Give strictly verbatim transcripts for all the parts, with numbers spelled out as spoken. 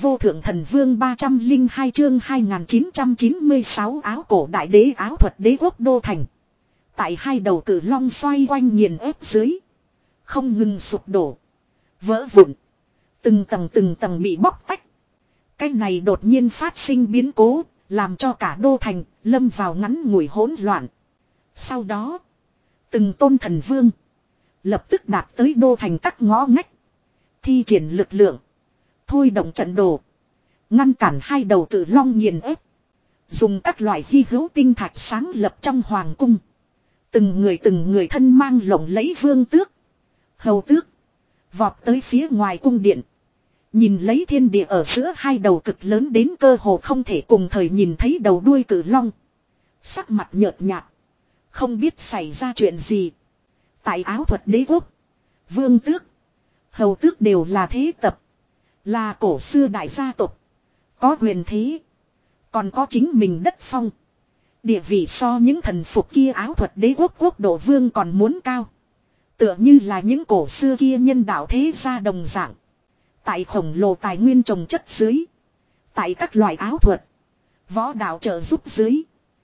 vô thượng thần vương ba trăm linh hai chương hai nghìn chín trăm chín mươi sáu áo cổ đại đế áo thuật đế quốc đô thành. Tại hai đầu cử long xoay quanh nghiền ép dưới. Không ngừng sụp đổ. Vỡ vụn. Từng tầng từng tầng bị bóc tách. Cái này đột nhiên phát sinh biến cố. Làm cho cả đô thành lâm vào ngắn ngủi hỗn loạn. Sau đó. Từng tôn thần vương. Lập tức đạt tới đô thành các ngõ ngách. Thi triển lực lượng. Thôi động trận đồ. Ngăn cản hai đầu cử long nghiền ép. Dùng các loại hy hữu tinh thạch sáng lập trong hoàng cung. Từng người từng người thân mang lộng lấy vương tước. Hầu tước. Vọt tới phía ngoài cung điện. Nhìn lấy thiên địa ở giữa hai đầu cực lớn đến cơ hồ không thể cùng thời nhìn thấy đầu đuôi cử long. Sắc mặt nhợt nhạt. Không biết xảy ra chuyện gì. Tại áo thuật đế quốc. Vương tước. Hầu tước đều là thế tập. Là cổ xưa đại gia tộc. Có quyền thế. Còn có chính mình đất phong. Địa vị so những thần phục kia áo thuật đế quốc quốc độ vương còn muốn cao. Tựa như là những cổ xưa kia nhân đạo thế gia đồng dạng. Tại khổng lồ tài nguyên trồng chất dưới. Tại các loại áo thuật. Võ đạo trợ giúp dưới.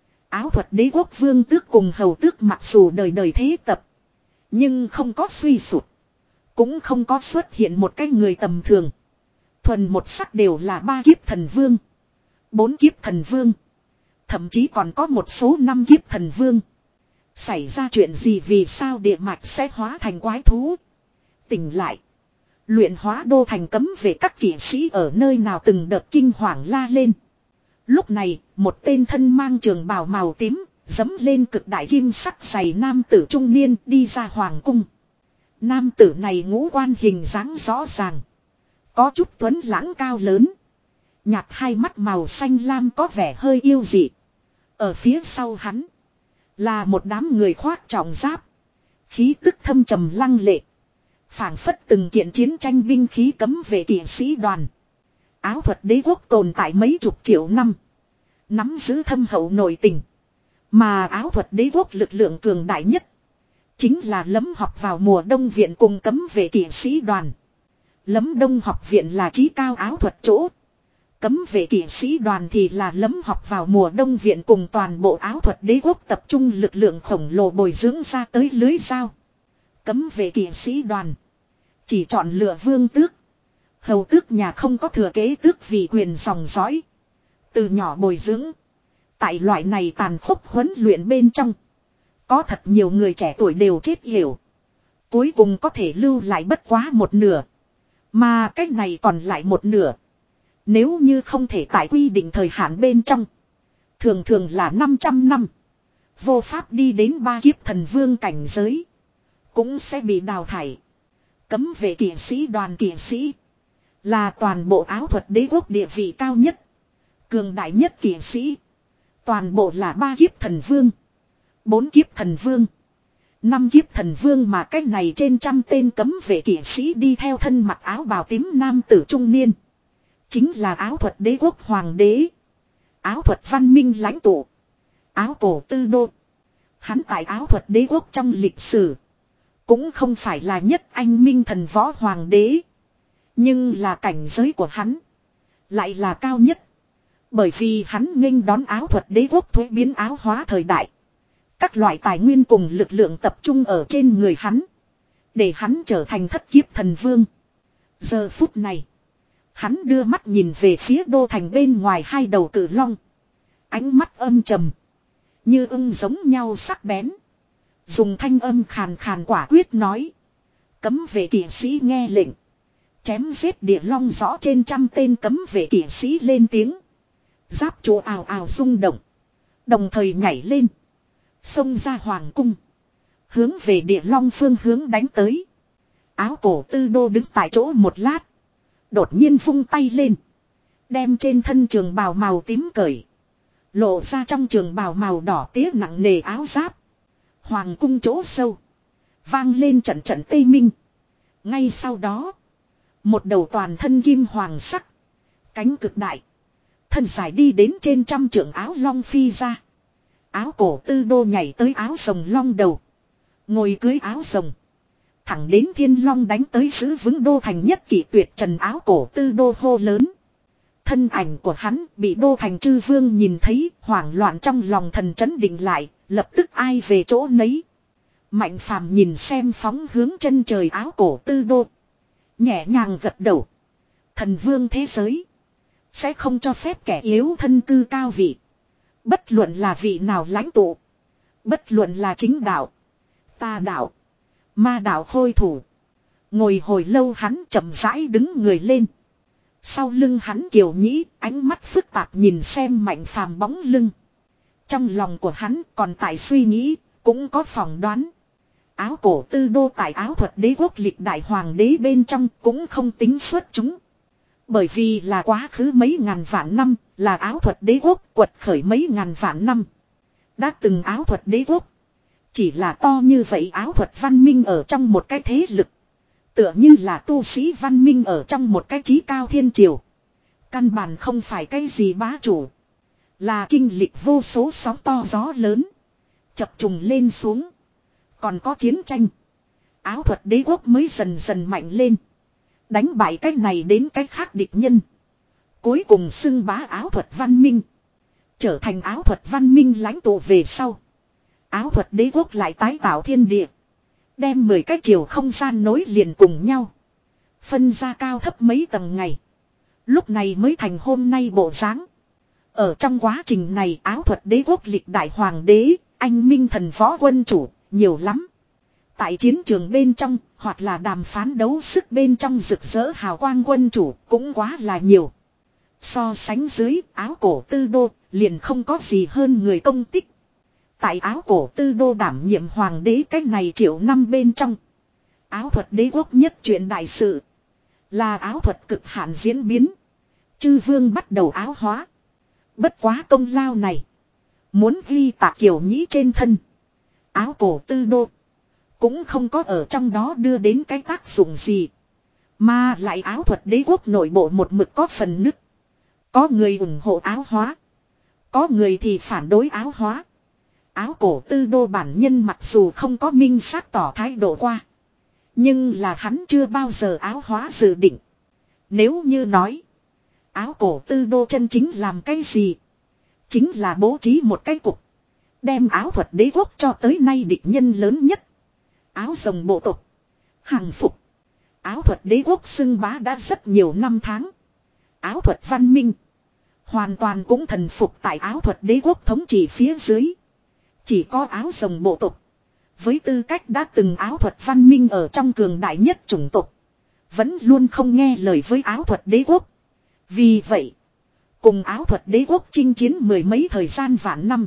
Áo thuật đế quốc vương tước cùng hầu tước mặc dù đời đời thế tập. Nhưng không có suy sụp. Cũng không có xuất hiện một cái người tầm thường. Thuần một sắc đều là ba kiếp thần vương. Bốn kiếp thần vương. Thậm chí còn có một số năm kiếp thần vương. Xảy ra chuyện gì vì sao địa mạch sẽ hóa thành quái thú. Tỉnh lại. Luyện hóa đô thành cấm về các kỵ sĩ ở nơi nào từng đợt kinh hoàng la lên. Lúc này, một tên thân mang trường bào màu tím, dẫm lên cực đại kim sắc giày nam tử trung niên đi ra hoàng cung. Nam tử này ngũ quan hình dáng rõ ràng. Có chút tuấn lãng cao lớn. Nhạt hai mắt màu xanh lam có vẻ hơi yêu dị. Ở phía sau hắn là một đám người khoác trọng giáp. Khí tức thâm trầm lăng lệ. Phảng phất từng kiện chiến tranh binh khí cấm vệ kỵ sĩ đoàn. Áo thuật đế quốc tồn tại mấy chục triệu năm. Nắm giữ thâm hậu nội tình. Mà áo thuật đế quốc lực lượng cường đại nhất. Chính là Lấm học vào mùa đông viện cùng cấm vệ kỵ sĩ đoàn. Lấm đông học viện là trí cao áo thuật chỗ. Cấm vệ kỵ sĩ đoàn thì là Lấm học vào mùa đông viện cùng toàn bộ áo thuật đế quốc tập trung lực lượng khổng lồ bồi dưỡng ra tới lưới dao. Cấm vệ kỵ sĩ đoàn. Chỉ chọn lựa vương tước. Hầu tước nhà không có thừa kế tước vì quyền dòng dõi. Từ nhỏ bồi dưỡng. Tại loại này tàn khốc huấn luyện bên trong. Có thật nhiều người trẻ tuổi đều chết hiểu. Cuối cùng có thể lưu lại bất quá một nửa. Mà cách này còn lại một nửa. Nếu như không thể tại quy định thời hạn bên trong. Thường thường là năm trăm năm. Vô pháp đi đến ba kiếp thần vương cảnh giới. Cũng sẽ bị đào thải. Cấm vệ kỵ sĩ đoàn kỵ sĩ. Là toàn bộ áo thuật đế quốc địa vị cao nhất. Cường đại nhất kỵ sĩ. Toàn bộ là ba kiếp thần vương. Bốn kiếp thần vương. Năm kiếp thần vương mà cách này trên trăm tên cấm vệ kỵ sĩ đi theo thân mặc áo bào tím nam tử trung niên. Chính là áo thuật đế quốc hoàng đế. Áo thuật văn minh lãnh tụ. Áo cổ tư đô. Hắn tại áo thuật đế quốc trong lịch sử. Cũng không phải là nhất anh minh thần võ hoàng đế. Nhưng là cảnh giới của hắn. Lại là cao nhất. Bởi vì hắn nghênh đón áo thuật đế quốc thuế biến áo hóa thời đại. Các loại tài nguyên cùng lực lượng tập trung ở trên người hắn. Để hắn trở thành thất kiếp thần vương. Giờ phút này. Hắn đưa mắt nhìn về phía đô thành bên ngoài hai đầu cử long. Ánh mắt âm trầm. Như ưng giống nhau sắc bén. Dùng thanh âm khàn khàn quả quyết nói. Cấm vệ kỵ sĩ nghe lệnh. Chém giết địa long rõ trên trăm tên cấm vệ kỵ sĩ lên tiếng. Giáp chỗ ào ào rung động. Đồng thời nhảy lên. Xông ra hoàng cung. Hướng về địa long phương hướng đánh tới. Áo cổ tư đô đứng tại chỗ một lát. Đột nhiên vung tay lên. Đem trên thân trường bào màu tím cởi. Lộ ra trong trường bào màu đỏ tía nặng nề áo giáp. Hoàng cung chỗ sâu. Vang lên trận trận tây minh. Ngay sau đó. Một đầu toàn thân kim hoàng sắc. Cánh cực đại. Thân dài đi đến trên trăm trượng áo long phi ra. Áo cổ tư đô nhảy tới áo rồng long đầu. Ngồi cưới áo rồng. Thẳng đến thiên long đánh tới giữ vững đô thành nhất kỷ tuyệt trần áo cổ tư đô hô lớn. Thân ảnh của hắn bị đô thành chư vương nhìn thấy, hoảng loạn trong lòng thần chấn định lại, lập tức ai về chỗ nấy. Mạnh phàm nhìn xem phóng hướng chân trời áo cổ tư đô. Nhẹ nhàng gật đầu. Thần vương thế giới sẽ không cho phép kẻ yếu thân cư cao vị. Bất luận là vị nào lãnh tụ. Bất luận là chính đạo, tà đạo, ma đạo khôi thủ. Ngồi hồi lâu hắn chậm rãi đứng người lên. Sau lưng hắn kiều nhĩ, ánh mắt phức tạp nhìn xem Mạnh phàm bóng lưng. Trong lòng của hắn còn tại suy nghĩ, cũng có phỏng đoán. Áo cổ tư đô tại áo thuật đế quốc lịch đại hoàng đế bên trong cũng không tính xuất chúng. Bởi vì là quá khứ mấy ngàn vạn năm, là áo thuật đế quốc quật khởi mấy ngàn vạn năm. Đã từng áo thuật đế quốc. Chỉ là to như vậy áo thuật văn minh ở trong một cái thế lực. Tựa như là tu sĩ văn minh ở trong một cái trí cao thiên triều. Căn bản không phải cái gì bá chủ. Là kinh lịch vô số sóng to gió lớn. Chập trùng lên xuống. Còn có chiến tranh. Áo thuật đế quốc mới dần dần mạnh lên. Đánh bại cái này đến cái khác địch nhân. Cuối cùng xưng bá áo thuật văn minh. Trở thành áo thuật văn minh lãnh tụ về sau. Áo thuật đế quốc lại tái tạo thiên địa. Đem mười cái chiều không gian nối liền cùng nhau. Phân ra cao thấp mấy tầng ngày. Lúc này mới thành hôm nay bộ dáng. Ở trong quá trình này áo thuật đế quốc lịch đại hoàng đế, anh minh thần võ quân chủ, nhiều lắm. Tại chiến trường bên trong, hoặc là đàm phán đấu sức bên trong rực rỡ hào quang quân chủ, cũng quá là nhiều. So sánh dưới áo cổ tư đô, liền không có gì hơn người công tích. Tại áo cổ tư đô đảm nhiệm hoàng đế cách này triệu năm bên trong. Áo thuật đế quốc nhất chuyện đại sự. Là áo thuật cực hạn diễn biến. Chư vương bắt đầu áo hóa. Bất quá công lao này. Muốn ghi tạ kiều nhĩ trên thân. Áo cổ tư đô. Cũng không có ở trong đó đưa đến cái tác dụng gì. Mà lại áo thuật đế quốc nội bộ một mực có phần nứt. Có người ủng hộ áo hóa. Có người thì phản đối áo hóa. Áo cổ tư đô bản nhân mặc dù không có minh xác tỏ thái độ qua. Nhưng là hắn chưa bao giờ áo hóa dự định. Nếu như nói. Áo cổ tư đô chân chính làm cái gì. Chính là bố trí một cái cục. Đem áo thuật đế quốc cho tới nay địch nhân lớn nhất. Áo rồng bộ tộc. Hàng phục. Áo thuật đế quốc xưng bá đã rất nhiều năm tháng. Áo thuật văn minh. Hoàn toàn cũng thần phục tại áo thuật đế quốc thống trị phía dưới. Chỉ có áo rồng bộ tộc. Với tư cách đã từng áo thuật văn minh ở trong cường đại nhất chủng tộc. Vẫn luôn không nghe lời với áo thuật đế quốc. Vì vậy. Cùng áo thuật đế quốc chinh chiến mười mấy thời gian vạn năm.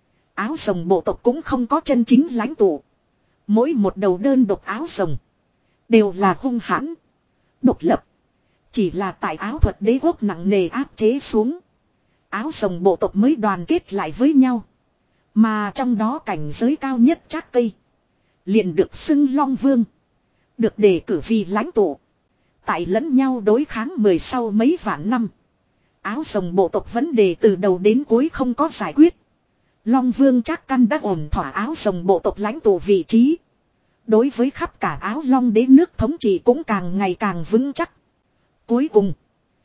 Áo rồng bộ tộc cũng không có chân chính lãnh tụ. Mỗi một đầu đơn độc áo rồng. Đều là hung hãn. Độc lập. Chỉ là tại áo thuật đế quốc nặng nề áp chế xuống. Áo rồng bộ tộc mới đoàn kết lại với nhau. Mà trong đó cảnh giới cao nhất Trác Cây. Liền được xưng Long Vương. Được đề cử vì lãnh tụ. Tại lẫn nhau đối kháng mười sau mấy vạn năm. Áo rồng bộ tộc vấn đề từ đầu đến cuối không có giải quyết. Long Vương Trác Căn đã ổn thỏa áo rồng bộ tộc lãnh tụ vị trí. Đối với khắp cả áo long đế nước thống trị cũng càng ngày càng vững chắc. Cuối cùng.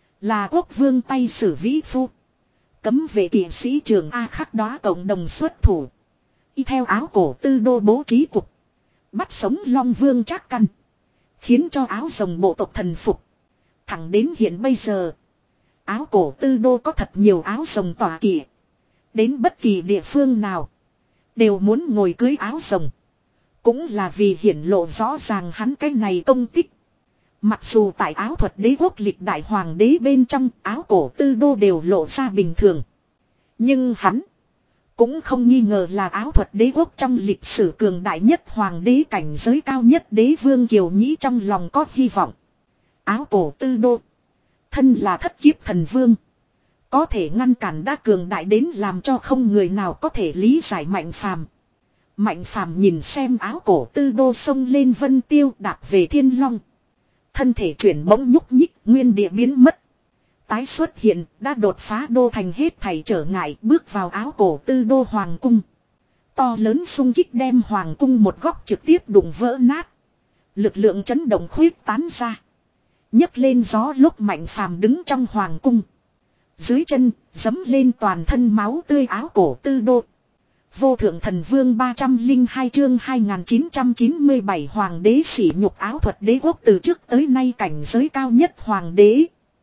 Là quốc vương tay sử vĩ phu. Cấm vệ kỵ sĩ trường A khắc đó cộng đồng xuất thủ. Y theo áo cổ tư đô bố trí cục. Bắt sống Long Vương Trác Căn. Khiến cho áo rồng bộ tộc thần phục. Thẳng đến hiện bây giờ. Áo cổ tư đô có thật nhiều áo rồng tỏa kỵ. Đến bất kỳ địa phương nào. Đều muốn ngồi cưới áo rồng. Cũng là vì hiển lộ rõ ràng hắn cái này công tích. Mặc dù tại áo thuật đế quốc lịch đại hoàng đế bên trong áo cổ tư đô đều lộ ra bình thường. Nhưng hắn cũng không nghi ngờ là áo thuật đế quốc trong lịch sử cường đại nhất hoàng đế cảnh giới cao nhất đế vương Kiều Nhĩ trong lòng có hy vọng. Áo cổ tư đô. Thân là thất kiếp thần vương. Có thể ngăn cản đã cường đại đến làm cho không người nào có thể lý giải Mạnh Phàm. Mạnh Phàm nhìn xem áo cổ tư đô sông lên vân tiêu đạp về thiên long. Thân thể chuyển bỗng nhúc nhích nguyên địa biến mất. Tái xuất hiện đã đột phá đô thành hết thảy trở ngại bước vào áo cổ tư đô hoàng cung. To lớn xung kích đem hoàng cung một góc trực tiếp đụng vỡ nát. Lực lượng chấn động khuyết tán ra. Nhấc lên gió lúc Mạnh Phàm đứng trong hoàng cung. Dưới chân, dấm lên toàn thân máu tươi áo cổ tư đô. Vô thượng thần vương ba trăm linh hai chương hai nghìn chín trăm chín mươi bảy hoàng đế sỉ nhục áo thuật đế quốc từ trước tới nay cảnh giới cao nhất hoàng đế.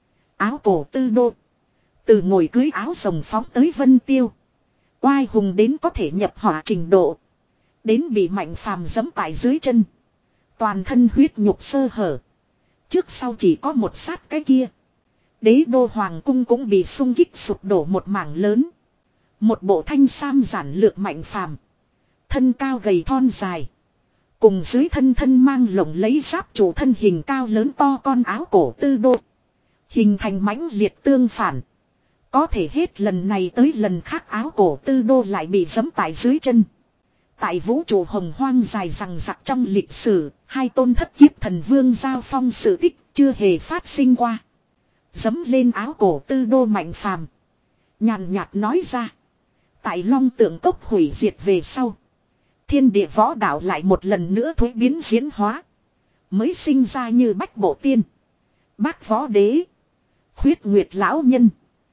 Áo cổ tư đô. Từ ngồi cưới áo rồng phóng tới vân tiêu. Oai hùng đến có thể nhập hỏa trình độ. Đến bị Mạnh Phàm giẫm tại dưới chân. Toàn thân huyết nhục sơ hở. Trước sau chỉ có một sát cái kia. Đế đô hoàng cung cũng bị xung kích sụp đổ một mảng lớn. Một bộ thanh sam giản lược Mạnh Phàm. Thân cao gầy thon dài. Cùng dưới thân thân mang lồng lấy giáp chủ thân hình cao lớn to con áo cổ tư đô. Hình thành mãnh liệt tương phản. Có thể hết lần này tới lần khác áo cổ tư đô lại bị giẫm tại dưới chân. Tại vũ trụ hồng hoang dài rằng rặc trong lịch sử, hai tôn thất kiếp thần vương giao phong sự tích chưa hề phát sinh qua. Giẫm lên áo cổ tư đô Mạnh Phàm. Nhàn nhạt nói ra. Tại Long Tượng Cốc hủy diệt về sau. Thiên địa võ đạo lại một lần nữa thuế biến diễn hóa. Mới sinh ra như Bách Bộ Tiên. Bác Võ Đế. Khuyết Nguyệt Lão Nhân.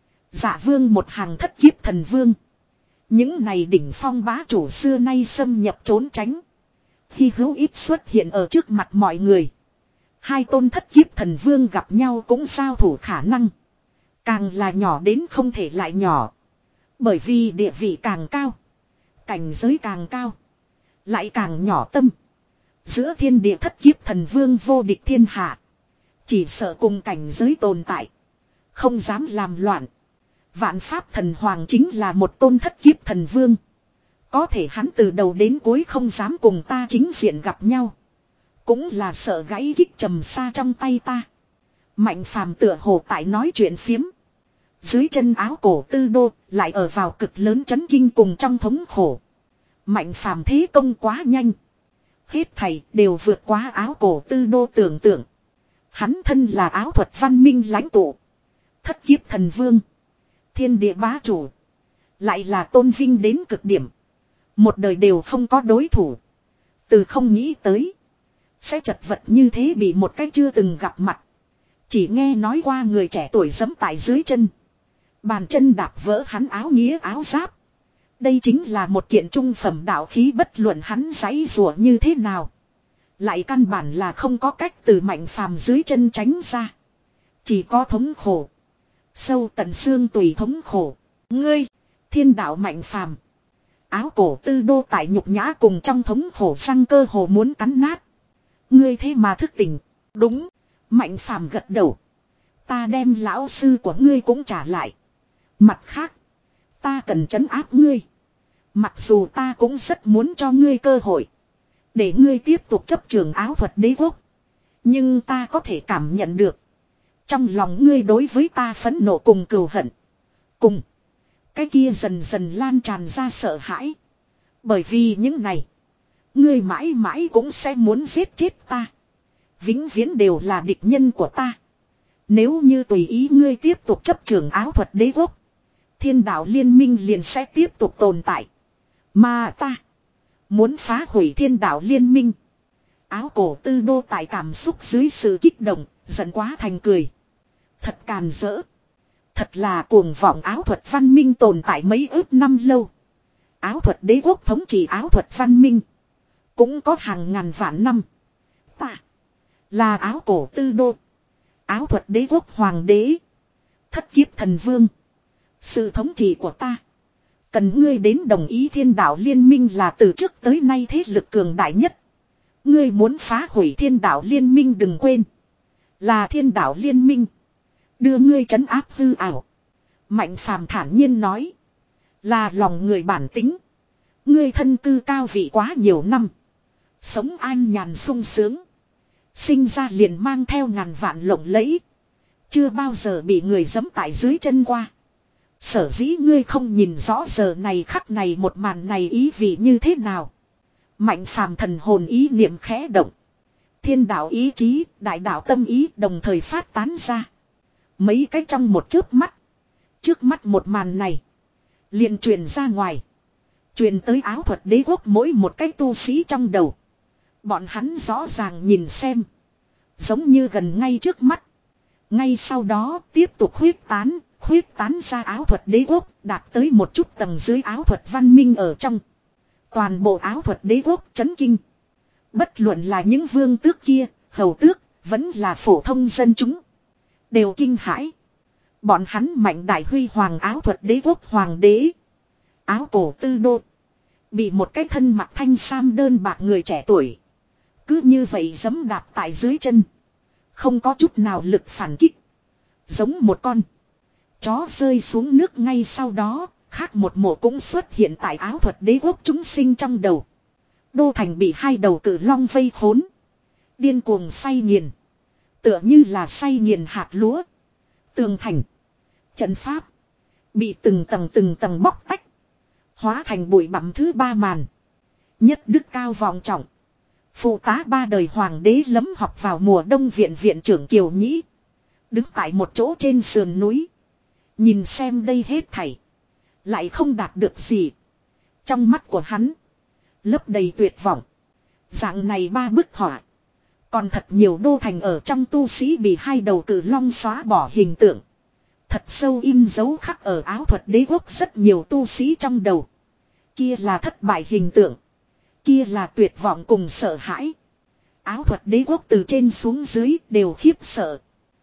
Dạ Vương một hàng thất kiếp thần vương. Những này đỉnh phong bá chủ xưa nay xâm nhập trốn tránh. Khi hữu ít xuất hiện ở trước mặt mọi người. Hai tôn thất kiếp thần vương gặp nhau cũng giao thủ khả năng. Càng là nhỏ đến không thể lại nhỏ. Bởi vì địa vị càng cao. Cảnh giới càng cao. Lại càng nhỏ tâm. Giữa thiên địa thất kiếp thần vương vô địch thiên hạ. Chỉ sợ cùng cảnh giới tồn tại. Không dám làm loạn. Vạn pháp thần hoàng chính là một tôn thất kiếp thần vương. Có thể hắn từ đầu đến cuối không dám cùng ta chính diện gặp nhau. Cũng là sợ gãy kích trầm xa trong tay ta. Mạnh Phàm tựa hồ tại nói chuyện phiếm. Dưới chân áo cổ tư đô lại ở vào cực lớn chấn kinh cùng trong thống khổ. Mạnh Phàm thế công quá nhanh. Hết thảy đều vượt quá áo cổ tư đô tưởng tượng. Hắn thân là áo thuật văn minh lãnh tụ. Thất kiếp thần vương. Thiên địa bá chủ. Lại là tôn vinh đến cực điểm. Một đời đều không có đối thủ. Từ không nghĩ tới. Sẽ chật vật như thế bị một cái chưa từng gặp mặt. Chỉ nghe nói qua người trẻ tuổi giẫm tại dưới chân. Bàn chân đạp vỡ hắn áo nghĩa áo giáp. Đây chính là một kiện trung phẩm đạo khí bất luận hắn giãy rủa như thế nào. Lại căn bản là không có cách từ Mạnh Phàm dưới chân tránh ra. Chỉ có thống khổ. Sâu tận xương tùy thống khổ. Ngươi, thiên đạo Mạnh Phàm. Áo cổ tư đô tại nhục nhã cùng trong thống khổ răng cơ hồ muốn cắn nát. Ngươi thế mà thức tỉnh. Đúng. Mạnh Phàm gật đầu. Ta đem lão sư của ngươi cũng trả lại. Mặt khác. Ta cần trấn áp ngươi. Mặc dù ta cũng rất muốn cho ngươi cơ hội. Để ngươi tiếp tục chấp trường áo thuật đế quốc. Nhưng ta có thể cảm nhận được. Trong lòng ngươi đối với ta phẫn nộ cùng cừu hận. Cùng. Cái kia dần dần lan tràn ra sợ hãi. Bởi vì những này. Ngươi mãi mãi cũng sẽ muốn giết chết ta. Vĩnh viễn đều là địch nhân của ta. Nếu như tùy ý ngươi tiếp tục chấp trường áo thuật đế quốc. Thiên đạo liên minh liền sẽ tiếp tục tồn tại. Mà ta. Muốn phá hủy thiên đạo liên minh. Áo cổ tư đô tại cảm xúc dưới sự kích động. Giận quá thành cười. Thật càn rỡ. Thật là cuồng vọng áo thuật văn minh tồn tại mấy ước năm lâu. Áo thuật đế quốc thống trị áo thuật văn minh. Cũng có hàng ngàn vạn năm. Ta. Là áo cổ tư đô. Áo thuật đế quốc hoàng đế. Thất kiếp thần vương. Sự thống trị của ta. Cần ngươi đến đồng ý thiên đạo liên minh là từ trước tới nay thế lực cường đại nhất. Ngươi muốn phá hủy thiên đạo liên minh đừng quên. Là thiên đạo liên minh. Đưa ngươi trấn áp hư ảo. Mạnh Phàm thản nhiên nói. Là lòng người bản tính. Ngươi thân cư cao vị quá nhiều năm. Sống an nhàn sung sướng. Sinh ra liền mang theo ngàn vạn lộng lẫy. Chưa bao giờ bị người giẫm tại dưới chân qua. Sở dĩ ngươi không nhìn rõ giờ này khắc này một màn này ý vị như thế nào. Mạnh Phàm thần hồn ý niệm khẽ động. Thiên đạo ý chí, đại đạo tâm ý đồng thời phát tán ra. Mấy cái trong một chớp mắt. Trước mắt một màn này. Liền truyền ra ngoài. Truyền tới áo thuật đế quốc mỗi một cái tu sĩ trong đầu. Bọn hắn rõ ràng nhìn xem. Giống như gần ngay trước mắt. Ngay sau đó tiếp tục huyết tán, huyết khuyết tán ra áo thuật đế quốc, đạt tới một chút tầng dưới áo thuật văn minh ở trong. Toàn bộ áo thuật đế quốc chấn kinh. Bất luận là những vương tước kia, hầu tước, vẫn là phổ thông dân chúng. Đều kinh hãi. Bọn hắn mạnh đại huy hoàng áo thuật đế quốc hoàng đế. Áo cổ tư đô. Bị một cái thân mặc thanh sam đơn bạc người trẻ tuổi. Cứ như vậy giẫm đạp tại dưới chân. Không có chút nào lực phản kích. Giống một con chó rơi xuống nước ngay sau đó. Khác một mộ cũng xuất hiện tại áo thuật đế quốc chúng sinh trong đầu. Đô thành bị hai đầu cự long vây khốn. Điên cuồng say nghiền. Tựa như là say nghiền hạt lúa. Tường thành. Trận pháp. Bị từng tầng từng tầng bóc tách. Hóa thành bụi bặm thứ ba màn. Nhất đức cao vọng trọng. Phụ tá ba đời hoàng đế lấm học vào mùa đông viện viện trưởng Kiều Nhĩ. Đứng tại một chỗ trên sườn núi. Nhìn xem đây hết thảy. Lại không đạt được gì. Trong mắt của hắn. Lấp đầy tuyệt vọng. Dạng này ba bức họa. Còn thật nhiều đô thành ở trong tu sĩ bị hai đầu cử long xóa bỏ hình tượng. Thật sâu in dấu khắc ở áo thuật đế quốc rất nhiều tu sĩ trong đầu. Kia là thất bại hình tượng. Kia là tuyệt vọng cùng sợ hãi. Áo thuật đế quốc từ trên xuống dưới đều khiếp sợ.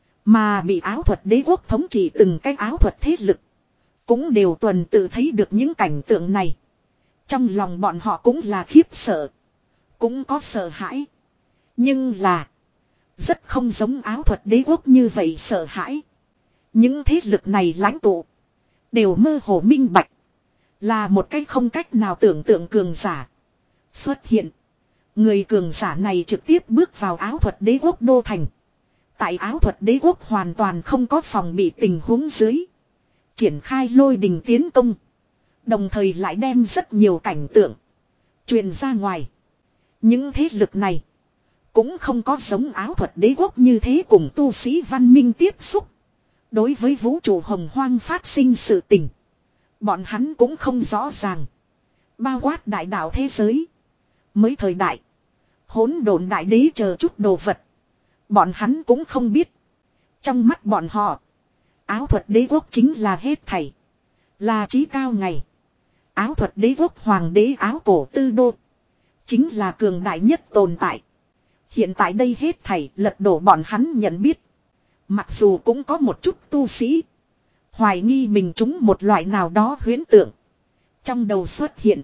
Mà bị áo thuật đế quốc thống trị từng cái áo thuật thế lực. Cũng đều tuần tự thấy được những cảnh tượng này. Trong lòng bọn họ cũng là khiếp sợ. Cũng có sợ hãi. Nhưng là. Rất không giống áo thuật đế quốc như vậy sợ hãi. Những thế lực này lãnh tụ. Đều mơ hồ minh bạch. Là một cách không cách nào tưởng tượng cường giả. Xuất hiện. Người cường giả này trực tiếp bước vào áo thuật đế quốc đô thành. Tại áo thuật đế quốc hoàn toàn không có phòng bị tình huống dưới. Triển khai lôi đình tiến công. Đồng thời lại đem rất nhiều cảnh tượng. Truyền ra ngoài. Những thế lực này. Cũng không có giống áo thuật đế quốc như thế cùng tu sĩ văn minh tiếp xúc. Đối với vũ trụ hồng hoang phát sinh sự tình. Bọn hắn cũng không rõ ràng. Bao quát đại đạo thế giới. Mới thời đại. Hỗn độn đại đế chờ chút đồ vật. Bọn hắn cũng không biết. Trong mắt bọn họ. Áo thuật đế quốc chính là hết thảy. Là chí cao ngày. Áo thuật đế quốc hoàng đế áo cổ tư đô. Chính là cường đại nhất tồn tại. Hiện tại đây hết thảy lật đổ bọn hắn nhận biết. Mặc dù cũng có một chút tu sĩ. Hoài nghi mình trúng một loại nào đó huyễn tượng. Trong đầu xuất hiện.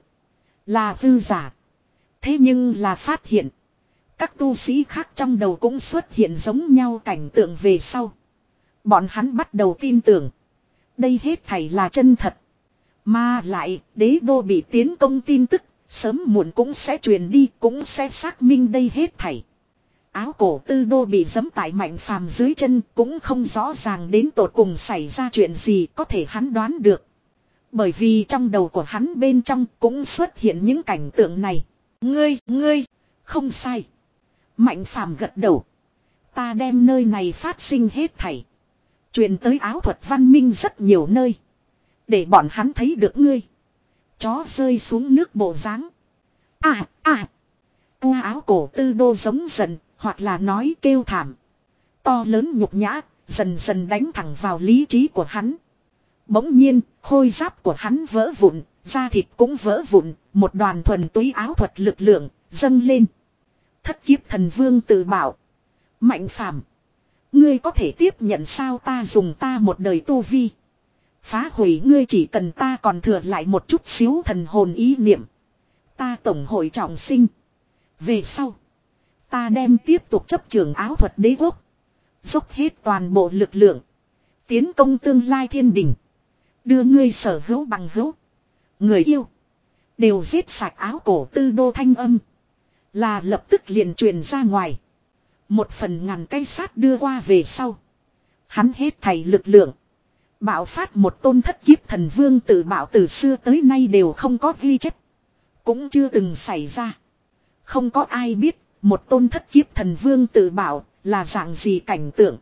Là hư giả. Thế nhưng là phát hiện. Các tu sĩ khác trong đầu cũng xuất hiện giống nhau cảnh tượng về sau. Bọn hắn bắt đầu tin tưởng. Đây hết thảy là chân thật. Mà lại đế đô bị tiến công tin tức. Sớm muộn cũng sẽ truyền đi. Cũng sẽ xác minh đây hết thảy. Áo cổ tư đô bị giẫm tại Mạnh Phàm dưới chân. Cũng không rõ ràng đến tột cùng xảy ra chuyện gì. Có thể hắn đoán được. Bởi vì trong đầu của hắn bên trong cũng xuất hiện những cảnh tượng này. Ngươi, ngươi, không sai. Mạnh Phàm gật đầu. Ta đem nơi này phát sinh hết thảy. Truyền tới áo thuật văn minh rất nhiều nơi. Để bọn hắn thấy được ngươi. Chó rơi xuống nước bộ dáng. À, à. U áo cổ tư đô giống giận, hoặc là nói kêu thảm. To lớn nhục nhã, dần dần đánh thẳng vào lý trí của hắn. Bỗng nhiên, khôi giáp của hắn vỡ vụn, da thịt cũng vỡ vụn, một đoàn thuần túy áo thuật lực lượng, dâng lên. Thất kiếp thần vương tự bảo. Mạnh Phàm, ngươi có thể tiếp nhận sao ta dùng ta một đời tu vi. Phá hủy ngươi chỉ cần ta còn thừa lại một chút xíu thần hồn ý niệm. Ta tổng hội trọng sinh. Về sau, ta đem tiếp tục chấp trường áo thuật đế quốc. Dốc hết toàn bộ lực lượng. Tiến công tương lai thiên đình. Đưa ngươi sở hữu bằng hữu. Người yêu. Đều giết sạch áo cổ tư đô thanh âm. Là lập tức liền truyền ra ngoài. Một phần ngàn cây sát đưa qua về sau. Hắn hết thảy lực lượng. Bạo phát một tôn thất kiếp thần vương tự bảo từ xưa tới nay đều không có ghi chép. Cũng chưa từng xảy ra. Không có ai biết một tôn thất kiếp thần vương tự bảo là dạng gì cảnh tượng.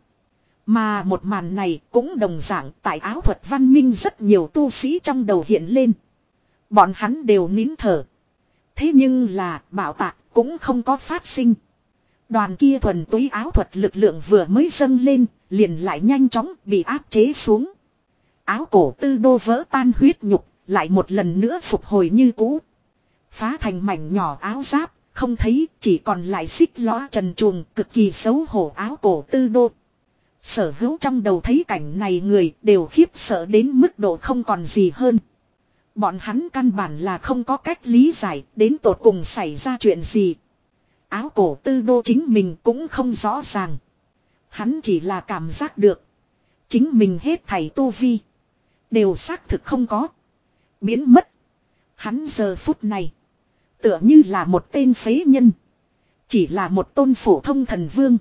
Mà một màn này cũng đồng dạng tại áo thuật văn minh rất nhiều tu sĩ trong đầu hiện lên. Bọn hắn đều nín thở. Thế nhưng là bảo tạc cũng không có phát sinh. Đoàn kia thuần túy áo thuật lực lượng vừa mới dâng lên, liền lại nhanh chóng bị áp chế xuống. Áo cổ tư đô vỡ tan huyết nhục, lại một lần nữa phục hồi như cũ. Phá thành mảnh nhỏ áo giáp, không thấy, chỉ còn lại xích lõa trần truồng, cực kỳ xấu hổ áo cổ tư đô. Sở hữu trong đầu thấy cảnh này người đều khiếp sợ đến mức độ không còn gì hơn. Bọn hắn căn bản là không có cách lý giải đến tột cùng xảy ra chuyện gì. Áo cổ tư đô chính mình cũng không rõ ràng. Hắn chỉ là cảm giác được. Chính mình hết thảy tu vi. Đều xác thực không có. Biến mất. Hắn giờ phút này. Tựa như là một tên phế nhân. Chỉ là một tôn phổ thông thần vương.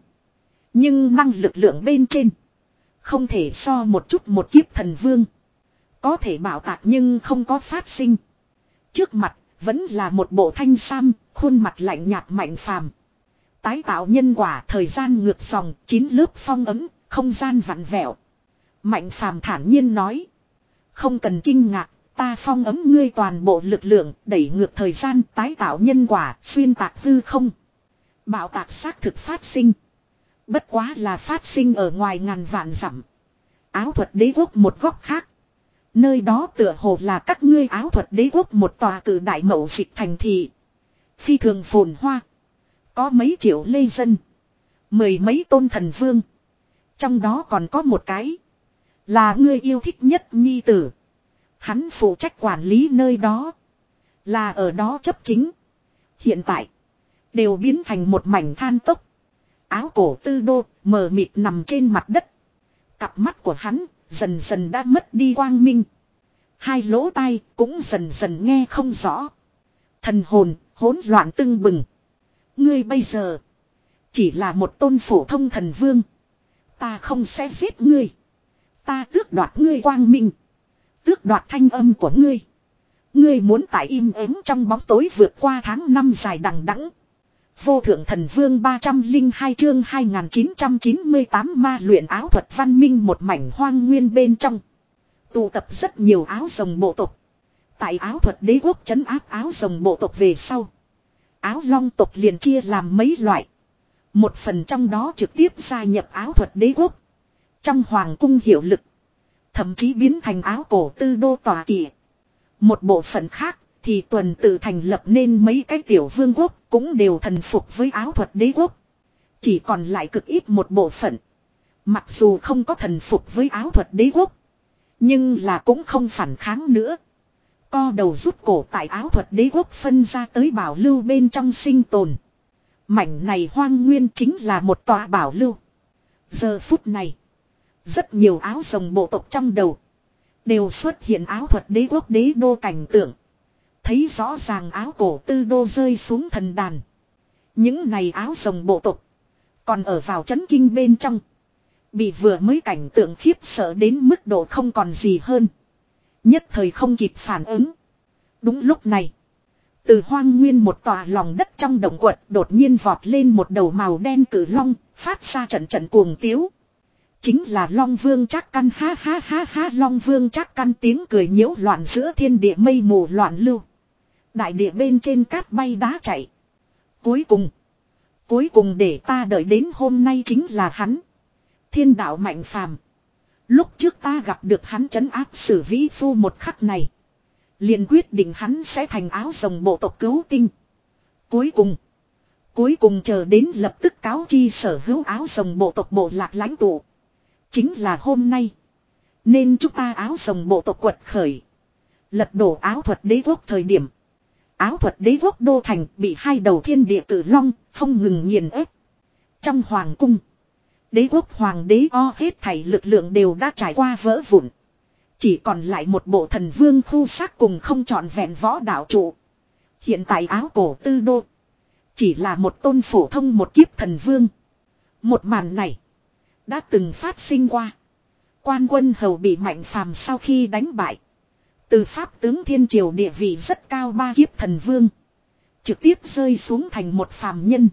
Nhưng năng lực lượng bên trên. Không thể so một chút một kiếp thần vương. Có thể bảo tạc nhưng không có phát sinh. Trước mặt vẫn là một bộ thanh sam. Khuôn mặt lạnh nhạt Mạnh Phàm. Tái tạo nhân quả thời gian ngược dòng. Chín lớp phong ấm. Không gian vặn vẹo. Mạnh Phàm thản nhiên nói. Không cần kinh ngạc. Ta phong ấm ngươi toàn bộ lực lượng. Đẩy ngược thời gian tái tạo nhân quả. Xuyên tạc hư không. Bạo tạc xác thực phát sinh. Bất quá là phát sinh ở ngoài ngàn vạn dặm. Áo thuật đế quốc một góc khác. Nơi đó tựa hồ là các ngươi áo thuật đế quốc một tòa cử đại mậu dịch thành thị. Phi thường phồn hoa. Có mấy triệu lê dân. Mười mấy tôn thần vương. Trong đó còn có một cái. Là ngươi yêu thích nhất nhi tử. Hắn phụ trách quản lý nơi đó. Là ở đó chấp chính. Hiện tại. Đều biến thành một mảnh than tốc. Áo cổ tư đô mờ mịt nằm trên mặt đất. Cặp mắt của hắn dần dần đã mất đi quang minh. Hai lỗ tai cũng dần dần nghe không rõ. Thần hồn hỗn loạn tưng bừng. Ngươi bây giờ chỉ là một tôn phổ thông thần vương. Ta không sẽ giết ngươi. Ta tước đoạt ngươi quang minh. Tước đoạt thanh âm của ngươi. Ngươi muốn tại im ắng trong bóng tối vượt qua tháng năm dài đằng đẵng. Vô thượng thần vương ba trăm lẻ hai chương hai nghìn chín trăm chín mươi tám ma luyện áo thuật văn minh một mảnh hoang nguyên bên trong. Tụ tập rất nhiều áo rồng bộ tộc. Tại áo thuật đế quốc trấn áp áo rồng bộ tộc về sau. Áo long tộc liền chia làm mấy loại. Một phần trong đó trực tiếp gia nhập áo thuật đế quốc. Trong hoàng cung hiệu lực. Thậm chí biến thành áo cổ tư đô tòa kỵ. Một bộ phận khác thì tuần tự thành lập nên mấy cái tiểu vương quốc cũng đều thần phục với áo thuật đế quốc. Chỉ còn lại cực ít một bộ phận. Mặc dù không có thần phục với áo thuật đế quốc. Nhưng là cũng không phản kháng nữa. Co đầu rút cổ tại áo thuật đế quốc phân ra tới bảo lưu bên trong sinh tồn. Mảnh này hoang nguyên chính là một tòa bảo lưu. Giờ phút này. Rất nhiều áo rồng bộ tộc trong đầu. Đều xuất hiện áo thuật đế quốc đế đô cảnh tượng. Thấy rõ ràng áo cổ tư đô rơi xuống thần đàn. Những này áo rồng bộ tộc. Còn ở vào chấn kinh bên trong. Bị vừa mới cảnh tượng khiếp sợ đến mức độ không còn gì hơn. Nhất thời không kịp phản ứng. Đúng lúc này. Từ hoang nguyên một tòa lòng đất trong động quật đột nhiên vọt lên một đầu màu đen cử long. Phát ra trận trận cuồng tiếu. Chính là Long Vương Trác Căn ha ha ha ha Long Vương Trác Căn tiếng cười nhiễu loạn giữa thiên địa mây mù loạn lưu. Đại địa bên trên cát bay đá chạy. Cuối cùng. Cuối cùng để ta đợi đến hôm nay chính là hắn. Thiên đạo Mạnh Phàm. Lúc trước ta gặp được hắn trấn áp Sử Vĩ Phu một khắc này. Liền quyết định hắn sẽ thành áo rồng bộ tộc cứu tinh. Cuối cùng. Cuối cùng chờ đến lập tức cáo chi sở hữu áo rồng bộ tộc bộ lạc lãnh tụ. Chính là hôm nay. Nên chúng ta áo rồng bộ tộc quật khởi. Lật đổ áo thuật đế quốc thời điểm. Áo thuật đế quốc đô thành bị hai đầu thiên địa cử long không ngừng nghiền ép. Trong hoàng cung. Đế quốc hoàng đế o hết thảy lực lượng đều đã trải qua vỡ vụn. Chỉ còn lại một bộ thần vương khu xác cùng không trọn vẹn võ đạo trụ. Hiện tại áo cổ tư đô. Chỉ là một tôn phổ thông một kiếp thần vương. Một màn này. Đã từng phát sinh qua. Quan Quân Hầu bị Mạnh Phàm sau khi đánh bại. Từ pháp tướng thiên triều địa vị rất cao ba kiếp thần vương. Trực tiếp rơi xuống thành một phàm nhân.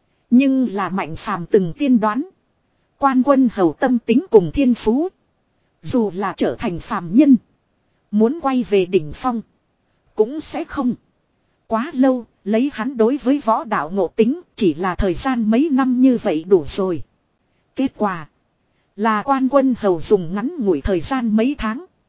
Nhưng là Mạnh Phàm từng tiên đoán. Quan Quân Hầu tâm tính cùng thiên phú. Dù là trở thành phàm nhân. Muốn quay về đỉnh phong. Cũng sẽ không. Quá lâu, lấy hắn đối với võ đạo ngộ tính chỉ là thời gian mấy năm như vậy đủ rồi. Kết quả là Quan Quân Hầu dùng ngắn ngủi thời gian mấy tháng.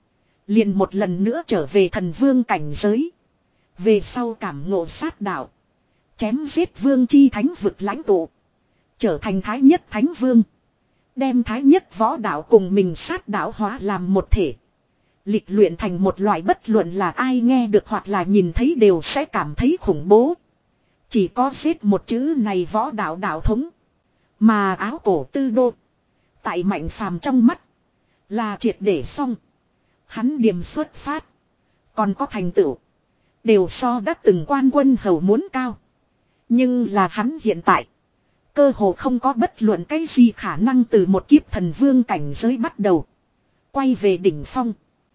Liền một lần nữa trở về thần vương cảnh giới. Về sau cảm ngộ sát đạo. Chém giết vương chi thánh vực lãnh tụ. Trở thành thái nhất thánh vương. Đem thái nhất võ đạo cùng mình sát đạo hóa làm một thể. Lịch luyện thành một loại bất luận là ai nghe được hoặc là nhìn thấy đều sẽ cảm thấy khủng bố. Chỉ có giết một chữ này võ đạo đạo thống. Mà áo cổ tư đô. Tại Mạnh Phàm trong mắt. Là triệt để xong. Hắn điểm xuất phát. Còn có thành tựu. Đều so đã từng quan quân hầu muốn cao. Nhưng là hắn hiện tại. Cơ hồ không có bất luận cái gì khả năng từ một kiếp thần vương cảnh giới bắt đầu. Quay về đỉnh phong.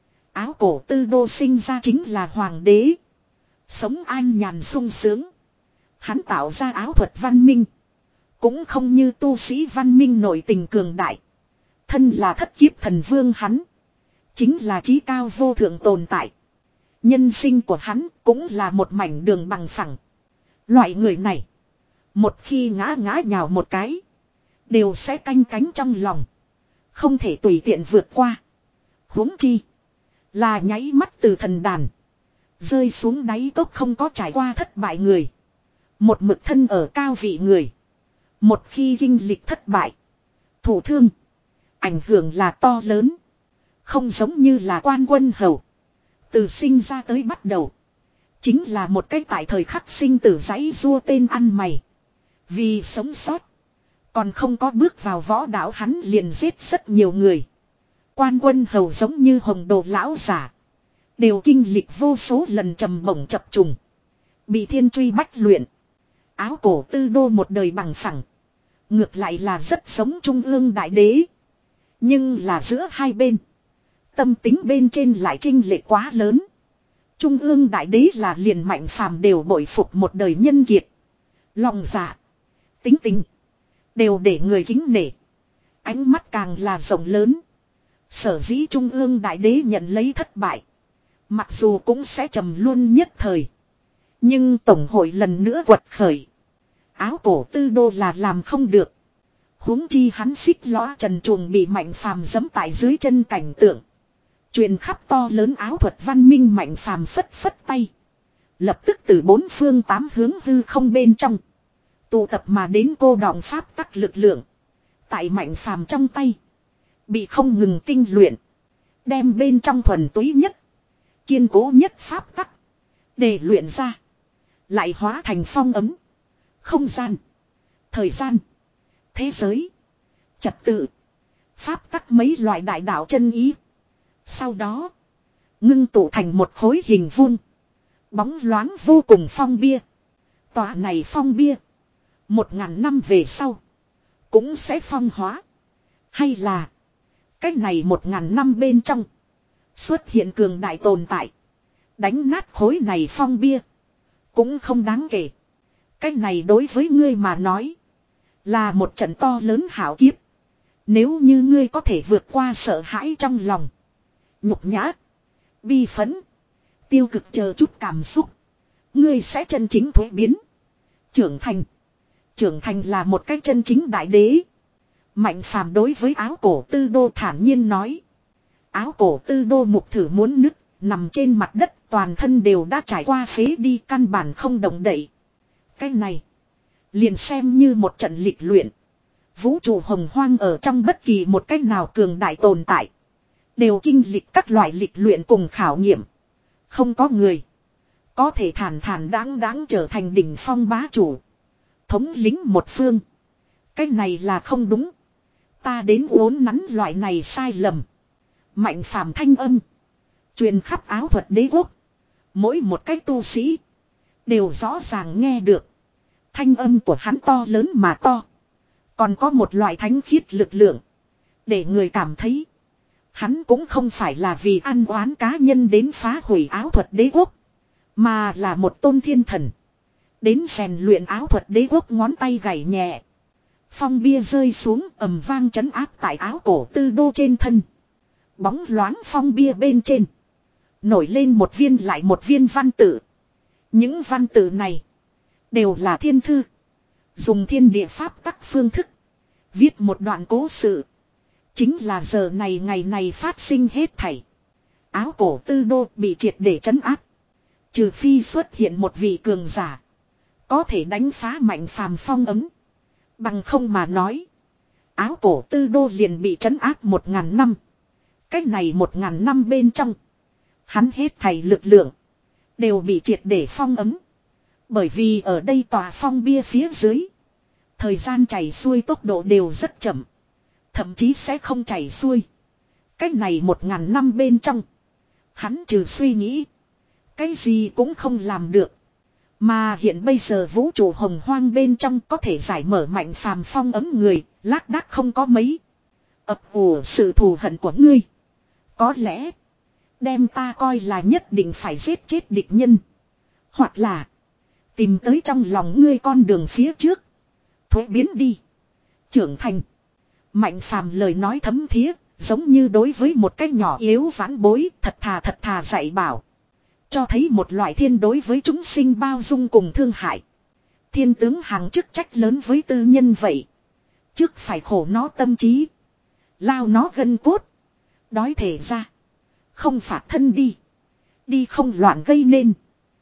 Áo cổ tư đô sinh ra chính là hoàng đế. Sống an nhàn sung sướng. Hắn tạo ra áo thuật văn minh. Cũng không như tu sĩ văn minh nổi tình cường đại. Thân là thất kiếp thần vương hắn. Chính là trí cao vô thượng tồn tại. Nhân sinh của hắn cũng là một mảnh đường bằng phẳng. Loại người này. Một khi ngã ngã nhào một cái. Đều sẽ canh cánh trong lòng. Không thể tùy tiện vượt qua. Huống chi. Là nháy mắt từ thần đàn. Rơi xuống đáy cốc không có trải qua thất bại người. Một mực thân ở cao vị người. Một khi kinh lịch thất bại. Thủ thương. Ảnh hưởng là to lớn. Không giống như là quan quân hầu. Từ sinh ra tới bắt đầu. Chính là một cái tại thời khắc sinh tử giấy rua tên ăn mày. Vì sống sót. Còn không có bước vào võ đạo hắn liền giết rất nhiều người. Quan quân hầu giống như hồng đồ lão giả. Đều kinh lịch vô số lần trầm bổng chập trùng. Bị thiên truy bách luyện. Áo cổ tư đô một đời bằng phẳng. Ngược lại là rất giống trung ương đại đế. Nhưng là giữa hai bên. Tâm tính bên trên lại chênh lệch quá lớn. Trung ương đại đế là liền Mạnh Phàm đều bội phục một đời nhân kiệt. Lòng dạ. Tính tình. Đều để người kính nể. Ánh mắt càng là rộng lớn. Sở dĩ trung ương đại đế nhận lấy thất bại. Mặc dù cũng sẽ trầm luôn nhất thời. Nhưng tổng hội lần nữa quật khởi. Áo cổ tư đô là làm không được. Huống chi hắn xích lõa trần truồng bị Mạnh Phàm giẫm tại dưới chân cảnh tượng. Truyền khắp to lớn áo thuật văn minh Mạnh Phàm phất phất tay. Lập tức từ bốn phương tám hướng hư không bên trong. Tụ tập mà đến cô đọng pháp tắc lực lượng. Tại Mạnh Phàm trong tay. Bị không ngừng tinh luyện. Đem bên trong thuần túy nhất. Kiên cố nhất pháp tắc. Để luyện ra. Lại hóa thành phong ấm. Không gian. Thời gian. Thế giới. Trật tự. Pháp tắc mấy loại đại đạo chân ý. Sau đó. Ngưng tụ thành một khối hình vuông. Bóng loáng vô cùng phong bia. Tòa này phong bia. Một ngàn năm về sau. Cũng sẽ phong hóa. Hay là. Cách này một ngàn năm bên trong. Xuất hiện cường đại tồn tại. Đánh nát khối này phong bia. Cũng không đáng kể. Cách này đối với ngươi mà nói. Là một trận to lớn hảo kiếp. Nếu như ngươi có thể vượt qua sợ hãi trong lòng. Nhục nhã. Bi phẫn. Tiêu cực chờ chút cảm xúc. Ngươi sẽ chân chính thuế biến. Trưởng thành. Trưởng thành là một cách chân chính đại đế. Mạnh Phàm đối với áo cổ tư đô thản nhiên nói. Áo cổ tư đô mục thử muốn nứt. Nằm trên mặt đất toàn thân đều đã trải qua phế đi căn bản không động đậy. Cái này. Liền xem như một trận lịch luyện. Vũ trụ hồng hoang ở trong bất kỳ một cách nào cường đại tồn tại. Đều kinh lịch các loại lịch luyện cùng khảo nghiệm. Không có người. Có thể thản thản đáng đáng trở thành đỉnh phong bá chủ. Thống lĩnh một phương. Cái này là không đúng. Ta đến uốn nắn loại này sai lầm. Mạnh Phàm thanh âm. Truyền khắp áo thuật đế quốc. Mỗi một cách tu sĩ. Đều rõ ràng nghe được. Thanh âm của hắn to lớn mà to. Còn có một loại thánh khiết lực lượng. Để người cảm thấy. Hắn cũng không phải là vì ăn oán cá nhân đến phá hủy áo thuật đế quốc. Mà là một tôn thiên thần. Đến rèn luyện áo thuật đế quốc ngón tay gảy nhẹ. Phong bia rơi xuống ầm vang chấn áp tại áo cổ tư đô trên thân. Bóng loáng phong bia bên trên. Nổi lên một viên lại một viên văn tự. Những văn tự này. Đều là thiên thư. Dùng thiên địa pháp tắc phương thức. Viết một đoạn cố sự. Chính là giờ này ngày này phát sinh hết thảy. Áo cổ tư đô bị triệt để trấn áp. Trừ phi xuất hiện một vị cường giả. Có thể đánh phá Mạnh Phàm phong ấm. Bằng không mà nói. Áo cổ tư đô liền bị trấn áp một ngàn năm. Cách này một ngàn năm bên trong. Hắn hết thảy lực lượng. Đều bị triệt để phong ấm. Bởi vì ở đây tòa phong bia phía dưới. Thời gian chảy xuôi tốc độ đều rất chậm. Thậm chí sẽ không chảy xuôi. Cách này một ngàn năm bên trong. Hắn trừ suy nghĩ. Cái gì cũng không làm được. Mà hiện bây giờ vũ trụ hồng hoang bên trong có thể giải mở Mạnh Phàm phong ấm người. Lác đác không có mấy. Ập ủ sự thù hận của ngươi. Có lẽ. Đem ta coi là nhất định phải giết chết địch nhân. Hoặc là. Tìm tới trong lòng ngươi con đường phía trước. Thuế biến đi. Trưởng thành. Mạnh Phàm lời nói thấm thía. Giống như đối với một cái nhỏ yếu vãn bối. Thật thà thật thà dạy bảo. Cho thấy một loại thiên đối với chúng sinh bao dung cùng thương hại. Thiên tướng hàng chức trách lớn với tư nhân vậy. Trước phải khổ nó tâm trí. Lao nó gân cốt. Đói thể ra. Không phạt thân đi. Đi không loạn gây nên.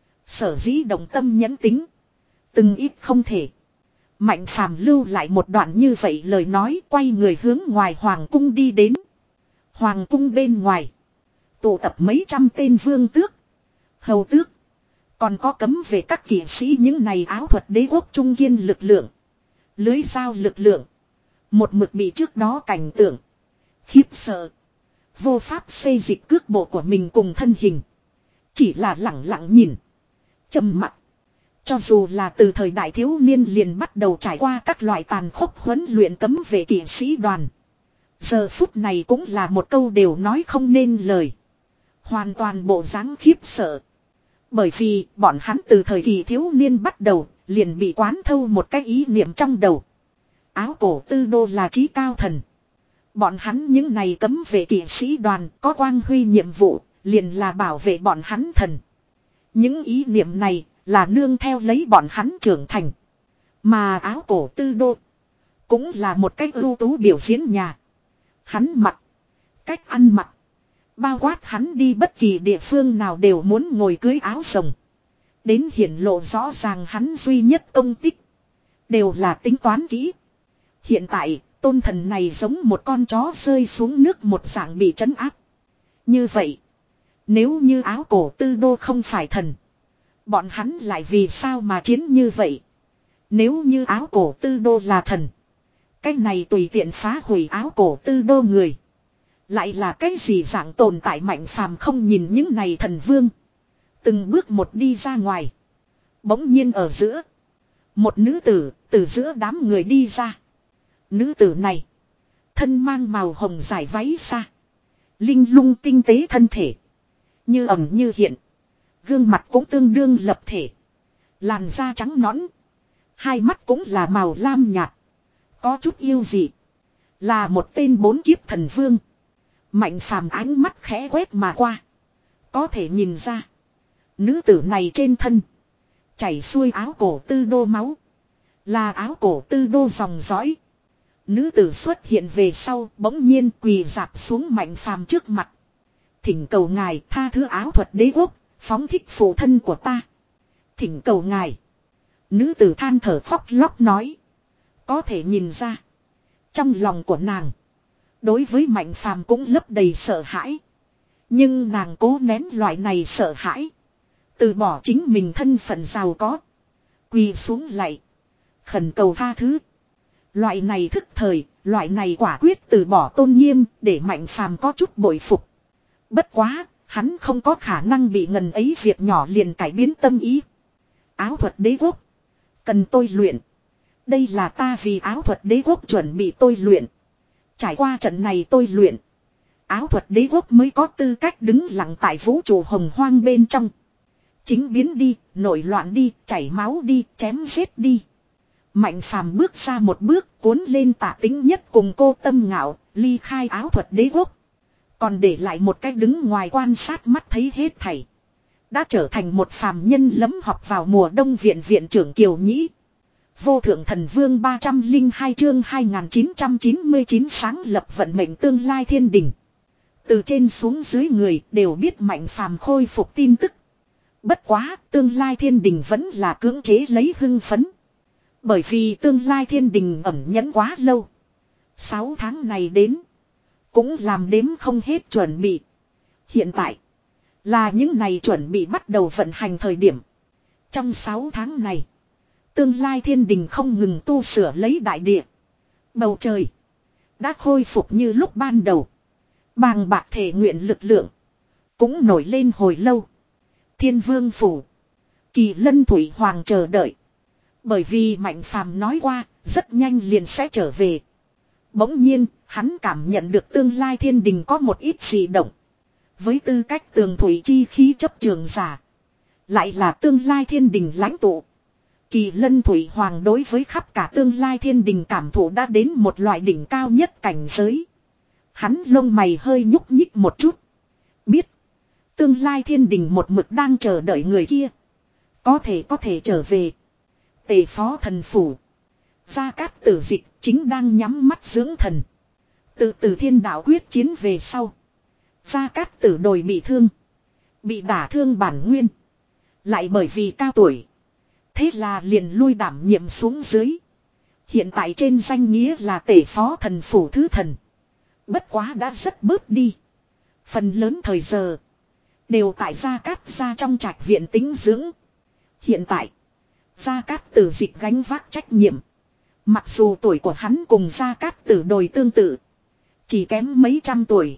Sở dĩ động tâm nhẫn tính. Từng ít không thể. Mạnh Phàm lưu lại một đoạn như vậy lời nói, quay người hướng ngoài hoàng cung đi đến. Hoàng cung bên ngoài. Tụ tập mấy trăm tên vương tước. Hầu tước. Còn có cấm về các kỵ sĩ những này áo thuật đế quốc trung kiên lực lượng. Lưới dao lực lượng. Một mực bị trước đó cảnh tượng. Khiếp sợ. Vô pháp xây dịch cước bộ của mình cùng thân hình. Chỉ là lặng lặng nhìn. Trầm mặc. Cho dù là từ thời đại thiếu niên liền bắt đầu trải qua các loại tàn khốc huấn luyện cấm về kỵ sĩ đoàn. Giờ phút này cũng là một câu đều nói không nên lời. Hoàn toàn bộ dáng khiếp sợ. Bởi vì bọn hắn từ thời kỳ thiếu niên bắt đầu liền bị quán thâu một cái ý niệm trong đầu. Áo cổ tư đô là trí cao thần. Bọn hắn những này cấm vệ kỵ sĩ đoàn có quang huy nhiệm vụ liền là bảo vệ bọn hắn thần. Những ý niệm này là nương theo lấy bọn hắn trưởng thành. Mà áo cổ tư đô cũng là một cách ưu tú biểu diễn nhà. Hắn mặc, cách ăn mặc, bao quát hắn đi bất kỳ địa phương nào đều muốn ngồi cưới áo rồng. Đến hiển lộ rõ ràng hắn duy nhất công tích. Đều là tính toán kỹ. Hiện tại, tôn thần này giống một con chó rơi xuống nước một dạng bị trấn áp. Như vậy, nếu như áo cổ tư đô không phải thần, bọn hắn lại vì sao mà chiến như vậy? Nếu như áo cổ tư đô là thần, cái này tùy tiện phá hủy áo cổ tư đô người. Lại là cái gì dạng tồn tại Mạnh Phàm không nhìn những này thần vương. Từng bước một đi ra ngoài. Bỗng nhiên ở giữa. Một nữ tử từ giữa đám người đi ra. Nữ tử này. Thân mang màu hồng dài váy xa. Linh lung tinh tế thân thể. Như ẩn như hiện. Gương mặt cũng tương đương lập thể. Làn da trắng nõn. Hai mắt cũng là màu lam nhạt. Có chút yêu dị. Là một tên bốn kiếp thần vương. Mạnh Phàm ánh mắt khẽ quét mà qua. Có thể nhìn ra. Nữ tử này trên thân. Chảy xuôi áo cổ tư đô máu. Là áo cổ tư đô dòng dõi. Nữ tử xuất hiện về sau bỗng nhiên quỳ dạp xuống Mạnh Phàm trước mặt. Thỉnh cầu ngài tha thứ áo thuật đế quốc. Phóng thích phụ thân của ta. Thỉnh cầu ngài. Nữ tử than thở khóc lóc nói. Có thể nhìn ra. Trong lòng của nàng. Đối với Mạnh Phàm cũng lấp đầy sợ hãi. Nhưng nàng cố nén loại này sợ hãi. Từ bỏ chính mình thân phận giàu có. Quỳ xuống lạy. Khẩn cầu tha thứ. Loại này thức thời, loại này quả quyết từ bỏ tôn nghiêm để Mạnh Phàm có chút bội phục. Bất quá, hắn không có khả năng bị ngần ấy việc nhỏ liền cải biến tâm ý. Áo thuật đế quốc. Cần tôi luyện. Đây là ta vì áo thuật đế quốc chuẩn bị tôi luyện. Trải qua trận này tôi luyện. Áo thuật đế quốc mới có tư cách đứng lặng tại vũ trụ hồng hoang bên trong. Chính biến đi, nổi loạn đi, chảy máu đi, chém giết đi. Mạnh Phàm bước ra một bước cuốn lên Tả Tính Nhất cùng Cô Tâm Ngạo, ly khai áo thuật đế quốc. Còn để lại một cách đứng ngoài quan sát mắt thấy hết thảy. Đã trở thành một phàm nhân lấm học vào mùa đông viện viện trưởng Kiều Nhĩ. Vô thượng thần vương ba trăm linh hai chương hai nghìn chín trăm chín mươi chín sáng lập vận mệnh tương lai thiên đình. Từ trên xuống dưới người đều biết Mạnh Phàm khôi phục tin tức. Bất quá, tương lai thiên đình vẫn là cưỡng chế lấy hưng phấn. Bởi vì tương lai thiên đình ẩn nhẫn quá lâu. Sáu tháng này đến, cũng làm đếm không hết chuẩn bị. Hiện tại, là những này chuẩn bị bắt đầu vận hành thời điểm. Trong sáu tháng này, tương lai thiên đình không ngừng tu sửa lấy đại địa. Bầu trời đã khôi phục như lúc ban đầu. Bàng bạc thể nguyện lực lượng cũng nổi lên hồi lâu. Thiên Vương Phủ, Kỳ Lân Thủy Hoàng chờ đợi. Bởi vì Mạnh Phàm nói qua, rất nhanh liền sẽ trở về. Bỗng nhiên, hắn cảm nhận được tương lai thiên đình có một ít dị động. Với tư cách tường thủy chi khí chấp trường giả, lại là tương lai thiên đình lãnh tụ. Kỳ Lân Thủy Hoàng đối với khắp cả tương lai thiên đình cảm thụ đã đến một loại đỉnh cao nhất cảnh giới. Hắn lông mày hơi nhúc nhích một chút. Biết, tương lai thiên đình một mực đang chờ đợi người kia. Có thể có thể trở về. Tề Phó Thần Phủ, Gia Cát Tử Dịch chính đang nhắm mắt dưỡng thần. Từ từ thiên đạo quyết chiến về sau, Gia Cát Tử đồi bị thương. Bị đả thương bản nguyên. Lại bởi vì cao tuổi, thế là liền lui đảm nhiệm xuống dưới. Hiện tại trên danh nghĩa là Tề Phó Thần Phủ Thứ Thần. Bất quá đã rất bớt đi. Phần lớn thời giờ đều tại Gia Cát gia trong trạch viện tĩnh dưỡng. Hiện tại, Gia Cát Tử Dịch gánh vác trách nhiệm. Mặc dù tuổi của hắn cùng Gia Cát Tử đồi tương tự, chỉ kém mấy trăm tuổi.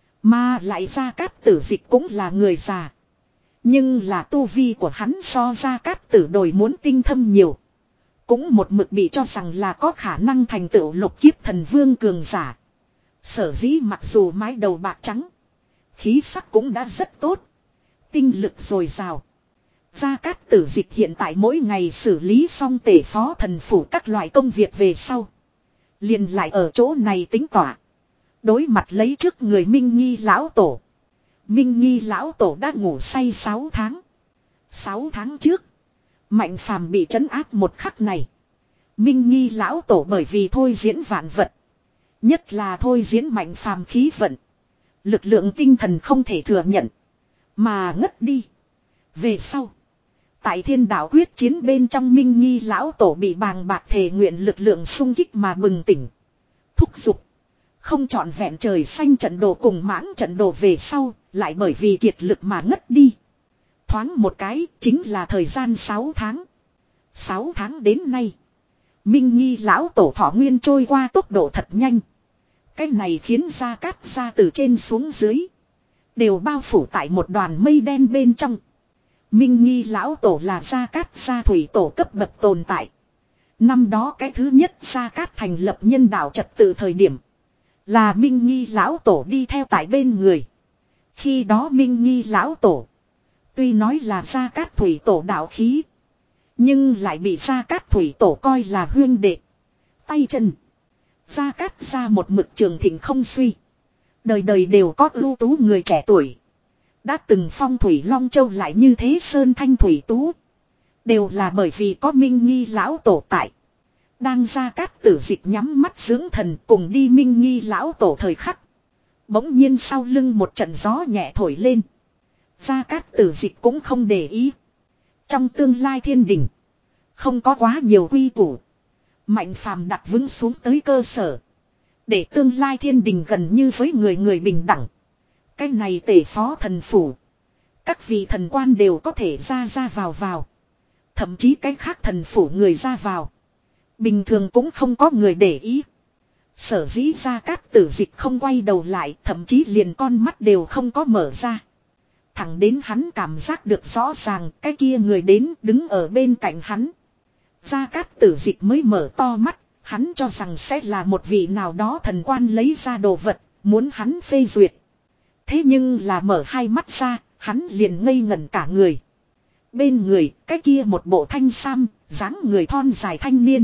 Mà lại Gia Cát Tử Dịch cũng là người già. Nhưng là tu vi của hắn so Gia Cát Tử đồi muốn tinh thâm nhiều. Cũng một mực bị cho rằng là có khả năng thành tựu lục kiếp thần vương cường giả. Sở dĩ mặc dù mái đầu bạc trắng, khí sắc cũng đã rất tốt. Tinh lực dồi dào. Gia Cát Tử Dịch hiện tại mỗi ngày xử lý xong Tề Phó Thần Phủ các loại công việc về sau, liền lại ở chỗ này tính tỏa. Đối mặt lấy trước người Minh Nghi lão tổ. Minh Nghi lão tổ đã ngủ say sáu tháng. sáu tháng trước, Mạnh Phàm bị trấn áp một khắc này. Minh Nghi lão tổ bởi vì thôi diễn vạn vật, nhất là thôi diễn Mạnh Phàm khí vận, lực lượng tinh thần không thể thừa nhận, mà ngất đi. Về sau, tại thiên đạo quyết chiến bên trong, Minh Nghi lão tổ bị bàng bạc thể nguyện lực lượng xung kích mà bừng tỉnh. Thúc giục. Không trọn vẹn trời xanh trận đồ cùng mãng trận đồ về sau, lại bởi vì kiệt lực mà ngất đi. Thoáng một cái, chính là thời gian sáu tháng. sáu tháng đến nay, Minh Nghi lão tổ thọ nguyên trôi qua tốc độ thật nhanh. Cái này khiến Gia Cát gia từ trên xuống dưới đều bao phủ tại một đoàn mây đen bên trong. Minh Nghi lão tổ là Gia Cát gia thủy tổ cấp bậc tồn tại. Năm đó cái thứ nhất Gia Cát thành lập nhân đạo trật tự thời điểm, là Minh Nghi lão tổ đi theo tại bên người. Khi đó Minh Nghi lão tổ tuy nói là Gia Cát thủy tổ đạo khí, nhưng lại bị Gia Cát thủy tổ coi là huyên đệ, tay chân. Gia Cát gia một mực trường thịnh không suy. Đời đời đều có ưu tú người trẻ tuổi. Đã từng phong thủy Long Châu lại như thế sơn thanh thủy tú, đều là bởi vì có Minh Nghi lão tổ tại. Đang Gia Cát Tử Dịch nhắm mắt dưỡng thần cùng đi Minh Nghi lão tổ thời khắc, bỗng nhiên sau lưng một trận gió nhẹ thổi lên. Gia Cát Tử Dịch cũng không để ý. Trong tương lai thiên đình, không có quá nhiều quy củ. Mạnh Phàm đặt vững xuống tới cơ sở, để tương lai thiên đình gần như với người người bình đẳng. Cái này Tề Phó Thần Phủ, các vị thần quan đều có thể ra ra vào vào. Thậm chí cái khác thần phủ người ra vào, bình thường cũng không có người để ý. Sở dĩ Gia Cát Tử Dịch không quay đầu lại, thậm chí liền con mắt đều không có mở ra. Thẳng đến hắn cảm giác được rõ ràng cái kia người đến đứng ở bên cạnh hắn. Gia Cát Tử Dịch mới mở to mắt, hắn cho rằng sẽ là một vị nào đó thần quan lấy ra đồ vật, muốn hắn phê duyệt. Thế nhưng là mở hai mắt ra, hắn liền ngây ngẩn cả người. Bên người, cái kia một bộ thanh sam, dáng người thon dài thanh niên.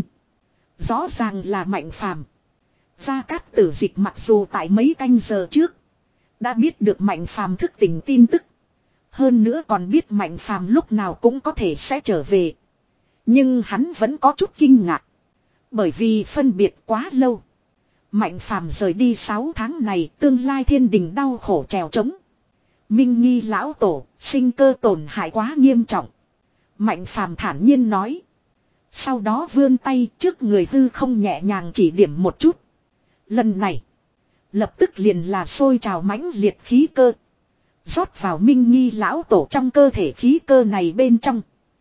Rõ ràng là Mạnh Phàm. Gia Cát Tử Dịch mặc dù tại mấy canh giờ trước đã biết được Mạnh Phàm thức tỉnh tin tức, hơn nữa còn biết Mạnh Phàm lúc nào cũng có thể sẽ trở về, nhưng hắn vẫn có chút kinh ngạc, bởi vì phân biệt quá lâu. Mạnh phàm rời đi sáu tháng này, tương lai thiên đình đau khổ trèo trống. Minh Nghi lão tổ, sinh cơ tổn hại quá nghiêm trọng. Mạnh phàm thản nhiên nói. Sau đó vươn tay trước người hư không nhẹ nhàng chỉ điểm một chút. Lần này, lập tức liền là sôi trào mãnh liệt khí cơ. Rót vào Minh Nghi lão tổ trong cơ thể khí cơ này bên trong.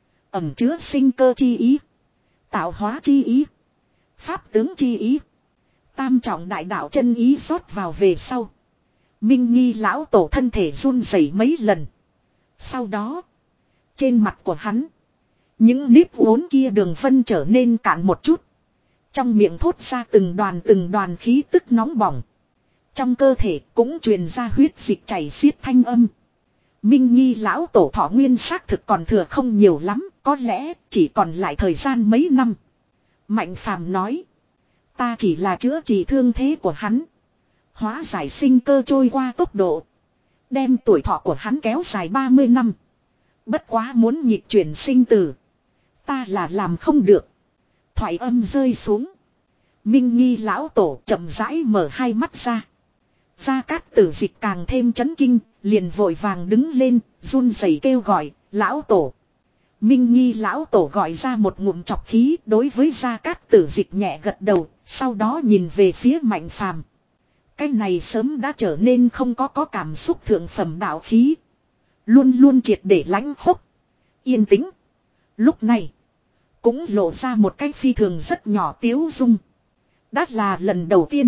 Ẩm chứa sinh cơ chi ý. Tạo hóa chi ý. Pháp tướng chi ý. Tam trọng đại đạo chân ý rót vào về sau. Minh Nghi lão tổ thân thể run rẩy mấy lần. Sau đó, trên mặt của hắn, những nếp uốn kia đường vân trở nên cạn một chút. Trong miệng thốt ra từng đoàn từng đoàn khí tức nóng bỏng. Trong cơ thể cũng truyền ra huyết dịch chảy xiết thanh âm. Minh Nghi lão tổ thọ nguyên xác thực còn thừa không nhiều lắm, có lẽ chỉ còn lại thời gian mấy năm. Mạnh phàm nói. Ta chỉ là chữa trị thương thế của hắn. Hóa giải sinh cơ trôi qua tốc độ. Đem tuổi thọ của hắn kéo dài ba mươi năm. Bất quá muốn nhịp chuyển sinh tử. Ta là làm không được. Thoại âm rơi xuống. Minh Nghi lão tổ chậm rãi mở hai mắt ra. Gia Cát Tử Dịch càng thêm chấn kinh, liền vội vàng đứng lên, run rẩy kêu gọi, lão tổ. Minh Nghi lão tổ gọi ra một ngụm chọc khí đối với Gia Cát Tử Dịch nhẹ gật đầu, sau đó nhìn về phía Mạnh phàm. Cái này sớm đã trở nên không có có cảm xúc thượng phẩm đạo khí. Luôn luôn triệt để lãnh khốc. Yên tĩnh. Lúc này, cũng lộ ra một cái phi thường rất nhỏ tiếu dung. Đã là lần đầu tiên.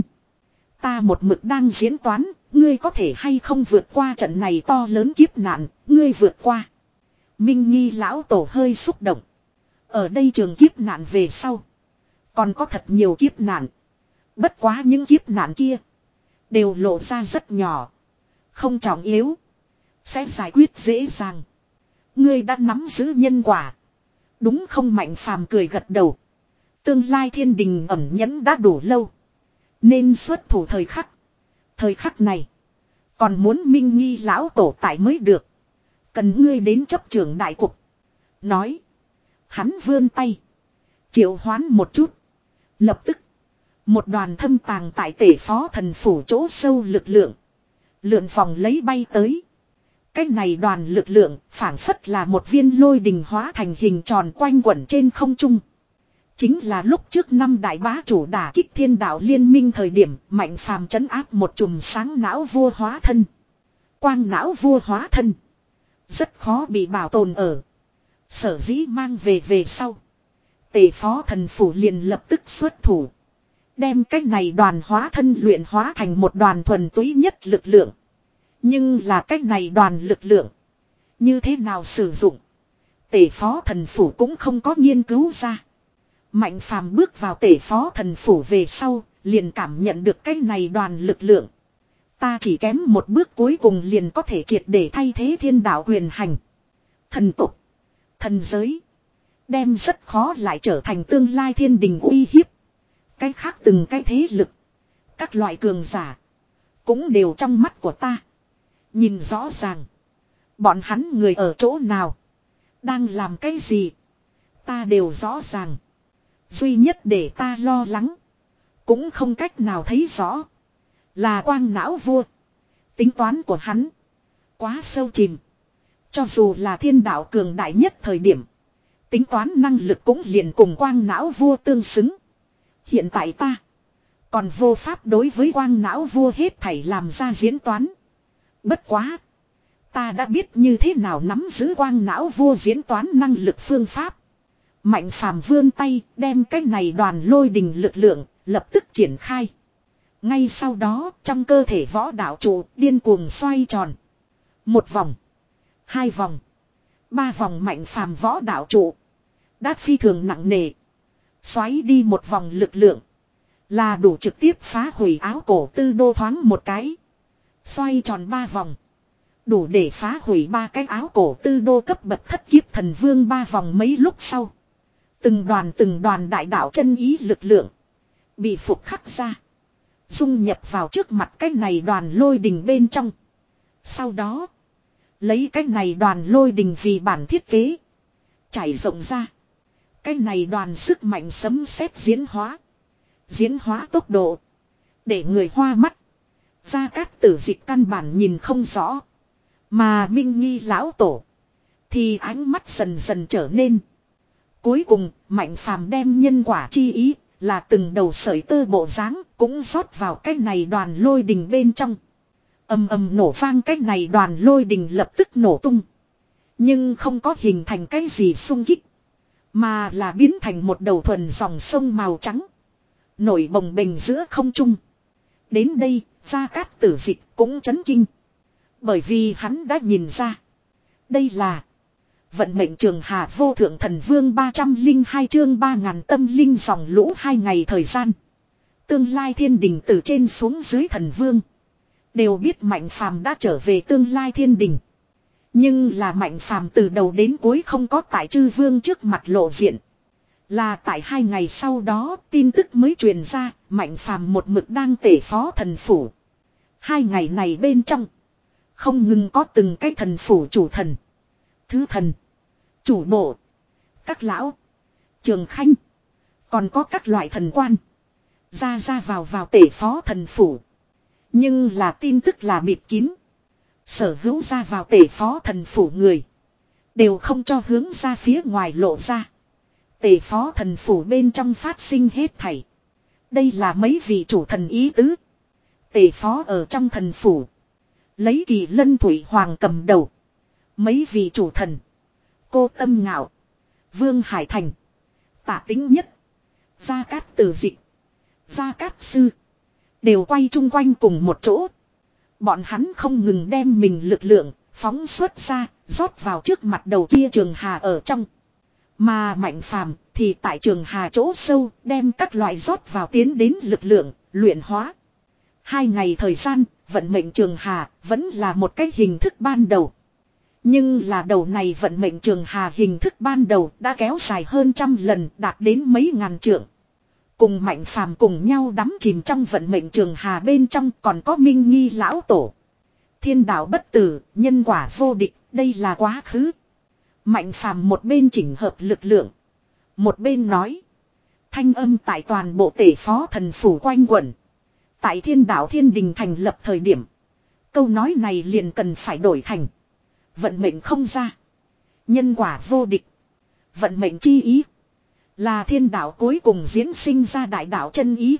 Ta một mực đang diễn toán, ngươi có thể hay không vượt qua trận này to lớn kiếp nạn, ngươi vượt qua. Minh Nghi lão tổ hơi xúc động. Ở đây trường kiếp nạn về sau. Còn có thật nhiều kiếp nạn. Bất quá những kiếp nạn kia. Đều lộ ra rất nhỏ. Không trọng yếu. Sẽ giải quyết dễ dàng. Ngươi đã nắm giữ nhân quả. Đúng không? Mạnh phàm cười gật đầu. Tương lai thiên đình ẩn nhẫn đã đủ lâu. Nên xuất thủ thời khắc. Thời khắc này. Còn muốn Minh Nghi lão tổ tại mới được. Cần ngươi đến chấp trưởng đại cục. Nói. Hắn vươn tay. Triệu hoán một chút. Lập tức. Một đoàn thâm tàng tại tể phó thần phủ chỗ sâu lực lượng. Lượn vòng lấy bay tới. Cái này đoàn lực lượng phảng phất là một viên lôi đình hóa thành hình tròn quanh quẩn trên không trung. Chính là lúc trước năm đại bá chủ đả kích thiên đạo liên minh thời điểm Mạnh phàm trấn áp một chùm sáng não vua hóa thân. Quang não vua hóa thân. Rất khó bị bảo tồn ở. Sở dĩ mang về về sau. Tề phó thần phủ liền lập tức xuất thủ. Đem cái này đoàn hóa thân luyện hóa thành một đoàn thuần túy nhất lực lượng. Nhưng là cái này đoàn lực lượng. Như thế nào sử dụng. Tề phó thần phủ cũng không có nghiên cứu ra. Mạnh phàm bước vào tể phó thần phủ về sau, liền cảm nhận được cái này đoàn lực lượng. Ta chỉ kém một bước cuối cùng liền có thể triệt để thay thế thiên đạo quyền hành. Thần tục, thần giới, đem rất khó lại trở thành tương lai thiên đình uy hiếp. Cái khác từng cái thế lực, các loại cường giả, cũng đều trong mắt của ta. Nhìn rõ ràng, bọn hắn người ở chỗ nào, đang làm cái gì, ta đều rõ ràng. Duy nhất để ta lo lắng. Cũng không cách nào thấy rõ. Là quang não vua. Tính toán của hắn. Quá sâu chìm. Cho dù là thiên đạo cường đại nhất thời điểm. Tính toán năng lực cũng liền cùng quang não vua tương xứng. Hiện tại ta. Còn vô pháp đối với quang não vua hết thảy làm ra diễn toán. Bất quá. Ta đã biết như thế nào nắm giữ quang não vua diễn toán năng lực phương pháp. Mạnh phàm vươn tay đem cái này đoàn lôi đình lực lượng lập tức triển khai. Ngay sau đó trong cơ thể võ đạo trụ điên cuồng xoay tròn. Một vòng. Hai vòng. Ba vòng mạnh phàm võ đạo trụ. Đã phi thường nặng nề. Xoáy đi một vòng lực lượng. Là đủ trực tiếp phá hủy áo cổ tư đô thoáng một cái. Xoay tròn ba vòng. Đủ để phá hủy ba cái áo cổ tư đô cấp bậc thất kiếp thần vương ba vòng mấy lúc sau. Từng đoàn từng đoàn đại đạo chân ý lực lượng. Bị phục khắc ra. Dung nhập vào trước mặt cái này đoàn lôi đình bên trong. Sau đó. Lấy cái này đoàn lôi đình vì bản thiết kế. Trải rộng ra. Cái này đoàn sức mạnh sấm sét diễn hóa. Diễn hóa tốc độ. Để người hoa mắt. Gia Cát Tử Dịch căn bản nhìn không rõ. Mà Minh Nghi lão tổ. Thì ánh mắt dần dần trở nên. Cuối cùng, Mạnh Phàm đem nhân quả chi ý. Là từng đầu sợi tơ bộ dáng cũng rót vào cái này đoàn lôi đình bên trong. Ầm ầm nổ vang, cái này đoàn lôi đình lập tức nổ tung. Nhưng không có hình thành cái gì xung kích. Mà là biến thành một đầu thuần dòng sông màu trắng. Nổi bồng bềnh giữa không trung. Đến đây, Gia Cát Tử Dịch cũng chấn kinh. Bởi vì hắn đã nhìn ra. Đây là vận mệnh trường hà vô thượng thần vương ba trăm linh hai chương ba ngàn tâm linh dòng lũ hai ngày thời gian. Tương lai thiên đình từ trên xuống dưới thần vương. Đều biết Mạnh Phàm đã trở về tương lai thiên đình. Nhưng là Mạnh Phàm từ đầu đến cuối không có tại chư vương trước mặt lộ diện. Là tại hai ngày sau đó tin tức mới truyền ra, Mạnh Phàm một mực đang tể phó thần phủ. Hai ngày này bên trong, không ngừng có từng cái thần phủ chủ thần, thứ thần, chủ bộ, các lão, trường khanh, còn có các loại thần quan. Ra ra vào vào tể phó thần phủ. Nhưng là tin tức là bịt kín. Sở hữu ra vào tể phó thần phủ người. Đều không cho hướng ra phía ngoài lộ ra. Tể phó thần phủ bên trong phát sinh hết thảy. Đây là mấy vị chủ thần ý tứ. Tể phó ở trong thần phủ. Lấy Kỳ Lân Thủy Hoàng cầm đầu. Mấy vị chủ thần. Cô Tâm Ngạo. Vương Hải Thành. Tả Tính Nhất. Gia Cát Tử Dịch. Gia Cát Sư. Đều quay chung quanh cùng một chỗ. Bọn hắn không ngừng đem mình lực lượng phóng xuất ra, rót vào trước mặt đầu kia trường hà ở trong. Mà Mạnh Phàm thì tại trường hà chỗ sâu đem các loại rót vào tiến đến lực lượng, luyện hóa. Hai ngày thời gian, vận mệnh trường hà vẫn là một cái hình thức ban đầu. Nhưng là đầu này vận mệnh trường hà hình thức ban đầu đã kéo dài hơn trăm lần, đạt đến mấy ngàn trượng. Cùng Mạnh Phàm cùng nhau đắm chìm trong vận mệnh trường hà bên trong còn có Minh Nghi lão tổ. Thiên đạo bất tử, nhân quả vô địch, đây là quá khứ. Mạnh Phàm một bên chỉnh hợp lực lượng, một bên nói. Thanh âm tại toàn bộ tể phó thần phủ quanh quẩn. Tại thiên đạo thiên đình thành lập thời điểm. Câu nói này liền cần phải đổi thành. Vận mệnh không ra. Nhân quả vô địch. Vận mệnh chi ý. Là thiên đạo cuối cùng diễn sinh ra đại đạo chân ý.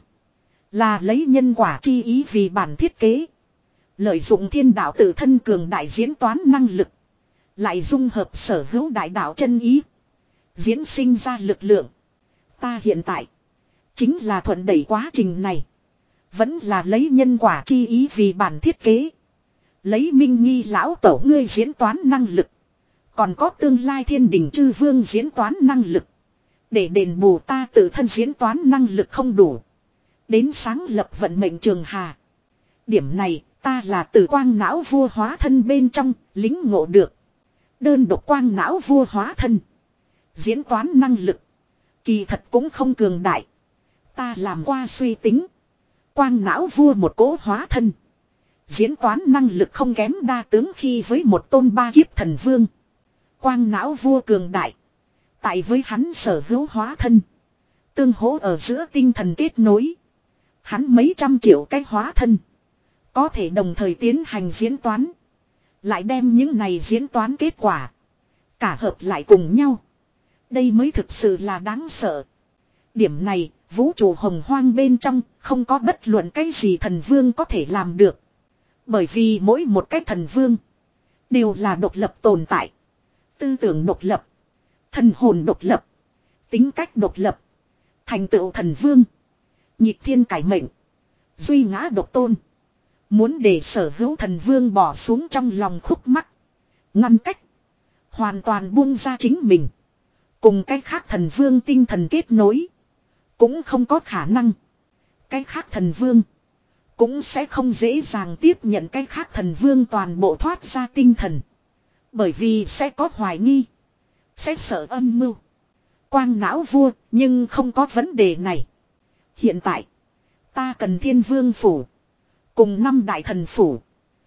Là lấy nhân quả chi ý vì bản thiết kế. Lợi dụng thiên đạo tự thân cường đại diễn toán năng lực. Lại dung hợp sở hữu đại đạo chân ý. Diễn sinh ra lực lượng. Ta hiện tại. Chính là thuận đẩy quá trình này. Vẫn là lấy nhân quả chi ý vì bản thiết kế. Lấy Minh Nghi lão tổ ngươi diễn toán năng lực. Còn có tương lai thiên đình chư vương diễn toán năng lực. Để đền bù ta tự thân diễn toán năng lực không đủ. Đến sáng lập vận mệnh trường hà. Điểm này ta là từ quang não vua hóa thân bên trong lính ngộ được. Đơn độc quang não vua hóa thân. Diễn toán năng lực. Kỳ thật cũng không cường đại. Ta làm qua suy tính. Quang não vua một cỗ hóa thân. Diễn toán năng lực không kém đa tướng khi với một tôn ba kiếp thần vương. Quang não vua cường đại. Tại với hắn sở hữu hóa thân. Tương hỗ ở giữa tinh thần kết nối. Hắn mấy trăm triệu cái hóa thân. Có thể đồng thời tiến hành diễn toán. Lại đem những này diễn toán kết quả. Cả hợp lại cùng nhau. Đây mới thực sự là đáng sợ. Điểm này, vũ trụ hồng hoang bên trong không có bất luận cái gì thần vương có thể làm được. Bởi vì mỗi một cái thần vương đều là độc lập tồn tại. Tư tưởng độc lập. Thần hồn độc lập. Tính cách độc lập. Thành tựu thần vương. Nhịp thiên cải mệnh. Duy ngã độc tôn. Muốn để sở hữu thần vương bỏ xuống trong lòng khúc mắc. Ngăn cách. Hoàn toàn buông ra chính mình. Cùng cái khác thần vương tinh thần kết nối. Cũng không có khả năng. Cái khác thần vương. Cũng sẽ không dễ dàng tiếp nhận cái khác thần vương toàn bộ thoát ra tinh thần. Bởi vì sẽ có hoài nghi. Sẽ sợ âm mưu. Quang não vua nhưng không có vấn đề này. Hiện tại. Ta cần thiên vương phủ. Cùng năm đại thần phủ.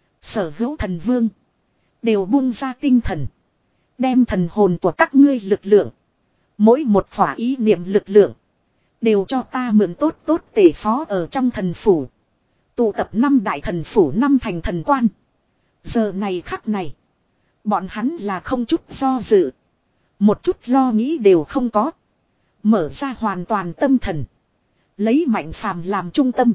Sở hữu thần vương. Đều buông ra tinh thần. Đem thần hồn của các ngươi lực lượng. Mỗi một khỏa ý niệm lực lượng. Đều cho ta mượn tốt tốt tể phó ở trong thần phủ. Tụ tập năm đại thần phủ năm thành thần quan. Giờ này khắc này. Bọn hắn là không chút do dự. Một chút lo nghĩ đều không có. Mở ra hoàn toàn tâm thần. Lấy Mạnh Phàm làm trung tâm.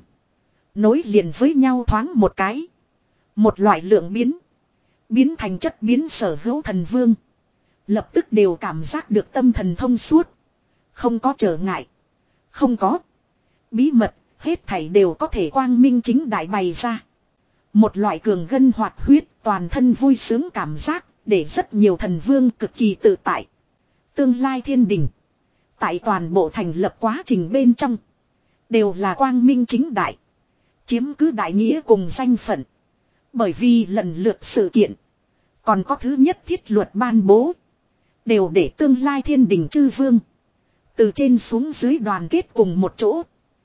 Nối liền với nhau thoáng một cái. Một loại lượng biến. Biến thành chất biến sở hữu thần vương. Lập tức đều cảm giác được tâm thần thông suốt. Không có trở ngại. Không có. Bí mật, hết thảy đều có thể quang minh chính đại bày ra. Một loại cường gân hoạt huyết, toàn thân vui sướng cảm giác, để rất nhiều thần vương cực kỳ tự tại. Tương lai thiên đình. Tại toàn bộ thành lập quá trình bên trong. Đều là quang minh chính đại. Chiếm cứ đại nghĩa cùng danh phận. Bởi vì lần lượt sự kiện. Còn có thứ nhất thiết luật ban bố. Đều để tương lai thiên đình chư vương. Từ trên xuống dưới đoàn kết cùng một chỗ.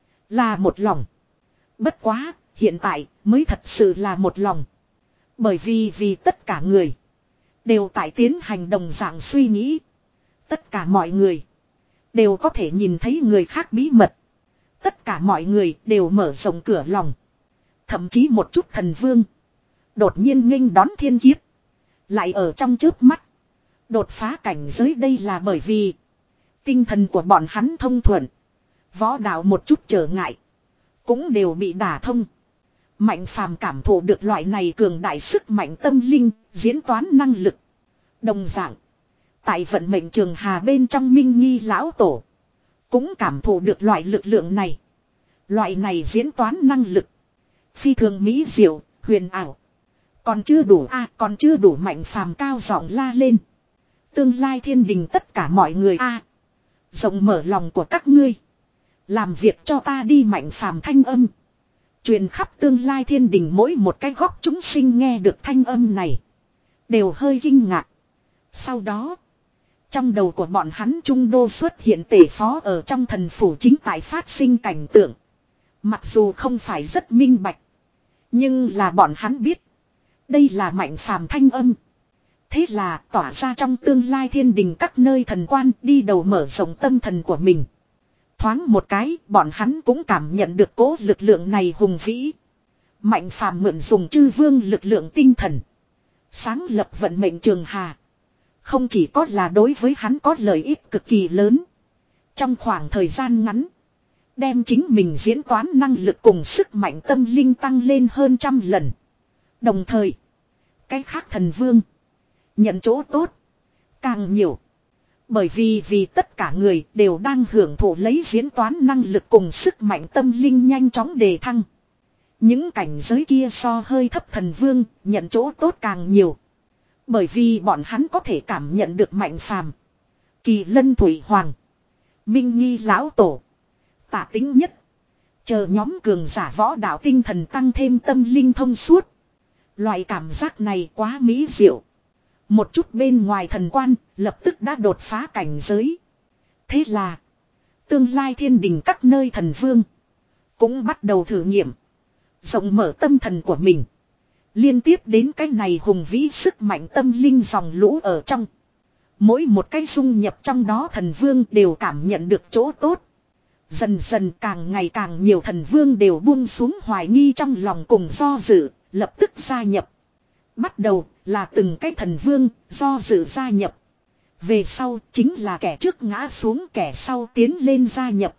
Là một lòng. Bất quá, hiện tại mới thật sự là một lòng. Bởi vì vì tất cả người. Đều tại tiến hành đồng dạng suy nghĩ. Tất cả mọi người. Đều có thể nhìn thấy người khác bí mật. Tất cả mọi người đều mở rộng cửa lòng. Thậm chí một chút thần vương. Đột nhiên nghênh đón thiên kiếp. Lại ở trong chớp mắt. Đột phá cảnh giới đây là bởi vì. Tinh thần của bọn hắn thông thuận. Võ đạo một chút trở ngại. Cũng đều bị đả thông. Mạnh Phàm cảm thụ được loại này cường đại sức mạnh tâm linh. Diễn toán năng lực. Đồng dạng. Tại vận mệnh trường hà bên trong Minh Nghi lão tổ. Cũng cảm thụ được loại lực lượng này. Loại này diễn toán năng lực. Phi thường mỹ diệu, huyền ảo. Còn chưa đủ a à, còn chưa đủ. Mạnh Phàm cao giọng la lên. Tương lai thiên đình tất cả mọi người a à, rộng mở lòng của các ngươi. Làm việc cho ta đi. Mạnh Phàm thanh âm. Truyền khắp tương lai thiên đình mỗi một cái góc chúng sinh nghe được thanh âm này. Đều hơi kinh ngạc. Sau đó. Trong đầu của bọn hắn trung đô xuất hiện tể phó ở trong thần phủ chính tại phát sinh cảnh tượng. Mặc dù không phải rất minh bạch. Nhưng là bọn hắn biết. Đây là Mạnh Phàm thanh âm. Thế là tỏa ra trong tương lai thiên đình các nơi thần quan đi đầu mở rộng tâm thần của mình. Thoáng một cái bọn hắn cũng cảm nhận được cố lực lượng này hùng vĩ. Mạnh Phàm mượn dùng chư vương lực lượng tinh thần. Sáng lập vận mệnh trường hà. Không chỉ có là đối với hắn có lợi ích cực kỳ lớn. Trong khoảng thời gian ngắn. Đem chính mình diễn toán năng lực cùng sức mạnh tâm linh tăng lên hơn trăm lần. Đồng thời. Cái khác thần vương. Nhận chỗ tốt. Càng nhiều. Bởi vì vì tất cả người đều đang hưởng thụ lấy diễn toán năng lực cùng sức mạnh tâm linh nhanh chóng đề thăng. Những cảnh giới kia so hơi thấp thần vương nhận chỗ tốt càng nhiều. Bởi vì bọn hắn có thể cảm nhận được Mạnh Phàm, Kỳ Lân Thủy Hoàng, Minh Nghi Lão Tổ, Tả Tính Nhất. Chờ nhóm cường giả võ đạo tinh thần tăng thêm tâm linh thông suốt. Loại cảm giác này quá mỹ diệu. Một chút bên ngoài thần quan lập tức đã đột phá cảnh giới. Thế là tương lai thiên đình các nơi thần vương cũng bắt đầu thử nghiệm. Rộng mở tâm thần của mình. Liên tiếp đến cái này hùng vĩ sức mạnh tâm linh dòng lũ ở trong. Mỗi một cái dung nhập trong đó thần vương đều cảm nhận được chỗ tốt. Dần dần càng ngày càng nhiều thần vương đều buông xuống hoài nghi trong lòng cùng do dự, lập tức gia nhập. Bắt đầu là từng cái thần vương do dự gia nhập. Về sau chính là kẻ trước ngã xuống kẻ sau tiến lên gia nhập.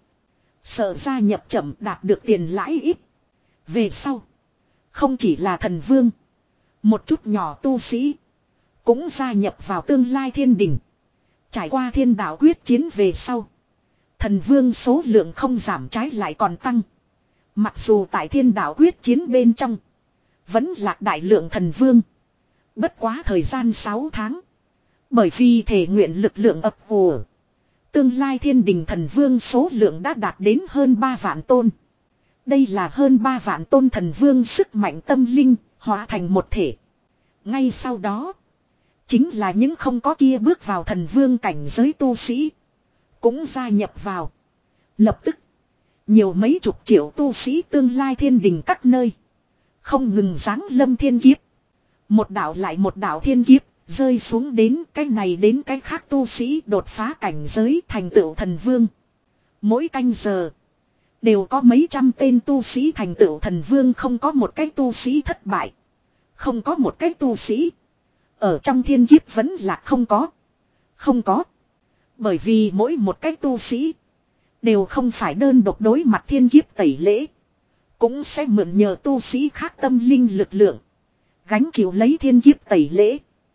Sợ gia nhập chậm đạt được tiền lãi ít. Về sau. Không chỉ là thần vương. Một chút nhỏ tu sĩ. Cũng gia nhập vào tương lai thiên đình. Trải qua thiên đạo quyết chiến về sau. Thần vương số lượng không giảm trái lại còn tăng. Mặc dù tại thiên đạo quyết chiến bên trong. Vẫn lạc đại lượng thần vương. Bất quá thời gian sáu tháng. Bởi vì thể nguyện lực lượng ập ùa. Tương lai thiên đình thần vương số lượng đã đạt đến hơn ba vạn tôn. Đây là hơn ba vạn tôn thần vương sức mạnh tâm linh, hóa thành một thể. Ngay sau đó, chính là những không có kia bước vào thần vương cảnh giới tu sĩ. Cũng gia nhập vào. Lập tức, nhiều mấy chục triệu tu sĩ tương lai thiên đình các nơi. Không ngừng giáng lâm thiên kiếp. Một đạo lại một đạo thiên kiếp, rơi xuống đến cái này đến cái khác tu sĩ đột phá cảnh giới thành tựu thần vương. Mỗi canh giờ. Đều có mấy trăm tên tu sĩ thành tựu thần vương, không có một cái tu sĩ thất bại. Không có một cái tu sĩ ở trong thiên kiếp vẫn là không có. Không có. Bởi vì mỗi một cái tu sĩ đều không phải đơn độc đối mặt thiên kiếp tẩy lễ. Cũng sẽ mượn nhờ tu sĩ khác tâm linh lực lượng. Gánh chịu lấy thiên kiếp tẩy lễ.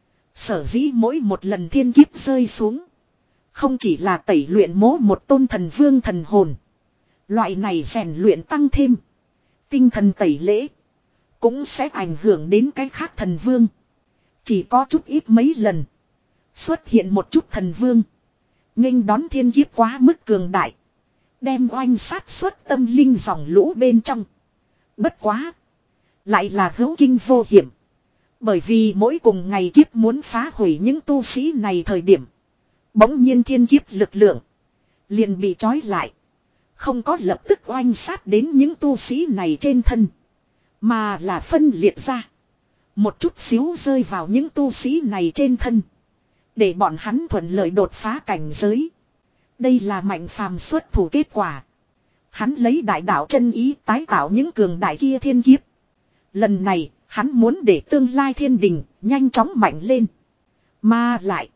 Sở dĩ mỗi một lần thiên kiếp rơi xuống. Không chỉ là tẩy luyện mố một tôn thần vương thần hồn. Loại này rèn luyện tăng thêm. Tinh thần tẩy lễ. Cũng sẽ ảnh hưởng đến cái khác thần vương. Chỉ có chút ít mấy lần. Xuất hiện một chút thần vương. Nghênh đón thiên kiếp quá mức cường đại. Đem oanh sát xuất tâm linh dòng lũ bên trong. Bất quá. Lại là hữu kinh vô hiểm. Bởi vì mỗi cùng ngày kiếp muốn phá hủy những tu sĩ này thời điểm. Bỗng nhiên thiên kiếp lực lượng. Liền bị trói lại. Không có lập tức oanh sát đến những tu sĩ này trên thân. Mà là phân liệt ra. Một chút xíu rơi vào những tu sĩ này trên thân. Để bọn hắn thuận lợi đột phá cảnh giới. Đây là Mạnh Phàm xuất thủ kết quả. Hắn lấy đại đạo chân ý tái tạo những cường đại kia thiên kiếp. Lần này, hắn muốn để tương lai thiên đình nhanh chóng mạnh lên. Mà lại,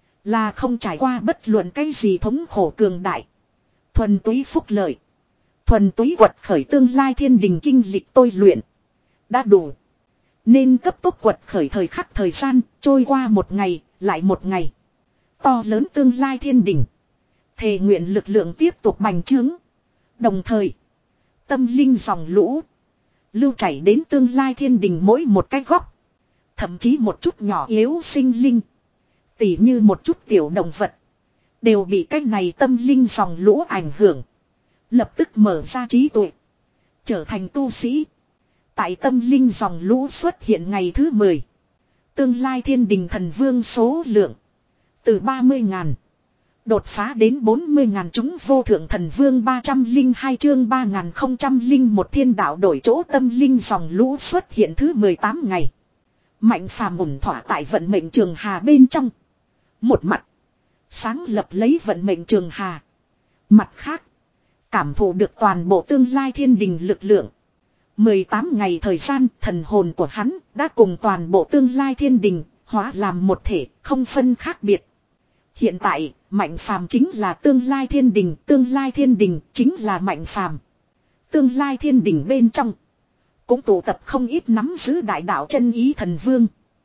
là không trải qua bất luận cái gì thống khổ cường đại. Thuần túy phúc lợi. Thuần túy quật khởi tương lai thiên đình kinh lịch tôi luyện. Đã đủ. Nên cấp tốc quật khởi thời khắc thời gian, trôi qua một ngày, lại một ngày. To lớn tương lai thiên đình. Thề nguyện lực lượng tiếp tục bành trướng. Đồng thời, tâm linh dòng lũ lưu chảy đến tương lai thiên đình mỗi một cái góc. Thậm chí một chút nhỏ yếu sinh linh. Tỉ như một chút tiểu động vật. Đều bị cái này tâm linh dòng lũ ảnh hưởng. Lập tức mở ra trí tuệ. Trở thành tu sĩ. Tại tâm linh dòng lũ xuất hiện ngày thứ mười. Tương lai thiên đình thần vương số lượng. Từ ba mươi ngàn. Đột phá đến bốn mươi ngàn chúng vô thượng thần vương ba trăm linh hai chương ba nghìn không trăm linh một thiên đạo đổi chỗ tâm linh dòng lũ xuất hiện thứ mười tám ngày. Mạnh Phàm ổn thỏa tại vận mệnh trường hà bên trong. Một mặt. Sáng lập lấy vận mệnh trường hà. Mặt khác. Cảm thụ được toàn bộ tương lai thiên đình lực lượng. mười tám ngày thời gian thần hồn của hắn đã cùng toàn bộ tương lai thiên đình hóa làm một thể không phân khác biệt. Hiện tại Mạnh Phàm chính là tương lai thiên đình, tương lai thiên đình chính là Mạnh Phàm. Tương lai thiên đình bên trong cũng tụ tập không ít nắm giữ đại đạo chân ý thần vương.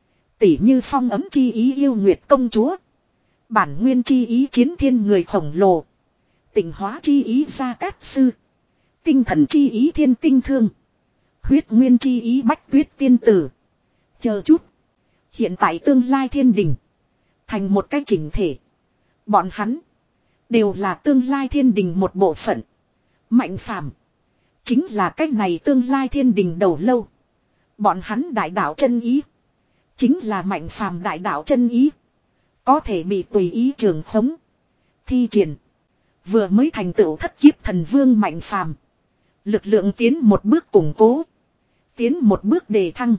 Tỷ như phong ấm chi ý yêu nguyệt công chúa. Bản nguyên chi ý chiến thiên người khổng lồ. Tịnh hóa chi ý gia cát sư. Tinh thần chi ý thiên tinh thương. Huyết nguyên chi ý bách tuyết tiên tử. Chờ chút. Hiện tại tương lai thiên đình. Thành một cái chỉnh thể. Bọn hắn. Đều là tương lai thiên đình một bộ phận. Mạnh Phàm chính là cái này tương lai thiên đình đầu lâu. Bọn hắn đại đạo chân ý. Chính là Mạnh Phàm đại đạo chân ý. Có thể bị tùy ý trường khống. Thi triển. Vừa mới thành tựu thất kiếp thần vương Mạnh Phàm. Lực lượng tiến một bước củng cố. Tiến một bước đề thăng.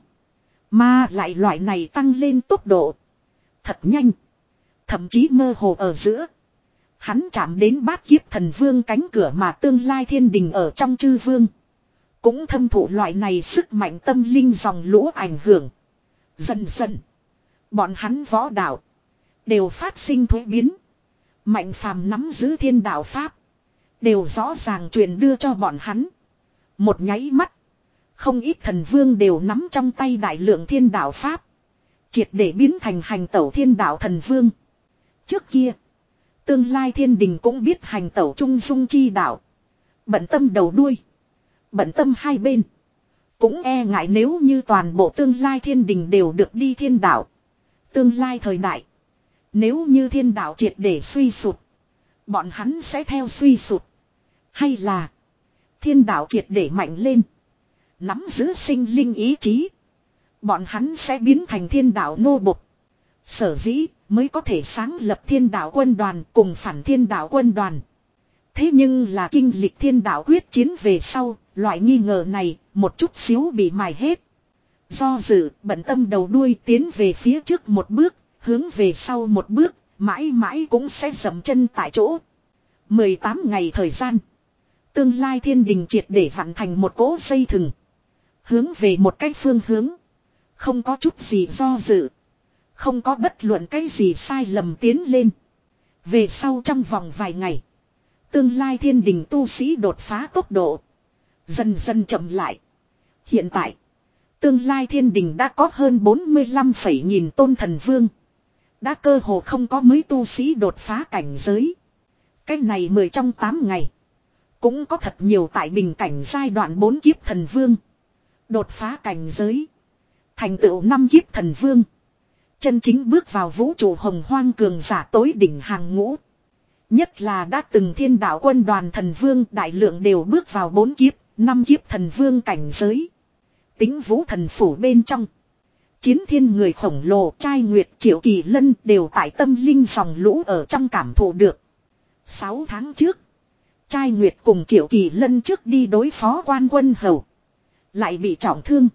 Mà lại loại này tăng lên tốc độ. Thật nhanh. Thậm chí mơ hồ ở giữa. Hắn chạm đến bát kiếp thần vương cánh cửa mà tương lai thiên đình ở trong chư vương. Cũng thâm thụ loại này sức mạnh tâm linh dòng lũ ảnh hưởng. Dần dần. Bọn hắn võ đạo. Đều phát sinh thuế biến. Mạnh Phàm nắm giữ thiên đạo pháp. Đều rõ ràng truyền đưa cho bọn hắn. Một nháy mắt. Không ít thần vương đều nắm trong tay đại lượng thiên đạo pháp. Triệt để biến thành hành tẩu thiên đạo thần vương. Trước kia. Tương lai thiên đình cũng biết hành tẩu trung dung chi đạo. Bận tâm đầu đuôi. Bận tâm hai bên. Cũng e ngại nếu như toàn bộ tương lai thiên đình đều được đi thiên đạo. Tương lai thời đại. Nếu như thiên đạo triệt để suy sụt. Bọn hắn sẽ theo suy sụt. Hay là. Thiên đạo triệt để mạnh lên. Nắm giữ sinh linh ý chí. Bọn hắn sẽ biến thành thiên đạo nô bộc. Sở dĩ mới có thể sáng lập thiên đạo quân đoàn cùng phản thiên đạo quân đoàn. Thế nhưng là kinh lịch thiên đạo quyết chiến về sau. Loại nghi ngờ này một chút xíu bị mài hết. Do dự bận tâm đầu đuôi tiến về phía trước một bước. Hướng về sau một bước. Mãi mãi cũng sẽ dậm chân tại chỗ. mười tám ngày thời gian. Tương lai thiên đình triệt để vặn thành một cỗ dây thừng. Hướng về một cái phương hướng. Không có chút gì do dự. Không có bất luận cái gì sai lầm tiến lên. Về sau trong vòng vài ngày. Tương lai thiên đình tu sĩ đột phá tốc độ. Dần dần chậm lại. Hiện tại. Tương lai thiên đình đã có hơn bốn mươi lăm phẩy nghìn tôn thần vương. Đã cơ hồ không có mấy tu sĩ đột phá cảnh giới. Cái này mười trong tám ngày. Cũng có thật nhiều tại bình cảnh giai đoạn bốn kiếp thần vương. Đột phá cảnh giới. Thành tựu năm kiếp thần vương. Chân chính bước vào vũ trụ hồng hoang cường giả tối đỉnh hàng ngũ. Nhất là đã từng thiên đạo quân đoàn thần vương đại lượng đều bước vào bốn kiếp, năm kiếp thần vương cảnh giới. Tính vũ thần phủ bên trong. Chiến thiên người khổng lồ trai nguyệt triệu kỳ lân đều tại tâm linh dòng lũ ở trong cảm thụ được. Sáu tháng trước. Trai nguyệt cùng triệu kỳ lân trước đi đối phó quan quân hầu. Lại bị trọng thương.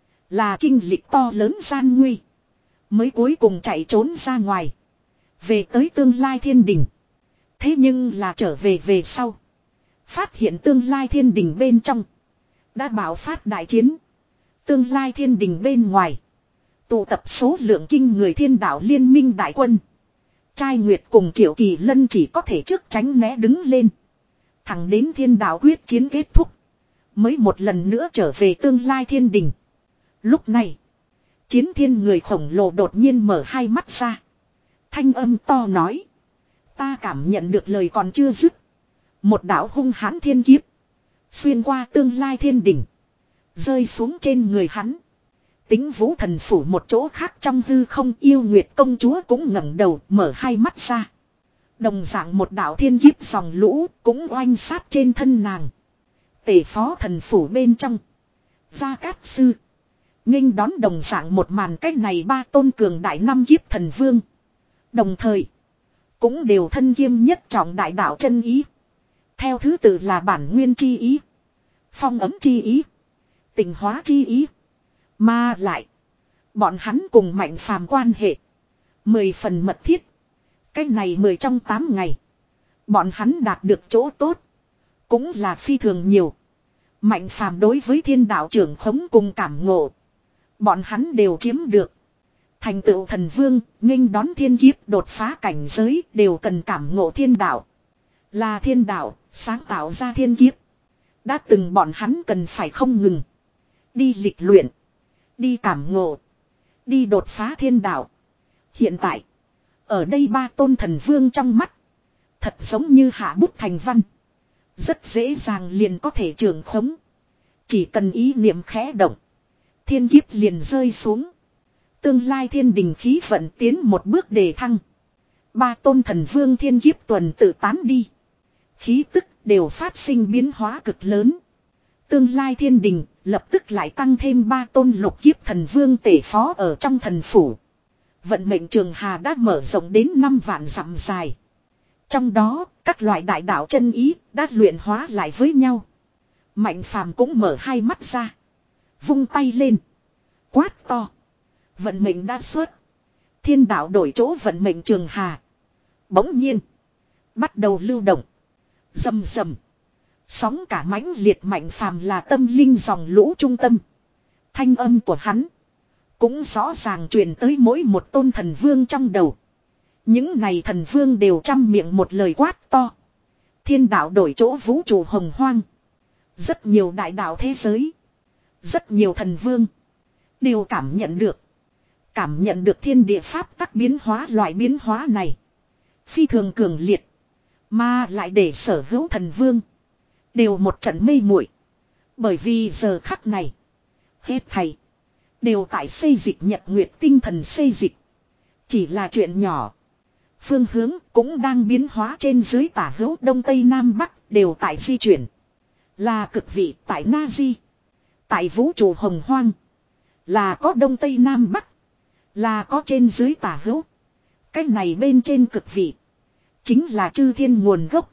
Là kinh lịch to lớn gian nguy. Mới cuối cùng chạy trốn ra ngoài. Về tới tương lai thiên đình. Thế nhưng là trở về về sau. Phát hiện tương lai thiên đình bên trong. Đã bảo phát đại chiến. Tương lai thiên đình bên ngoài. Tụ tập số lượng kinh người thiên đạo liên minh đại quân. Trai Nguyệt cùng Triệu Kỳ Lân chỉ có thể trước tránh né đứng lên. Thẳng đến thiên đạo quyết chiến kết thúc. Mới một lần nữa trở về tương lai thiên đình. Lúc này. Chiến thiên người khổng lồ đột nhiên mở hai mắt ra. Thanh âm to nói. Ta cảm nhận được lời còn chưa dứt. Một đạo hung hãn thiên kiếp. Xuyên qua tương lai thiên đỉnh. Rơi xuống trên người hắn. Tính vũ thần phủ một chỗ khác trong hư không yêu nguyệt công chúa cũng ngẩng đầu mở hai mắt ra. Đồng dạng một đạo thiên kiếp dòng lũ cũng oanh sát trên thân nàng. Tể phó thần phủ bên trong. Gia Cát Sư. Nghênh đón đồng dạng một màn cách này ba tôn cường đại năm kiếp thần vương. Đồng thời. Cũng đều thân kiêm nhất trọng đại đạo chân ý. Theo thứ tự là bản nguyên chi ý. Phong ấm chi ý. Tình hóa chi ý. Mà lại. Bọn hắn cùng mạnh phàm quan hệ. Mười phần mật thiết. Cách này mười trong tám ngày. Bọn hắn đạt được chỗ tốt. Cũng là phi thường nhiều. Mạnh phàm đối với thiên đạo trưởng khống cùng cảm ngộ. Bọn hắn đều chiếm được. Thành tựu thần vương, nghênh đón thiên kiếp đột phá cảnh giới đều cần cảm ngộ thiên đạo. Là thiên đạo, sáng tạo ra thiên kiếp. Đã từng bọn hắn cần phải không ngừng. Đi lịch luyện. Đi cảm ngộ. Đi đột phá thiên đạo. Hiện tại. Ở đây ba tôn thần vương trong mắt. Thật giống như hạ bút thành văn. Rất dễ dàng liền có thể trường khống. Chỉ cần ý niệm khẽ động. Thiên kiếp liền rơi xuống. Tương lai thiên đình khí vận tiến một bước đề thăng. Ba tôn thần vương thiên kiếp tuần tự tán đi. Khí tức đều phát sinh biến hóa cực lớn. Tương lai thiên đình lập tức lại tăng thêm ba tôn lục kiếp thần vương tể phó ở trong thần phủ. Vận mệnh trường hà đã mở rộng đến năm vạn dặm dài. Trong đó các loại đại đạo chân ý đã luyện hóa lại với nhau. Mạnh phàm cũng mở hai mắt ra. Vung tay lên. Quát to. Vận mệnh đã xuất. Thiên đạo đổi chỗ vận mệnh trường hà. Bỗng nhiên. Bắt đầu lưu động. Rầm rầm. Sóng cả mãnh liệt mạnh phàm là tâm linh dòng lũ trung tâm. Thanh âm của hắn. Cũng rõ ràng truyền tới mỗi một tôn thần vương trong đầu. Những này thần vương đều trăm miệng một lời quát to. Thiên đạo đổi chỗ vũ trụ hồng hoang. Rất nhiều đại đạo thế giới. Rất nhiều thần vương. Đều cảm nhận được. Cảm nhận được thiên địa pháp tắc biến hóa loại biến hóa này. Phi thường cường liệt. Mà lại để sở hữu thần vương. Đều một trận mê muội. Bởi vì giờ khắc này. Hết thầy. Đều tại xây dịch nhật nguyệt tinh thần xây dịch. Chỉ là chuyện nhỏ. Phương hướng cũng đang biến hóa trên dưới tả hữu đông tây nam bắc đều tại di chuyển. Là cực vị tại Na Di. Tại vũ trụ hồng hoang. Là có đông tây nam bắc. Là có trên dưới tả hữu. Cách này bên trên cực vị. Chính là chư thiên nguồn gốc.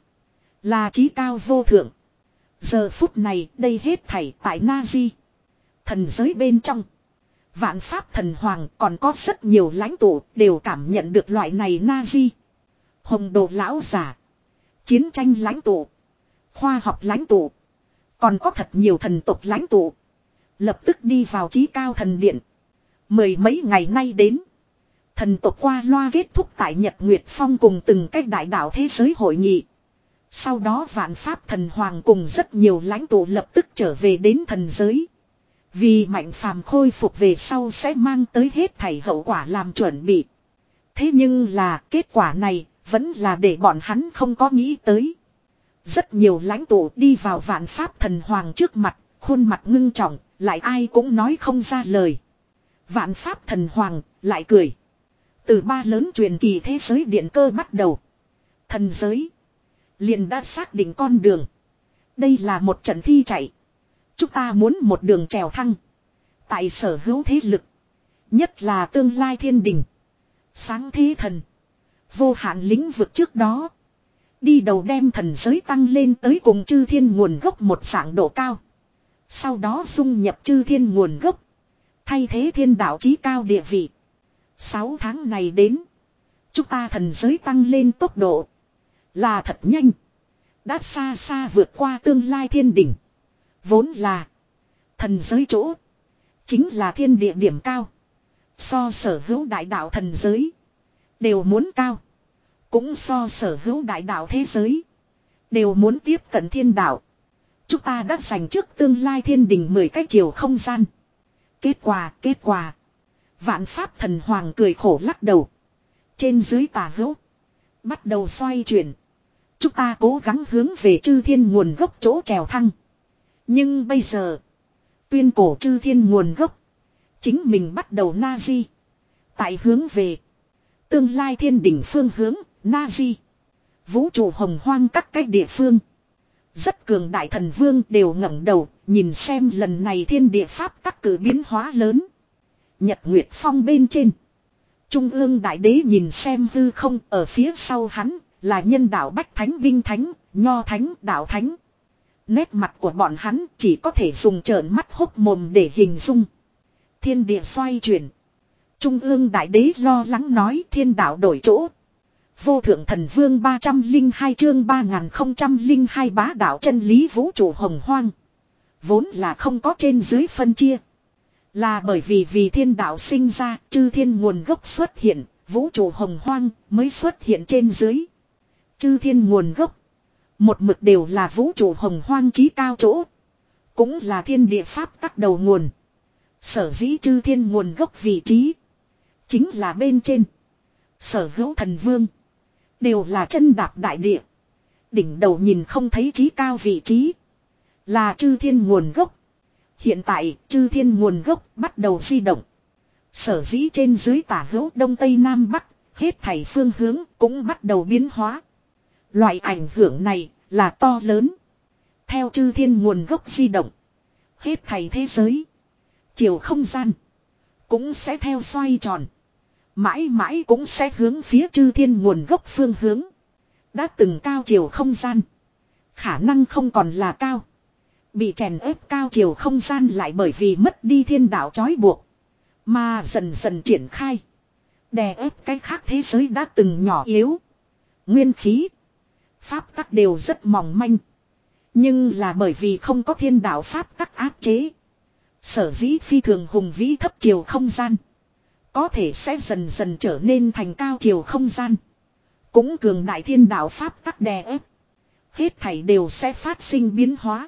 Là trí cao vô thượng. Giờ phút này đây hết thảy tại Na Di. Thần giới bên trong. Vạn pháp thần hoàng còn có rất nhiều lãnh tụ đều cảm nhận được loại này Na Di. Hồng đồ lão giả. Chiến tranh lãnh tụ. khoa học lãnh tụ. Còn có thật nhiều thần tộc lãnh tụ. Lập tức đi vào chí cao thần điện. Mười mấy ngày nay đến. Thần tộc qua loa kết thúc tại Nhật Nguyệt Phong cùng từng cách đại đạo thế giới hội nghị. Sau đó vạn pháp thần hoàng cùng rất nhiều lãnh tụ lập tức trở về đến thần giới. Vì mạnh phàm khôi phục về sau sẽ mang tới hết thảy hậu quả làm chuẩn bị. Thế nhưng là kết quả này vẫn là để bọn hắn không có nghĩ tới. Rất nhiều lãnh tụ đi vào vạn pháp thần hoàng trước mặt, khuôn mặt ngưng trọng, lại ai cũng nói không ra lời. Vạn pháp thần hoàng lại cười. Từ ba lớn truyền kỳ thế giới điện cơ bắt đầu. Thần giới liền đã xác định con đường. Đây là một trận thi chạy. Chúng ta muốn một đường trèo thăng. Tại sở hữu thế lực. Nhất là tương lai thiên đình. Sáng thế thần. Vô hạn lĩnh vực trước đó. Đi đầu đem thần giới tăng lên tới cùng chư thiên nguồn gốc một dạng độ cao. Sau đó dung nhập chư thiên nguồn gốc. Thay thế thiên đạo chí cao địa vị. Sáu tháng này đến. Chúng ta thần giới tăng lên tốc độ. Là thật nhanh. Đã xa xa vượt qua tương lai thiên đỉnh. Vốn là. Thần giới chỗ. Chính là thiên địa điểm cao. So sở hữu đại đạo thần giới. Đều muốn cao. Cũng so sở hữu đại đạo thế giới. Đều muốn tiếp cận thiên đạo. Chúng ta đã giành trước tương lai thiên đình mười cái chiều không gian. Kết quả, kết quả. Vạn pháp thần hoàng cười khổ lắc đầu. Trên dưới tà hữu. Bắt đầu xoay chuyển. Chúng ta cố gắng hướng về chư thiên nguồn gốc chỗ trèo thăng. Nhưng bây giờ. Tuyên cổ chư thiên nguồn gốc. Chính mình bắt đầu na di. Tại hướng về. Tương lai thiên đỉnh phương hướng. Na di. Vũ trụ hồng hoang các cách địa phương. Rất cường đại thần vương đều ngẩng đầu. Nhìn xem lần này thiên địa pháp tắc cử biến hóa lớn. Nhật Nguyệt Phong bên trên. Trung ương đại đế nhìn xem hư không ở phía sau hắn. Là nhân đạo bách thánh binh thánh. Nho thánh đạo thánh. Nét mặt của bọn hắn chỉ có thể dùng trợn mắt hốc mồm để hình dung. Thiên địa xoay chuyển. Trung ương đại đế lo lắng nói thiên đạo đổi chỗ. Vô thượng thần vương ba trăm linh hai chương ba nghìn không trăm linh hai bá đạo chân lý vũ trụ hồng hoang. Vốn là không có trên dưới phân chia. Là bởi vì vì thiên đạo sinh ra chư thiên nguồn gốc xuất hiện. Vũ trụ hồng hoang mới xuất hiện trên dưới. Chư thiên nguồn gốc. Một mực đều là vũ trụ hồng hoang chí cao chỗ. Cũng là thiên địa pháp tắc đầu nguồn. Sở dĩ chư thiên nguồn gốc vị trí. Chính là bên trên. Sở hữu thần vương. Đều là chân đạp đại địa. Đỉnh đầu nhìn không thấy chí cao vị trí. Là chư thiên nguồn gốc. Hiện tại chư thiên nguồn gốc bắt đầu di động. Sở dĩ trên dưới tả hữu đông tây nam bắc. Hết thảy phương hướng cũng bắt đầu biến hóa. Loại ảnh hưởng này là to lớn. Theo chư thiên nguồn gốc di động. Hết thảy thế giới. Chiều không gian. Cũng sẽ theo xoay tròn. Mãi mãi cũng sẽ hướng phía chư thiên nguồn gốc phương hướng. Đã từng cao chiều không gian. Khả năng không còn là cao. Bị chèn ép cao chiều không gian lại bởi vì mất đi thiên đạo trói buộc. Mà dần dần triển khai. Đè ép cái khác thế giới đã từng nhỏ yếu. Nguyên khí. Pháp tắc đều rất mỏng manh. Nhưng là bởi vì không có thiên đạo pháp tắc áp chế. Sở dĩ phi thường hùng vĩ thấp chiều không gian. Có thể sẽ dần dần trở nên thành cao chiều không gian. Cũng cường đại thiên đạo pháp tắc đè ép. Hết thảy đều sẽ phát sinh biến hóa.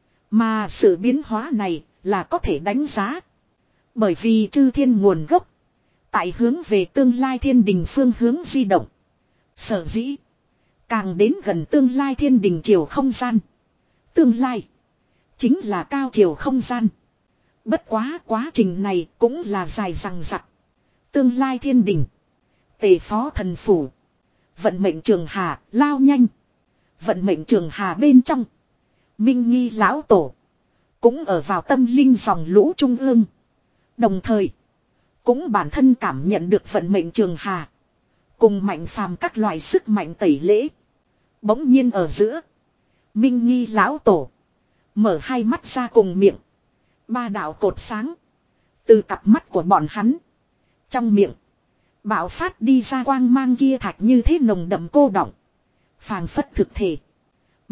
Mà sự biến hóa này là có thể đánh giá. Bởi vì chư thiên nguồn gốc. Tại hướng về tương lai thiên đình phương hướng di động. Sở dĩ. Càng đến gần tương lai thiên đình chiều không gian. Tương lai. Chính là cao chiều không gian. Bất quá quá trình này cũng là dài dằng dặc. Tương lai thiên đình. Tề phó thần phủ. Vận mệnh trường hà lao nhanh. Vận mệnh trường hà bên trong. Minh Nghi lão tổ. Cũng ở vào tâm linh dòng lũ trung ương. Đồng thời. Cũng bản thân cảm nhận được vận mệnh trường hà. Cùng mạnh phàm các loại sức mạnh tẩy lễ. Bỗng nhiên ở giữa. Minh Nghi lão tổ. Mở hai mắt ra cùng miệng. Ba đạo cột sáng. Từ cặp mắt của bọn hắn. Trong miệng. Bạo phát đi ra quang mang kia thạch như thế nồng đậm cô đọng. Phàng phất thực thể.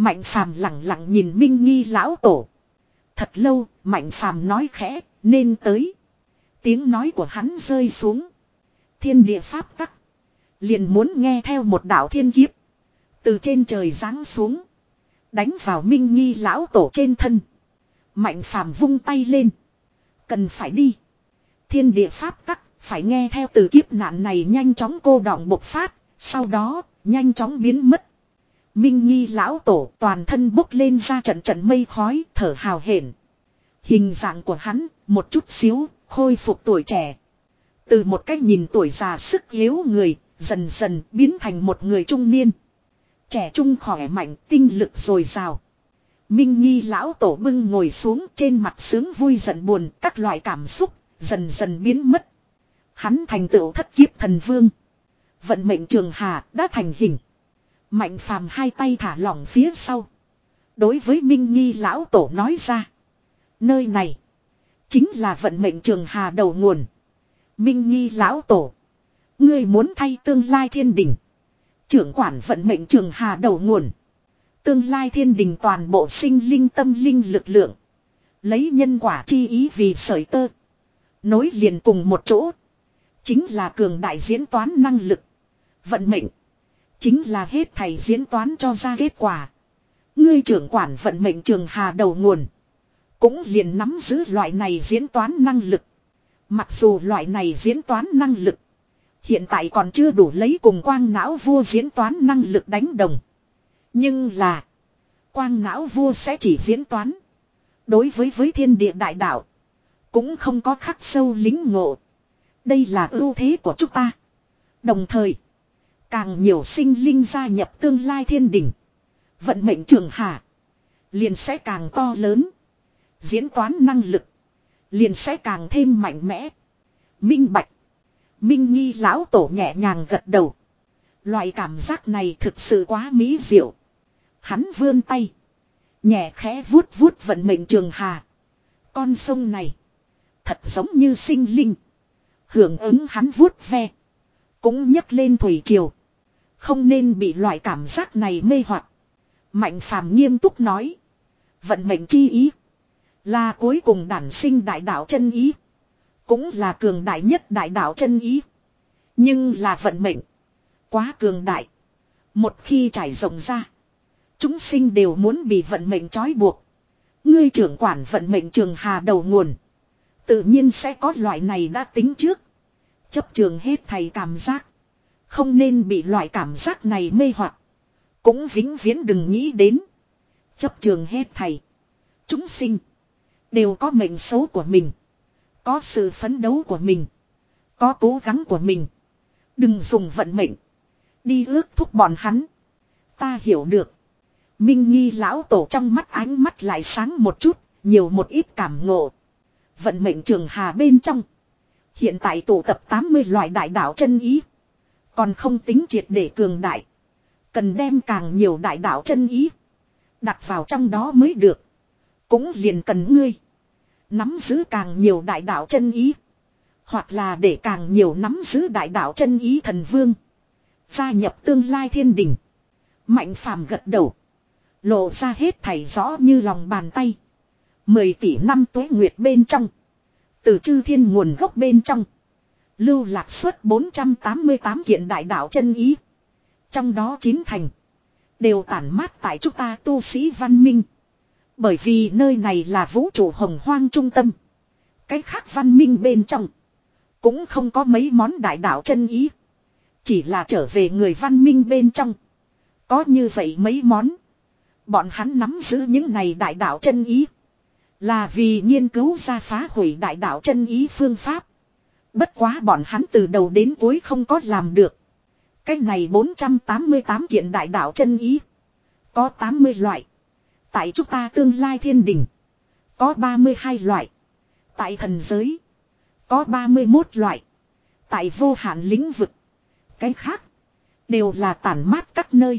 Mạnh Phàm lặng lặng nhìn Minh Nghi lão tổ. Thật lâu, Mạnh Phàm nói khẽ, nên tới. Tiếng nói của hắn rơi xuống. Thiên địa pháp tắc. Liền muốn nghe theo một đạo thiên kiếp. Từ trên trời giáng xuống. Đánh vào Minh Nghi lão tổ trên thân. Mạnh Phàm vung tay lên. Cần phải đi. Thiên địa pháp tắc, phải nghe theo từ kiếp nạn này nhanh chóng cô đọng bộc phát. Sau đó, nhanh chóng biến mất. Minh Nghi lão tổ toàn thân bốc lên ra trận trận mây khói, thở hào hển. Hình dạng của hắn, một chút xíu, khôi phục tuổi trẻ. Từ một cách nhìn tuổi già sức yếu người, dần dần biến thành một người trung niên. Trẻ trung khỏe mạnh, tinh lực dồi dào. Minh Nghi lão tổ bưng ngồi xuống, trên mặt sướng vui giận buồn, các loại cảm xúc, dần dần biến mất. Hắn thành tựu thất kiếp thần vương. Vận mệnh trường hà đã thành hình. Mạnh Phàm hai tay thả lỏng phía sau. Đối với Minh Nghi lão tổ nói ra. Nơi này chính là vận mệnh trường hà đầu nguồn. Minh Nghi lão tổ, ngươi muốn thay tương lai thiên đình trưởng quản vận mệnh trường hà đầu nguồn. Tương lai thiên đình toàn bộ sinh linh tâm linh lực lượng. Lấy nhân quả chi ý vì sợi tơ. Nối liền cùng một chỗ. Chính là cường đại diễn toán năng lực. Vận mệnh chính là hết thầy diễn toán cho ra kết quả. Ngươi trưởng quản vận mệnh trường hà đầu nguồn. Cũng liền nắm giữ loại này diễn toán năng lực. Mặc dù loại này diễn toán năng lực hiện tại còn chưa đủ lấy cùng quang não vua diễn toán năng lực đánh đồng. Nhưng là quang não vua sẽ chỉ diễn toán. Đối với với thiên địa đại đạo cũng không có khắc sâu lính ngộ. Đây là ưu thế của chúng ta. Đồng thời càng nhiều sinh linh gia nhập tương lai thiên đình. Vận mệnh trường hà liền sẽ càng to lớn. Diễn toán năng lực liền sẽ càng thêm mạnh mẽ. Minh bạch. Minh Nghi lão tổ nhẹ nhàng gật đầu. Loại cảm giác này thực sự quá mỹ diệu. Hắn vươn tay. Nhẹ khẽ vuốt vuốt vận mệnh trường hà. Con sông này thật giống như sinh linh. Hưởng ứng hắn vuốt ve. Cũng nhấc lên thủy triều. Không nên bị loại cảm giác này mê hoặc. Mạnh Phàm nghiêm túc nói. Vận mệnh chi ý là cuối cùng đản sinh đại đạo chân ý. Cũng là cường đại nhất đại đạo chân ý. Nhưng là vận mệnh quá cường đại. Một khi trải rộng ra, chúng sinh đều muốn bị vận mệnh trói buộc. Ngươi trưởng quản vận mệnh trường hà đầu nguồn, tự nhiên sẽ có loại này đã tính trước. Chấp trường hết thầy cảm giác. Không nên bị loại cảm giác này mê hoặc. Cũng vĩnh viễn đừng nghĩ đến. Chấp trường hết thầy. Chúng sinh đều có mệnh số của mình. Có sự phấn đấu của mình. Có cố gắng của mình. Đừng dùng vận mệnh đi ước thúc bọn hắn. Ta hiểu được. Minh Nghi lão tổ trong mắt ánh mắt lại sáng một chút. Nhiều một ít cảm ngộ. Vận mệnh trường hà bên trong hiện tại tụ tập tám mươi loại đại đạo chân ý. Còn không tính triệt để cường đại. Cần đem càng nhiều đại đạo chân ý đặt vào trong đó mới được. Cũng liền cần ngươi nắm giữ càng nhiều đại đạo chân ý. Hoặc là để càng nhiều nắm giữ đại đạo chân ý thần vương gia nhập tương lai thiên đình. Mạnh Phàm gật đầu. Lộ ra hết thảy rõ như lòng bàn tay. Mười tỷ năm tuế nguyệt bên trong. Từ chư thiên nguồn gốc bên trong. Lưu lạc suốt bốn trăm tám mươi tám kiện đại đạo chân ý. Trong đó chín thành đều tản mát tại chúng ta tu sĩ văn minh. Bởi vì nơi này là vũ trụ hồng hoang trung tâm. Cái khác văn minh bên trong cũng không có mấy món đại đạo chân ý. Chỉ là trở về người văn minh bên trong có như vậy mấy món. Bọn hắn nắm giữ những này đại đạo chân ý là vì nghiên cứu ra phá hủy đại đạo chân ý phương pháp. Bất quá bọn hắn từ đầu đến cuối không có làm được. Cái này bốn trăm tám mươi tám kiện đại đạo chân ý có tám mươi loại. Tại chúng ta tương lai thiên đình có ba mươi hai loại. Tại thần giới có ba mươi mốt loại. Tại vô hạn lĩnh vực cái khác đều là tản mát các nơi.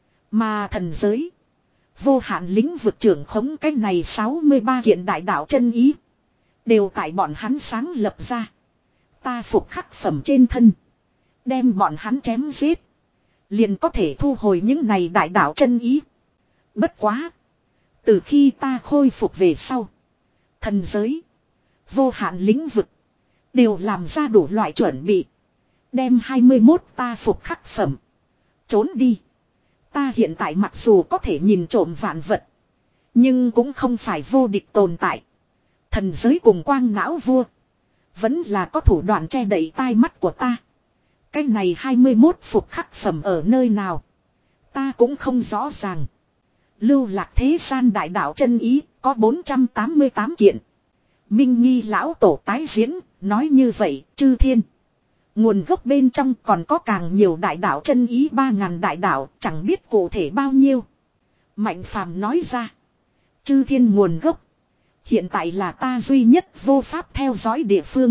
Mà thần giới vô hạn lĩnh vực trưởng khống cái này sáu mươi ba kiện đại đạo chân ý đều tại bọn hắn sáng lập ra. Ta phục khắc phẩm trên thân, đem bọn hắn chém giết, liền có thể thu hồi những này đại đạo chân ý. Bất quá. Từ khi ta khôi phục về sau. Thần giới. Vô hạn lĩnh vực. Đều làm ra đủ loại chuẩn bị. Đem hai mươi mốt ta phục khắc phẩm. Trốn đi. Ta hiện tại mặc dù có thể nhìn trộm vạn vật. Nhưng cũng không phải vô địch tồn tại. Thần giới cùng quang não vua. Vẫn là có thủ đoạn che đậy tai mắt của ta. Cái này hai mươi mốt phục khắc phẩm ở nơi nào. Ta cũng không rõ ràng. Lưu lạc thế gian đại đạo chân ý có bốn trăm tám mươi tám kiện. Minh Nghi lão tổ tái diễn, nói như vậy, chư thiên. Nguồn gốc bên trong còn có càng nhiều đại đạo chân ý ba ngàn đại đạo, chẳng biết cụ thể bao nhiêu. Mạnh Phàm nói ra. Chư thiên nguồn gốc. Hiện tại là ta duy nhất vô pháp theo dõi địa phương.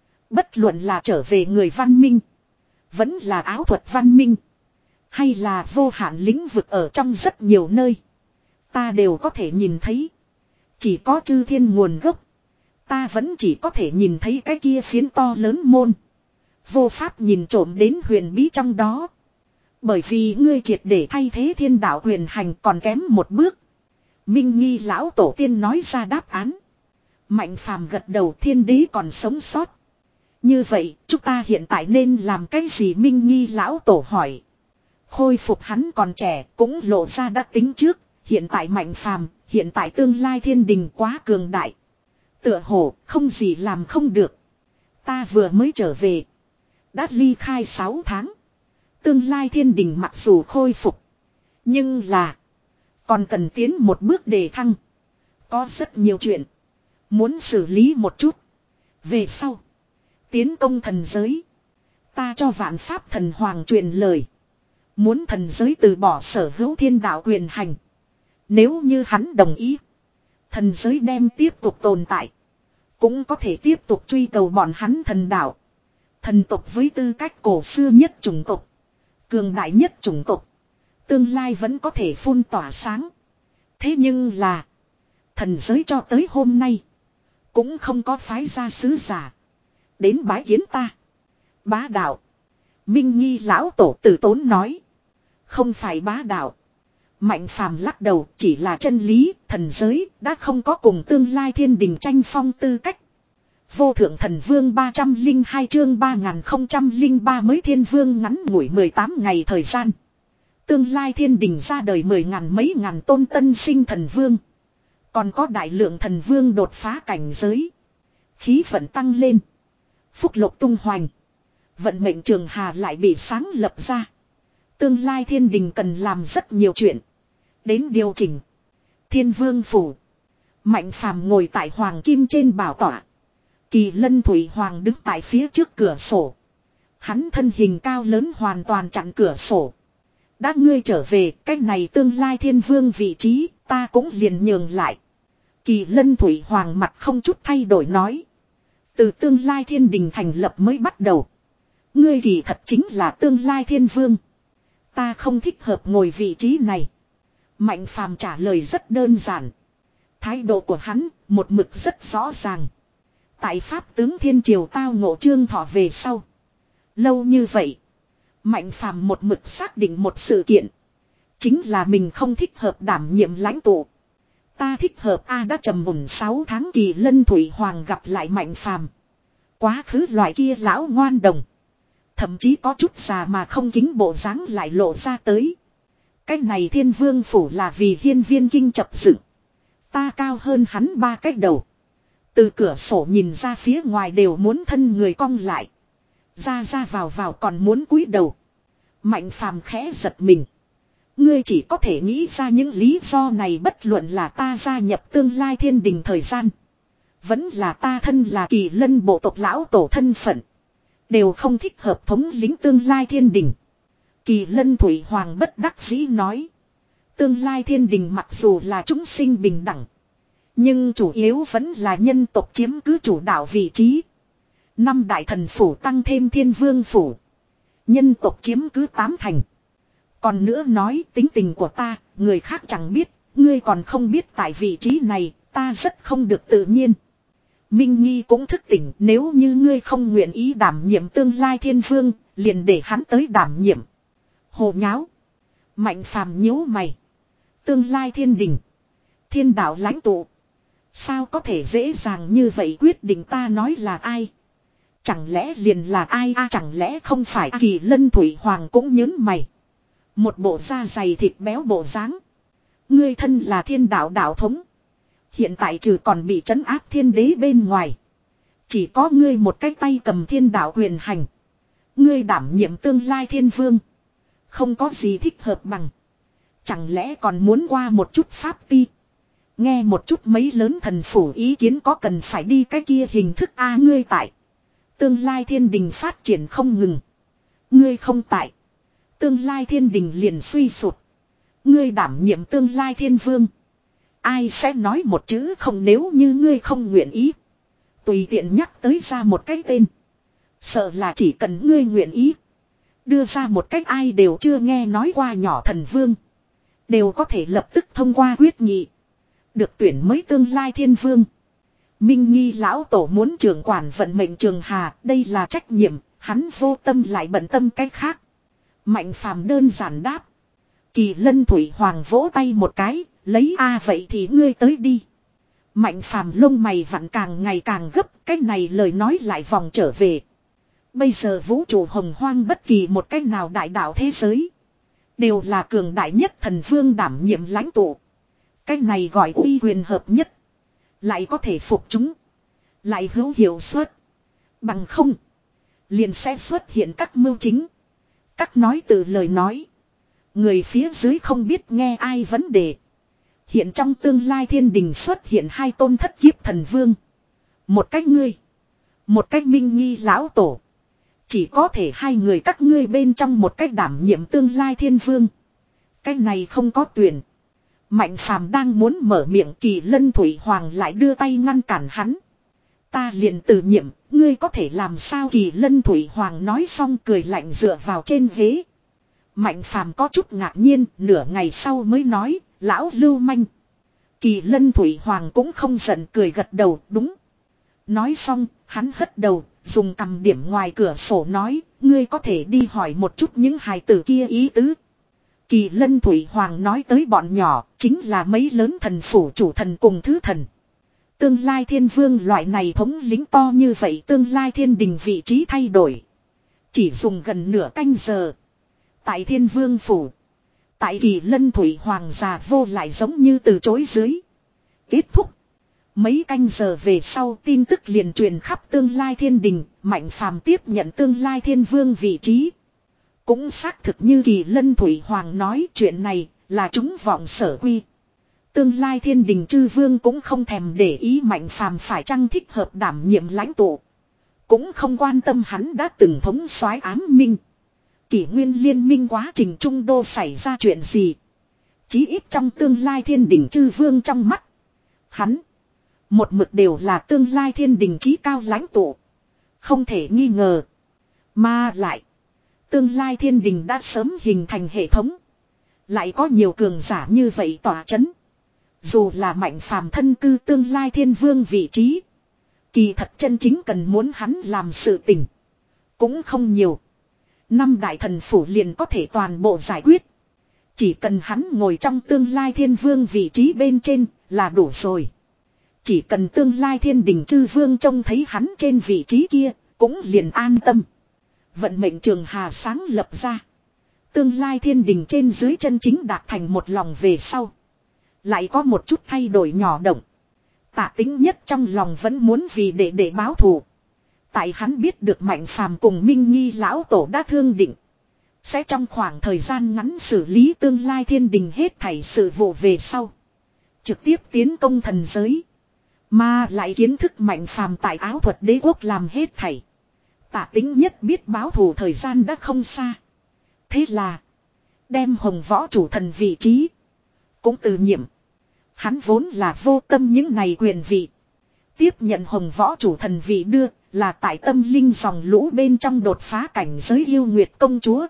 Bất luận là trở về người văn minh. Vẫn là áo thuật văn minh. Hay là vô hạn lĩnh vực ở trong rất nhiều nơi. Ta đều có thể nhìn thấy. Chỉ có chư thiên nguồn gốc. Ta vẫn chỉ có thể nhìn thấy cái kia phiến to lớn môn. Vô pháp nhìn trộm đến huyền bí trong đó. Bởi vì ngươi triệt để thay thế thiên đạo huyền hành còn kém một bước. Minh Nghi lão tổ tiên nói ra đáp án. Mạnh Phàm gật đầu, thiên đế còn sống sót. Như vậy, chúng ta hiện tại nên làm cái gì? Minh Nghi lão tổ hỏi. Khôi phục hắn còn trẻ, cũng lộ ra đã tính trước. Hiện tại Mạnh Phàm, hiện tại tương lai thiên đình quá cường đại. Tựa hồ, không gì làm không được. Ta vừa mới trở về. Đã ly khai sáu tháng. Tương lai thiên đình mặc dù khôi phục. Nhưng là. Còn cần tiến một bước đề thăng. Có rất nhiều chuyện. Muốn xử lý một chút. Về sau. Tiến công thần giới. Ta cho vạn pháp thần hoàng truyền lời. Muốn thần giới từ bỏ sở hữu thiên đạo quyền hành. Nếu như hắn đồng ý. Thần giới đem tiếp tục tồn tại. Cũng có thể tiếp tục truy cầu bọn hắn thần đạo. Thần tộc với tư cách cổ xưa nhất chủng tộc. Cường đại nhất chủng tộc. Tương lai vẫn có thể phun tỏa sáng. Thế nhưng là. Thần giới cho tới hôm nay. Cũng không có phái ra sứ giả. Đến bái kiến ta. Bá đạo. Minh Nghi lão tổ tử tốn nói. Không phải bá đạo. Mạnh Phàm lắc đầu, chỉ là chân lý. Thần giới đã không có cùng tương lai thiên đình tranh phong tư cách. Vô thượng thần vương ba trăm lẻ hai chương ba nghìn không trăm lẻ ba mới thiên vương ngắn ngủi mười tám ngày thời gian. Tương lai thiên đình ra đời mười ngàn mấy ngàn tôn tân sinh thần vương. Còn có đại lượng thần vương đột phá cảnh giới. Khí vận tăng lên. Phúc lộc tung hoành. Vận mệnh trường hà lại bị sáng lập ra. Tương lai thiên đình cần làm rất nhiều chuyện. Đến điều chỉnh. Thiên vương phủ. Mạnh Phàm ngồi tại hoàng kim trên bảo tọa. Kỳ Lân Thủy Hoàng đứng tại phía trước cửa sổ. Hắn thân hình cao lớn hoàn toàn chặn cửa sổ. Đã ngươi trở về, cách này tương lai thiên vương vị trí, ta cũng liền nhường lại. Kỳ Lân Thủy Hoàng mặt không chút thay đổi nói. Từ tương lai thiên đình thành lập mới bắt đầu. Ngươi kỳ thật chính là tương lai thiên vương. Ta không thích hợp ngồi vị trí này. Mạnh Phàm trả lời rất đơn giản. Thái độ của hắn, một mực rất rõ ràng. Tại Pháp tướng Thiên Triều tao ngộ Trương Thọ về sau. Lâu như vậy. Mạnh Phàm một mực xác định một sự kiện. Chính là mình không thích hợp đảm nhiệm lãnh tụ. Ta thích hợp A đã trầm mùng sáu tháng Kỳ Lân Thủy Hoàng gặp lại Mạnh Phàm. Quá khứ loại kia lão ngoan đồng. Thậm chí có chút già mà không kính bộ dáng lại lộ ra tới. Cái này thiên vương phủ là vì hiên viên kinh chập dựng. Ta cao hơn hắn ba cái đầu. Từ cửa sổ nhìn ra phía ngoài đều muốn thân người cong lại. Ra ra vào vào còn muốn cúi đầu. Mạnh Phàm khẽ giật mình. Ngươi chỉ có thể nghĩ ra những lý do này, bất luận là ta gia nhập tương lai thiên đình thời gian. Vẫn là ta thân là Kỳ Lân bộ tộc lão tổ thân phận. Đều không thích hợp thống lĩnh tương lai thiên đình. Kỳ Lân Thủy Hoàng bất đắc dĩ nói. Tương lai thiên đình mặc dù là chúng sinh bình đẳng. Nhưng chủ yếu vẫn là nhân tộc chiếm cứ chủ đạo vị trí. Năm đại thần phủ tăng thêm thiên vương phủ. Nhân tộc chiếm cứ tám thành. Còn nữa nói tính tình của ta, người khác chẳng biết, ngươi còn không biết tại vị trí này, ta rất không được tự nhiên. Minh Nghi cũng thức tỉnh, nếu như ngươi không nguyện ý đảm nhiệm tương lai thiên vương, liền để hắn tới đảm nhiệm. Hồ nháo. Mạnh Phàm nhíu mày. Tương lai thiên đình. Thiên đạo lãnh tụ. Sao có thể dễ dàng như vậy quyết định ta nói là ai? Chẳng lẽ liền là ai a à, chẳng lẽ không phải Kỳ Lân Thủy Hoàng cũng nhớn mày. Một bộ da dày thịt béo bộ dáng. Ngươi thân là thiên đạo đạo thống. Hiện tại trừ còn bị trấn áp thiên đế bên ngoài. Chỉ có ngươi một cái tay cầm thiên đạo quyền hành. Ngươi đảm nhiệm tương lai thiên vương. Không có gì thích hợp bằng. Chẳng lẽ còn muốn qua một chút pháp ti. Nghe một chút mấy lớn thần phủ ý kiến có cần phải đi cái kia hình thức a à, ngươi tại. Tương lai thiên đình phát triển không ngừng. Ngươi không tại. Tương lai thiên đình liền suy sụt. Ngươi đảm nhiệm tương lai thiên vương. Ai sẽ nói một chữ không nếu như ngươi không nguyện ý. Tùy tiện nhắc tới ra một cái tên. Sợ là chỉ cần ngươi nguyện ý. Đưa ra một cách ai đều chưa nghe nói qua nhỏ thần vương. Đều có thể lập tức thông qua quyết nghị. Được tuyển mới tương lai thiên vương. Minh Nghi lão tổ muốn trưởng quản vận mệnh trường hà. Đây là trách nhiệm. Hắn vô tâm lại bận tâm cách khác. Mạnh phàm đơn giản đáp. Kỳ Lân Thủy Hoàng vỗ tay một cái. Lấy a vậy thì ngươi tới đi. Mạnh phàm lông mày vặn càng ngày càng gấp. Cái này lời nói lại vòng trở về. Bây giờ vũ trụ hồng hoang bất kỳ một cách nào đại đạo thế giới. Đều là cường đại nhất thần vương đảm nhiệm lãnh tụ. Cách này gọi uy quyền hợp nhất. Lại có thể phục chúng. Lại hữu hiệu suất. Bằng không. Liền sẽ xuất hiện các mưu chính. Các nói từ lời nói. Người phía dưới không biết nghe ai vấn đề. Hiện trong tương lai thiên đình xuất hiện hai tôn thất kiếp thần vương. Một cách ngươi. Một cách Minh Nghi lão tổ. Chỉ có thể hai người các ngươi bên trong một cách đảm nhiệm tương lai thiên vương. Cái này không có tuyển. Mạnh phàm đang muốn mở miệng Kỳ Lân Thủy Hoàng lại đưa tay ngăn cản hắn. Ta liền từ nhiệm, ngươi có thể làm sao Kỳ Lân Thủy Hoàng nói xong cười lạnh dựa vào trên ghế. Mạnh phàm có chút ngạc nhiên, nửa ngày sau mới nói, lão lưu manh. Kỳ Lân Thủy Hoàng cũng không giận cười gật đầu, đúng. Nói xong, hắn hất đầu, dùng cầm điểm ngoài cửa sổ nói, ngươi có thể đi hỏi một chút những hài tử kia ý tứ. Kỳ Lân Thủy Hoàng nói tới bọn nhỏ, chính là mấy lớn thần phủ chủ thần cùng thứ thần. Tương lai thiên vương loại này thống lĩnh to như vậy tương lai thiên đình vị trí thay đổi. Chỉ dùng gần nửa canh giờ. Tại thiên vương phủ. Tại Kỳ Lân Thủy Hoàng già vô lại giống như từ chối dưới. Kết thúc. Mấy canh giờ về sau tin tức liền truyền khắp tương lai thiên đình. Mạnh phàm tiếp nhận tương lai thiên vương vị trí. Cũng xác thực như Kỳ Lân Thủy Hoàng nói chuyện này là chúng vọng sở quy. Tương lai thiên đình chư vương cũng không thèm để ý mạnh phàm phải chăng thích hợp đảm nhiệm lãnh tụ. Cũng không quan tâm hắn đã từng thống soái ám minh. Kỷ nguyên liên minh quá trình trung đô xảy ra chuyện gì. Chí ít trong tương lai thiên đình chư vương trong mắt. Hắn. Một mực đều là tương lai thiên đình chí cao lãnh tụ. Không thể nghi ngờ. Mà lại. Tương lai thiên đình đã sớm hình thành hệ thống. Lại có nhiều cường giả như vậy tỏa chấn. Dù là mạnh phàm thân cư tương lai thiên vương vị trí. Kỳ thật chân chính cần muốn hắn làm sự tình. Cũng không nhiều. Năm đại thần phủ liền có thể toàn bộ giải quyết. Chỉ cần hắn ngồi trong tương lai thiên vương vị trí bên trên là đủ rồi. Chỉ cần tương lai thiên đình chư vương trông thấy hắn trên vị trí kia cũng liền an tâm. Vận mệnh trường hà sáng lập ra. Tương lai thiên đình trên dưới chân chính đạt thành một lòng về sau. Lại có một chút thay đổi nhỏ động. Tạ Tính Nhất trong lòng vẫn muốn vì để để báo thù. Tại hắn biết được Mạnh Phàm cùng Minh Nghi lão tổ đã thương định. Sẽ trong khoảng thời gian ngắn xử lý tương lai thiên đình hết thảy sự vụ về sau. Trực tiếp tiến công thần giới. Mà lại kiến thức Mạnh Phàm tại áo thuật đế quốc làm hết thảy. Tạ Tính Nhất biết báo thù thời gian đã không xa. Thế là. Đem Hồng Võ chủ thần vị trí. Cũng từ nhiệm. Hắn vốn là vô tâm những này quyền vị. Tiếp nhận Hồng Võ chủ thần vị đưa là tại tâm linh dòng lũ bên trong đột phá cảnh giới yêu nguyệt công chúa.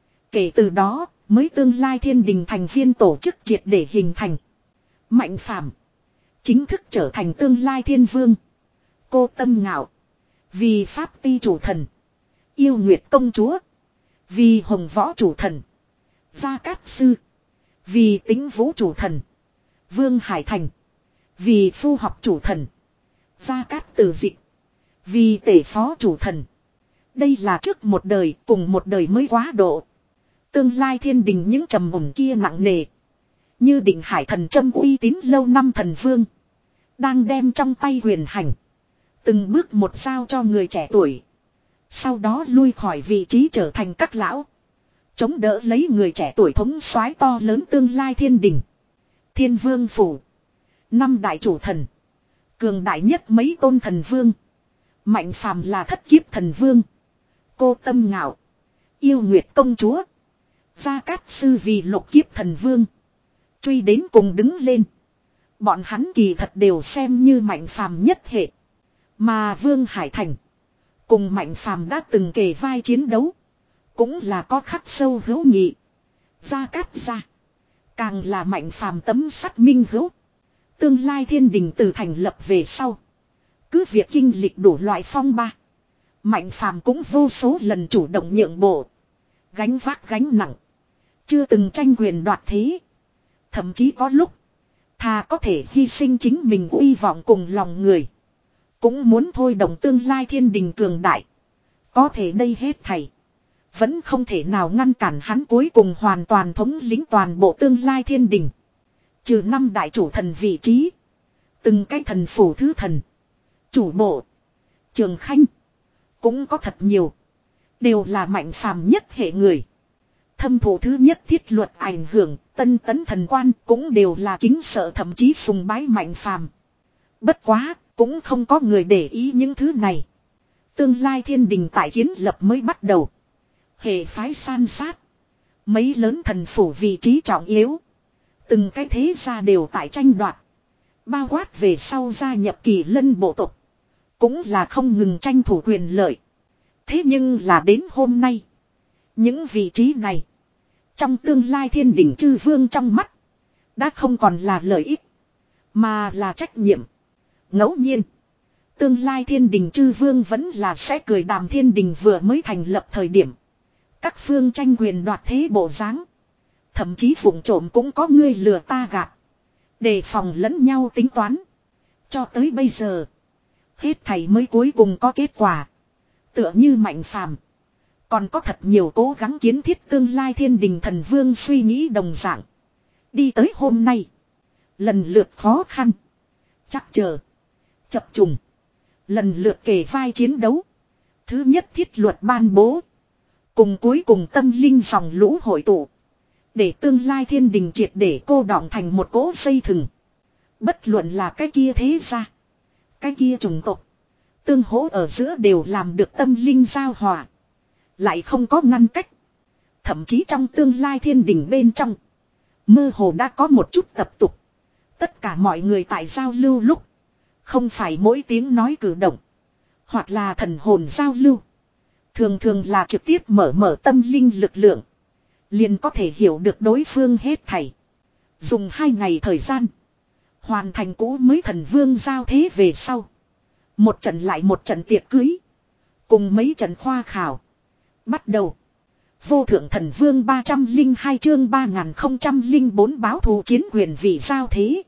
Kể từ đó mới tương lai thiên đình thành viên tổ chức triệt để hình thành. Mạnh Phàm chính thức trở thành tương lai thiên vương. Cô Tâm Ngạo vì pháp ti chủ thần. Yêu nguyệt công chúa vì Hồng Võ chủ thần. Gia Cát Sư Vì tính vũ chủ thần. Vương Hải Thành. Vì phu học chủ thần. Gia Cát Tử Dịch. Vì tể phó chủ thần. Đây là trước một đời cùng một đời mới quá độ. Tương lai thiên đình những trầm mùng kia nặng nề. Như định hải thần châm uy tín lâu năm thần vương. Đang đem trong tay quyền hành. Từng bước một giao cho người trẻ tuổi. Sau đó lui khỏi vị trí trở thành các lão. Chống đỡ lấy người trẻ tuổi thống soái to lớn tương lai thiên đình. Thiên vương phủ. Năm đại chủ thần. Cường đại nhất mấy tôn thần vương. Mạnh phàm là thất kiếp thần vương. Cô Tâm Ngạo. Yêu Nguyệt công chúa. Gia Cát Sư vì lục kiếp thần vương. Truy đến cùng đứng lên. Bọn hắn kỳ thật đều xem như mạnh phàm nhất hệ. Mà Vương Hải Thành. Cùng mạnh phàm đã từng kề vai chiến đấu. Cũng là có khắc sâu hữu nghị. Gia Cát gia. Càng là mạnh phàm tấm sắt minh hữu. Tương lai thiên đình từ thành lập về sau. Cứ việc kinh lịch đủ loại phong ba. Mạnh phàm cũng vô số lần chủ động nhượng bộ. Gánh vác gánh nặng. Chưa từng tranh quyền đoạt thế. Thậm chí có lúc. Thà có thể hy sinh chính mình uy vọng cùng lòng người. Cũng muốn thôi đồng tương lai thiên đình cường đại. Có thể đây hết thảy. Vẫn không thể nào ngăn cản hắn cuối cùng hoàn toàn thống lĩnh toàn bộ tương lai thiên đình. Trừ năm đại chủ thần vị trí. Từng cái thần phủ thứ thần. Chủ bộ. Trường Khanh. Cũng có thật nhiều. Đều là mạnh phàm nhất hệ người. Thâm thụ thứ nhất thiết luật ảnh hưởng. Tân tấn thần quan cũng đều là kính sợ thậm chí sùng bái mạnh phàm. Bất quá. Cũng không có người để ý những thứ này. Tương lai thiên đình tại kiến lập mới bắt đầu. Hệ phái san sát. Mấy lớn thần phủ vị trí trọng yếu. Từng cái thế gia đều tại tranh đoạt. Bao quát về sau gia nhập Kỳ Lân bộ tộc. Cũng là không ngừng tranh thủ quyền lợi. Thế nhưng là đến hôm nay. Những vị trí này. Trong tương lai thiên đình chư vương trong mắt. Đã không còn là lợi ích. Mà là trách nhiệm. Ngẫu nhiên. Tương lai thiên đình chư vương vẫn là sẽ cười đàm thiên đình vừa mới thành lập thời điểm. Các phương tranh quyền đoạt thế bộ dáng. Thậm chí vụng trộm cũng có người lừa ta gạt. Đề phòng lẫn nhau tính toán. Cho tới bây giờ. Hết thầy mới cuối cùng có kết quả. Tựa như mạnh phàm. Còn có thật nhiều cố gắng kiến thiết tương lai thiên đình thần vương suy nghĩ đồng dạng. Đi tới hôm nay. Lần lượt khó khăn. Chắc chờ. Chập trùng. Lần lượt kề vai chiến đấu. Thứ nhất thiết luật ban bố. Cùng cuối cùng tâm linh dòng lũ hội tụ. Để tương lai thiên đình triệt để cô đọng thành một cỗ dây thừng. Bất luận là cái kia thế ra. Cái kia trùng tộc. Tương hỗ ở giữa đều làm được tâm linh giao hòa. Lại không có ngăn cách. Thậm chí trong tương lai thiên đình bên trong. Mơ hồ đã có một chút tập tục. Tất cả mọi người tại giao lưu lúc. Không phải mỗi tiếng nói cử động. Hoặc là thần hồn giao lưu. Thường thường là trực tiếp mở mở tâm linh lực lượng. Liền có thể hiểu được đối phương hết thảy. Dùng hai ngày thời gian. Hoàn thành cũ mới thần vương giao thế về sau. Một trận lại một trận tiệc cưới. Cùng mấy trận khoa khảo. Bắt đầu. Vô thượng thần vương ba trăm linh hai chương ba nghìn không trăm linh bốn báo thù chiến quyền vì giao thế.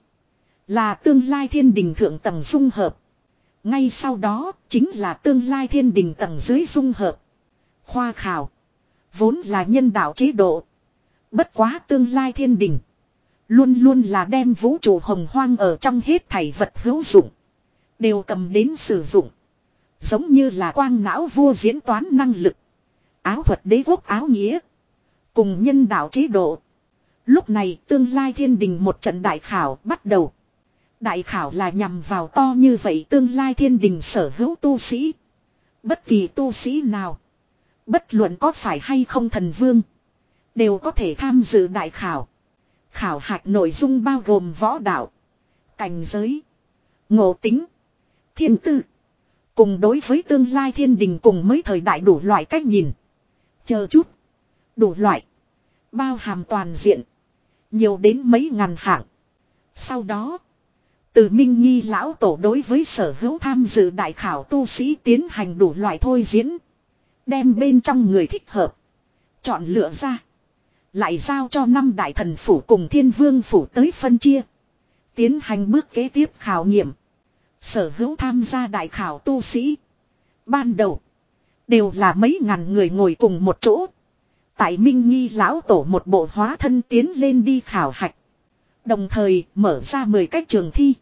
Là tương lai thiên đình thượng tầng dung hợp. Ngay sau đó chính là tương lai thiên đình tầng dưới dung hợp. Khoa khảo. Vốn là nhân đạo chế độ. Bất quá tương lai thiên đình. Luôn luôn là đem vũ trụ hồng hoang ở trong hết thảy vật hữu dụng. Đều cầm đến sử dụng. Giống như là quang não vua diễn toán năng lực. Áo thuật đế quốc áo nghĩa. Cùng nhân đạo chế độ. Lúc này tương lai thiên đình một trận đại khảo bắt đầu. Đại khảo là nhằm vào to như vậy tương lai thiên đình sở hữu tu sĩ. Bất kỳ tu sĩ nào. Bất luận có phải hay không thần vương. Đều có thể tham dự đại khảo. Khảo hạch nội dung bao gồm võ đạo. Cảnh giới. Ngộ tính. Thiên tư. Cùng đối với tương lai thiên đình cùng mới thời đại đủ loại cách nhìn. Chờ chút. Đủ loại. Bao hàm toàn diện. Nhiều đến mấy ngàn hạng. Sau đó. Từ Minh Nghi lão tổ đối với sở hữu tham dự đại khảo tu sĩ tiến hành đủ loại thôi diễn. Đem bên trong người thích hợp. Chọn lựa ra. Lại giao cho năm đại thần phủ cùng thiên vương phủ tới phân chia. Tiến hành bước kế tiếp khảo nghiệm. Sở hữu tham gia đại khảo tu sĩ. Ban đầu. Đều là mấy ngàn người ngồi cùng một chỗ. Tại Minh Nghi lão tổ một bộ hóa thân tiến lên đi khảo hạch. Đồng thời mở ra mười cách trường thi.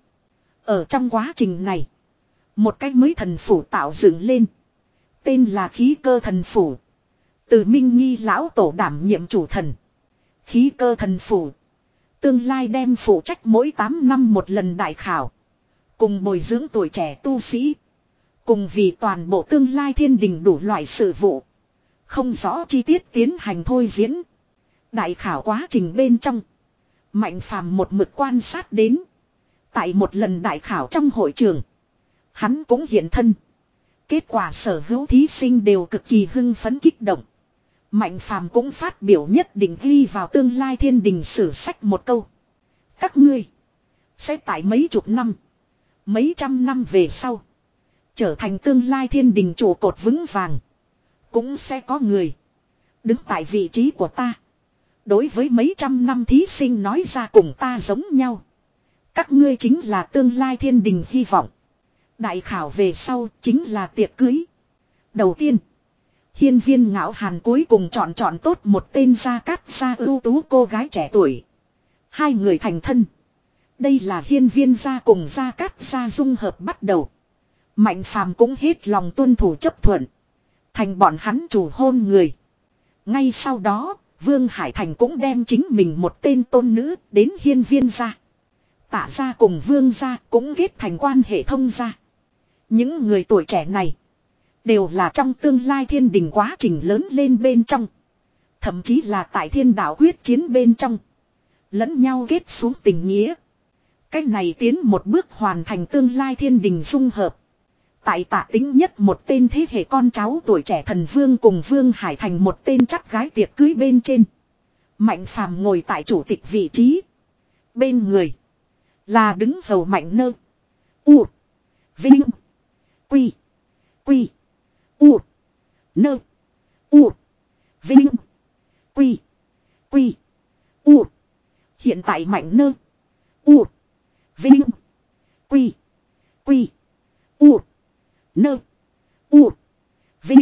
Ở trong quá trình này. Một cách mới thần phủ tạo dựng lên. Tên là khí cơ thần phủ. Từ Minh Nghi lão tổ đảm nhiệm chủ thần. Khí cơ thần phủ. Tương lai đem phụ trách mỗi tám năm một lần đại khảo. Cùng bồi dưỡng tuổi trẻ tu sĩ. Cùng vì toàn bộ tương lai thiên đình đủ loại sự vụ. Không rõ chi tiết tiến hành thôi diễn. Đại khảo quá trình bên trong. Mạnh phàm một mực quan sát đến. Tại một lần đại khảo trong hội trường. Hắn cũng hiện thân. Kết quả sở hữu thí sinh đều cực kỳ hưng phấn kích động. Mạnh phàm cũng phát biểu nhất định ghi vào tương lai thiên đình sử sách một câu. Các ngươi. Sẽ tại mấy chục năm. Mấy trăm năm về sau. Trở thành tương lai thiên đình trụ cột vững vàng. Cũng sẽ có người. Đứng tại vị trí của ta. Đối với mấy trăm năm thí sinh nói ra cùng ta giống nhau. Các ngươi chính là tương lai thiên đình hy vọng. Đại khảo về sau chính là tiệc cưới. Đầu tiên. Hiên viên ngạo hàn cuối cùng chọn chọn tốt một tên gia cát gia ưu tú cô gái trẻ tuổi. Hai người thành thân. Đây là hiên viên gia cùng gia cát gia dung hợp bắt đầu. Mạnh phàm cũng hết lòng tuân thủ chấp thuận. Thành bọn hắn chủ hôn người. Ngay sau đó, Vương Hải Thành cũng đem chính mình một tên tôn nữ đến hiên viên gia. Tạ gia cùng Vương gia cũng kết thành quan hệ thông gia. Những người tuổi trẻ này đều là trong tương lai thiên đình quá trình lớn lên bên trong. Thậm chí là tại thiên đạo quyết chiến bên trong. Lẫn nhau kết xuống tình nghĩa. Cách này tiến một bước hoàn thành tương lai thiên đình dung hợp. Tại Tạ Tính nhất một tên thế hệ con cháu tuổi trẻ thần vương cùng Vương Hải Thành một tên chắc gái tiệc cưới bên trên. Mạnh phàm ngồi tại chủ tịch vị trí. Bên người là đứng hầu Mạnh Nơ. U. Vinh. Quy. Quy. U. Nơ. U. Vinh. Quy. Quy. U. Hiện tại Mạnh Nơ. U. Vinh. Quy. Quy. U. Nơ. U. Vinh.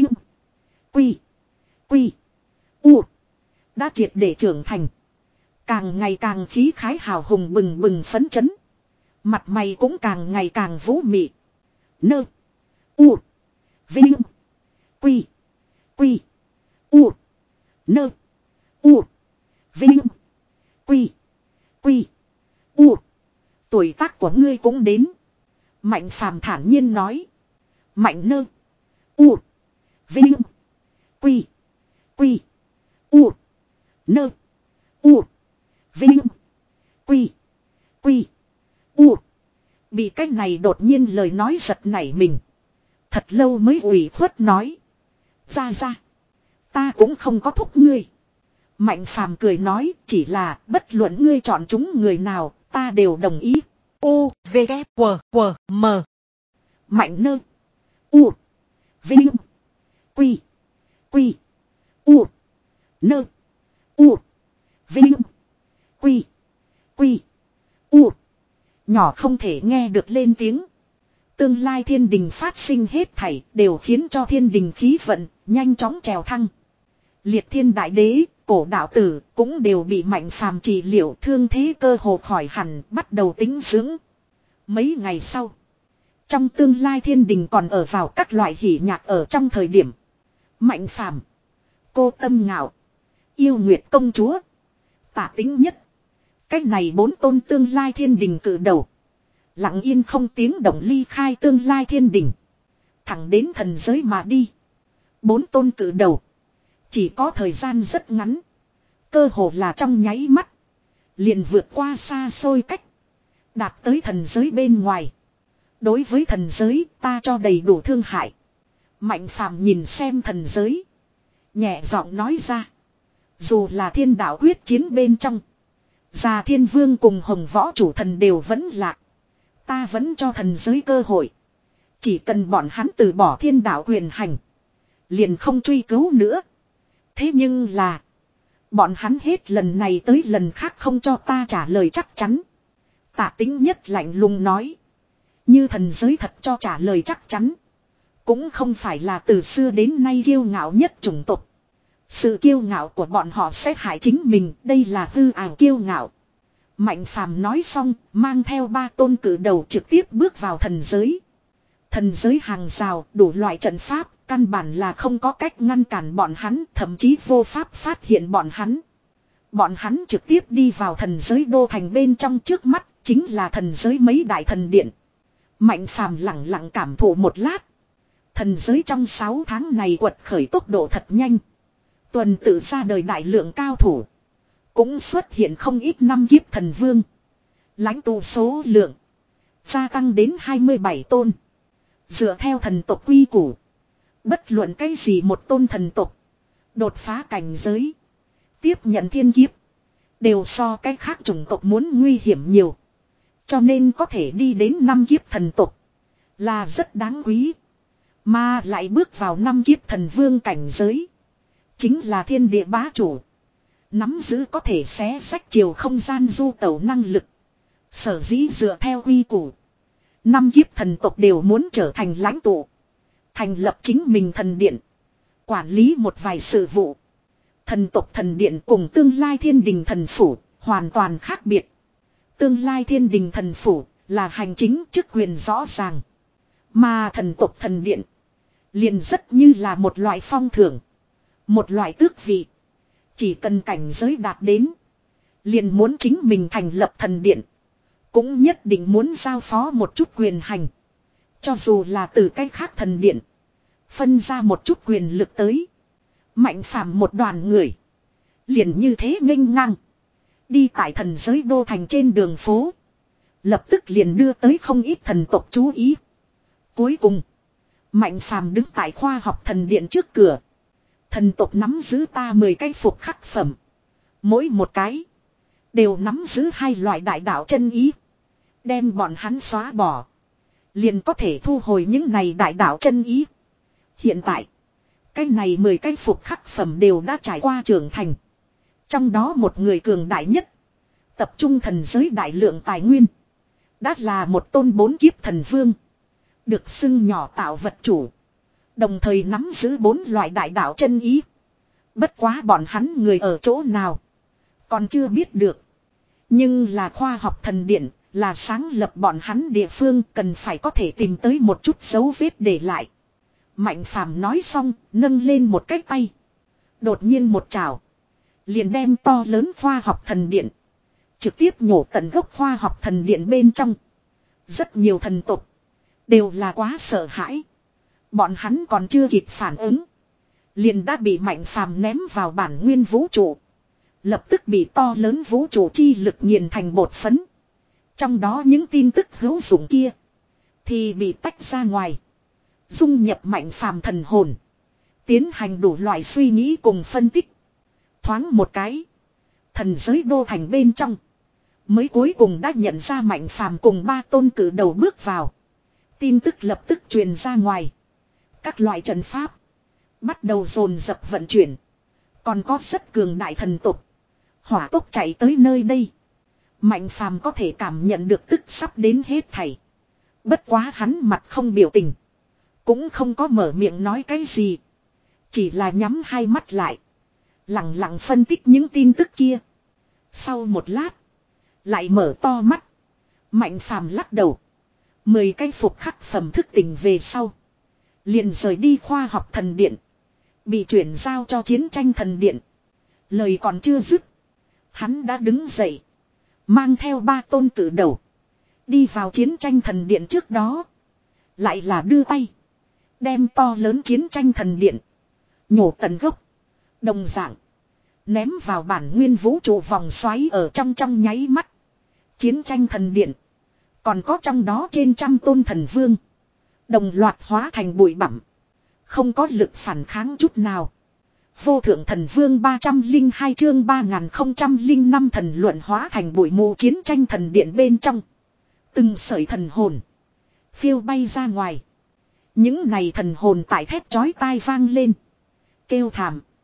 Quy. Quy. U. Đã triệt để trưởng thành. Càng ngày càng khí khái hào hùng bừng bừng phấn chấn. Mặt mày cũng càng ngày càng vũ mị. Nơ. U. Vinh. Quy. Quy. U. Nơ. U. Vinh. Quy. Quy. U. Tuổi tác của ngươi cũng đến. Mạnh phàm thản nhiên nói. Mạnh Nơ. U. Vinh. Quy. Quy. U. Nơ. U. Vinh. Quy. Quy. U. Bị cái này đột nhiên lời nói giật nảy mình. Thật lâu mới ủy khuất nói. Ra ra. Ta cũng không có thúc ngươi. Mạnh phàm cười nói chỉ là bất luận ngươi chọn chúng người nào ta đều đồng ý. U, V, K, W, W, M. Mạnh Nơ. U. Vinh. Quy. Quy. U. Nơ. U. Vinh. Quy. Quy. U. Nhỏ không thể nghe được lên tiếng. Tương lai thiên đình phát sinh hết thảy đều khiến cho thiên đình khí vận nhanh chóng trèo thăng. Liệt thiên đại đế, cổ đạo tử cũng đều bị mạnh phàm trị liệu thương thế cơ hồ khỏi hẳn bắt đầu tính dưỡng. Mấy ngày sau. Trong tương lai thiên đình còn ở vào các loại hỉ nhạc ở trong thời điểm. Mạnh phàm. Cô Tâm Ngạo. Yêu Nguyệt công chúa. Tạ Tính nhất. Cách này bốn tôn tương lai thiên đình cử đầu. Lặng yên không tiếng động ly khai tương lai thiên đình. Thẳng đến thần giới mà đi. Bốn tôn cử đầu. Chỉ có thời gian rất ngắn. Cơ hồ là trong nháy mắt. Liền vượt qua xa xôi cách. Đạt tới thần giới bên ngoài. Đối với thần giới ta cho đầy đủ thương hại. Mạnh phàm nhìn xem thần giới. Nhẹ giọng nói ra. Dù là thiên đạo quyết chiến bên trong. Già thiên vương cùng hồng võ chủ thần đều vẫn lạc. Ta vẫn cho thần giới cơ hội. Chỉ cần bọn hắn từ bỏ thiên đạo quyền hành. Liền không truy cứu nữa. Thế nhưng là. Bọn hắn hết lần này tới lần khác không cho ta trả lời chắc chắn. Tạ Tĩnh Nhất lạnh lùng nói. Như thần giới thật cho trả lời chắc chắn. Cũng không phải là từ xưa đến nay kiêu ngạo nhất chủng tộc. Sự kiêu ngạo của bọn họ sẽ hại chính mình, đây là hư ảo kiêu ngạo. Mạnh Phàm nói xong, mang theo ba tôn cử đầu trực tiếp bước vào thần giới. Thần giới hàng rào, đủ loại trận pháp, căn bản là không có cách ngăn cản bọn hắn, thậm chí vô pháp phát hiện bọn hắn. Bọn hắn trực tiếp đi vào thần giới đô thành bên trong, trước mắt, chính là thần giới mấy đại thần điện. Mạnh Phàm lặng lặng cảm thụ một lát. Thần giới trong sáu tháng này quật khởi tốc độ thật nhanh. Tuần tự ra đời đại lượng cao thủ. Cũng xuất hiện không ít năm kiếp thần vương. Lãnh tụ số lượng gia tăng đến hai mươi bảy tôn. Dựa theo thần tộc quy củ. Bất luận cái gì một tôn thần tộc đột phá cảnh giới, tiếp nhận thiên kiếp, đều so cái khác chủng tộc muốn nguy hiểm nhiều. Cho nên có thể đi đến năm kiếp thần tộc là rất đáng quý. Mà lại bước vào năm kiếp thần vương cảnh giới, chính là thiên địa bá chủ. Nắm giữ có thể xé sách chiều không gian du tẩu năng lực. Sở dĩ dựa theo quy củ, năm kiếp thần tộc đều muốn trở thành lãnh tụ, thành lập chính mình thần điện, quản lý một vài sự vụ. Thần tộc thần điện cùng tương lai thiên đình thần phủ hoàn toàn khác biệt. Tương lai thiên đình thần phủ là hành chính chức quyền rõ ràng. Mà thần tộc thần điện liền rất như là một loại phong thưởng, một loại tước vị. Chỉ cần cảnh giới đạt đến, liền muốn chính mình thành lập thần điện, cũng nhất định muốn giao phó một chút quyền hành. Cho dù là từ cách khác thần điện phân ra một chút quyền lực tới. Mạnh Phàm một đoàn người liền như thế nghênh ngang đi tại thần giới đô thành trên đường phố, lập tức liền đưa tới không ít thần tộc chú ý. Cuối cùng, Mạnh Phàm đứng tại khoa học thần điện trước cửa. Thần tộc nắm giữ ta mười cái phục khắc phẩm, mỗi một cái đều nắm giữ hai loại đại đạo chân ý. Đem bọn hắn xóa bỏ, liền có thể thu hồi những này đại đạo chân ý. Hiện tại, cái này mười cái phục khắc phẩm đều đã trải qua trưởng thành. Trong đó một người cường đại nhất, tập trung thần giới đại lượng tài nguyên, đã là một tôn bốn kiếp thần vương, được xưng nhỏ tạo vật chủ, đồng thời nắm giữ bốn loại đại đạo chân ý. Bất quá bọn hắn người ở chỗ nào còn chưa biết được. Nhưng là khoa học thần điện là sáng lập bọn hắn địa phương, cần phải có thể tìm tới một chút dấu vết để lại. Mạnh Phàm nói xong, nâng lên một cái tay. Đột nhiên một chảo, liền đem to lớn khoa học thần điện trực tiếp nhổ tận gốc khoa học thần điện bên trong. Rất nhiều thần tộc đều là quá sợ hãi. Bọn hắn còn chưa kịp phản ứng, liền đã bị Mạnh Phàm ném vào bản nguyên vũ trụ. Lập tức bị to lớn vũ trụ chi lực nghiền thành bột phấn. Trong đó những tin tức hữu dụng kia thì bị tách ra ngoài, dung nhập Mạnh Phàm thần hồn, tiến hành đủ loại suy nghĩ cùng phân tích. Thoáng một cái, thần giới đô thành bên trong mới cuối cùng đã nhận ra Mạnh Phàm cùng ba tôn cử đầu bước vào. Tin tức lập tức truyền ra ngoài. Các loại trận pháp bắt đầu dồn dập vận chuyển. Còn có rất cường đại thần tục hỏa tốc chạy tới nơi đây. Mạnh Phàm có thể cảm nhận được tức sắp đến hết thảy. Bất quá hắn mặt không biểu tình, cũng không có mở miệng nói cái gì, chỉ là nhắm hai mắt lại, lặng lặng phân tích những tin tức kia. Sau một lát, lại mở to mắt. Mạnh Phàm lắc đầu. Mười cái phục khắc phẩm thức tỉnh về sau, liền rời đi khoa học thần điện, bị chuyển giao cho chiến tranh thần điện. Lời còn chưa dứt, hắn đã đứng dậy, mang theo ba tôn cử đầu, đi vào chiến tranh thần điện trước đó. Lại là đưa tay, đem to lớn chiến tranh thần điện nhổ tận gốc. Đồng dạng, ném vào bản nguyên vũ trụ vòng xoáy ở trong trong nháy mắt. Chiến tranh thần điện, còn có trong đó trên trăm tôn thần vương, đồng loạt hóa thành bụi bặm, không có lực phản kháng chút nào. Vô thượng thần vương ba trăm linh hai chương ba nghìn không trăm linh năm thần luận hóa thành bụi mù. Chiến tranh thần điện bên trong, từng sợi thần hồn phiêu bay ra ngoài. Những này thần hồn tại thét chói tai vang lên, kêu thảm,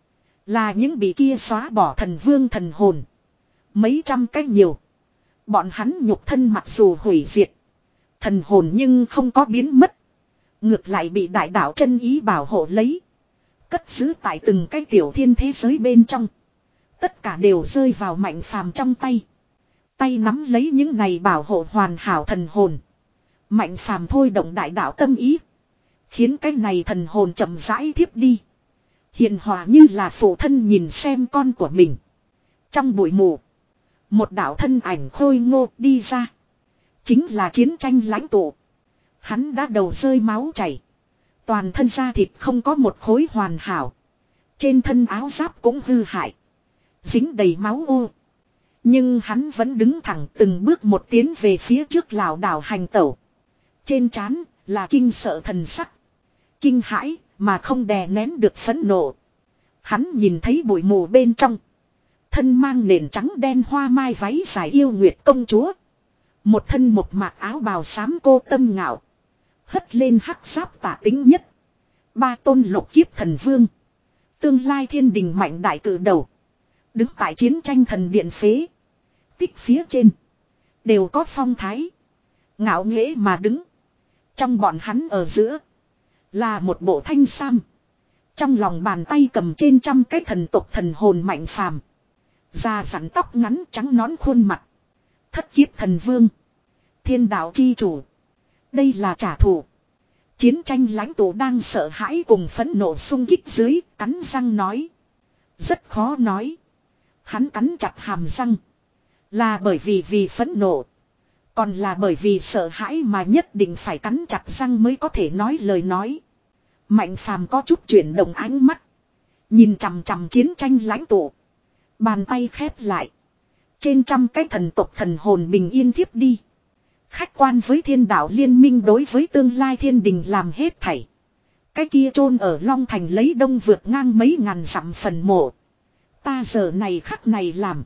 Là những bị kia xóa bỏ thần vương thần hồn. Mấy trăm cách nhiều. Bọn hắn nhục thân mặc dù hủy diệt. Thần hồn nhưng không có biến mất. Ngược lại bị đại đạo chân ý bảo hộ lấy. Cất giữ tại từng cái tiểu thiên thế giới bên trong. Tất cả đều rơi vào Mạnh Phàm trong tay. Tay nắm lấy những này bảo hộ hoàn hảo thần hồn. Mạnh Phàm thôi động đại đạo tâm ý. Khiến cái này thần hồn chậm rãi thiếp đi. Hiền hòa như là phụ thân nhìn xem con của mình. Trong bụi mù. Một đạo thân ảnh khôi ngô đi ra. Chính là chiến tranh lãnh tụ. Hắn đã đầu rơi máu chảy. Toàn thân da thịt không có một khối hoàn hảo. Trên thân áo giáp cũng hư hại. Dính đầy máu ô. Nhưng hắn vẫn đứng thẳng từng bước một tiến về phía trước lảo đảo hành tẩu. Trên trán là kinh sợ thần sắc. Kinh hãi mà không đè nén được phẫn nộ. Hắn nhìn thấy bụi mù bên trong. Thân mang nền trắng đen hoa mai váy dài yêu nguyệt công chúa. Một thân một mạc áo bào xám cô tâm ngạo. Hất lên hắc giáp tả tính nhất. Ba tôn lục kiếp thần vương. Tương lai thiên đình mạnh đại cử đầu. Đứng tại chiến tranh thần điện phế. Tích phía trên. Đều có phong thái. Ngạo nghễ mà đứng. Trong bọn hắn ở giữa. Là một bộ thanh sam. Trong lòng bàn tay cầm trên trăm cái thần tộc thần hồn Mạnh Phàm. Da rắn tóc ngắn trắng nón khuôn mặt. Thất kiếp thần vương. Thiên đạo chi chủ. Đây là trả thù. Chiến tranh lãnh tụ đang sợ hãi cùng phẫn nộ xung kích dưới, cắn răng nói. Rất khó nói. Hắn cắn chặt hàm răng. Là bởi vì vì phẫn nộ. Còn là bởi vì sợ hãi mà nhất định phải cắn chặt răng mới có thể nói lời nói. Mạnh Phàm có chút chuyển động ánh mắt. Nhìn chằm chằm chiến tranh lãnh tụ. Bàn tay khép lại. Trên trăm cái thần tộc thần hồn bình yên thiếp đi. Khách quan với thiên đạo liên minh đối với tương lai thiên đình làm hết thảy. Cái kia chôn ở Long Thành lấy đông vượt ngang mấy ngàn dặm phần mộ. Ta giờ này khắc này làm.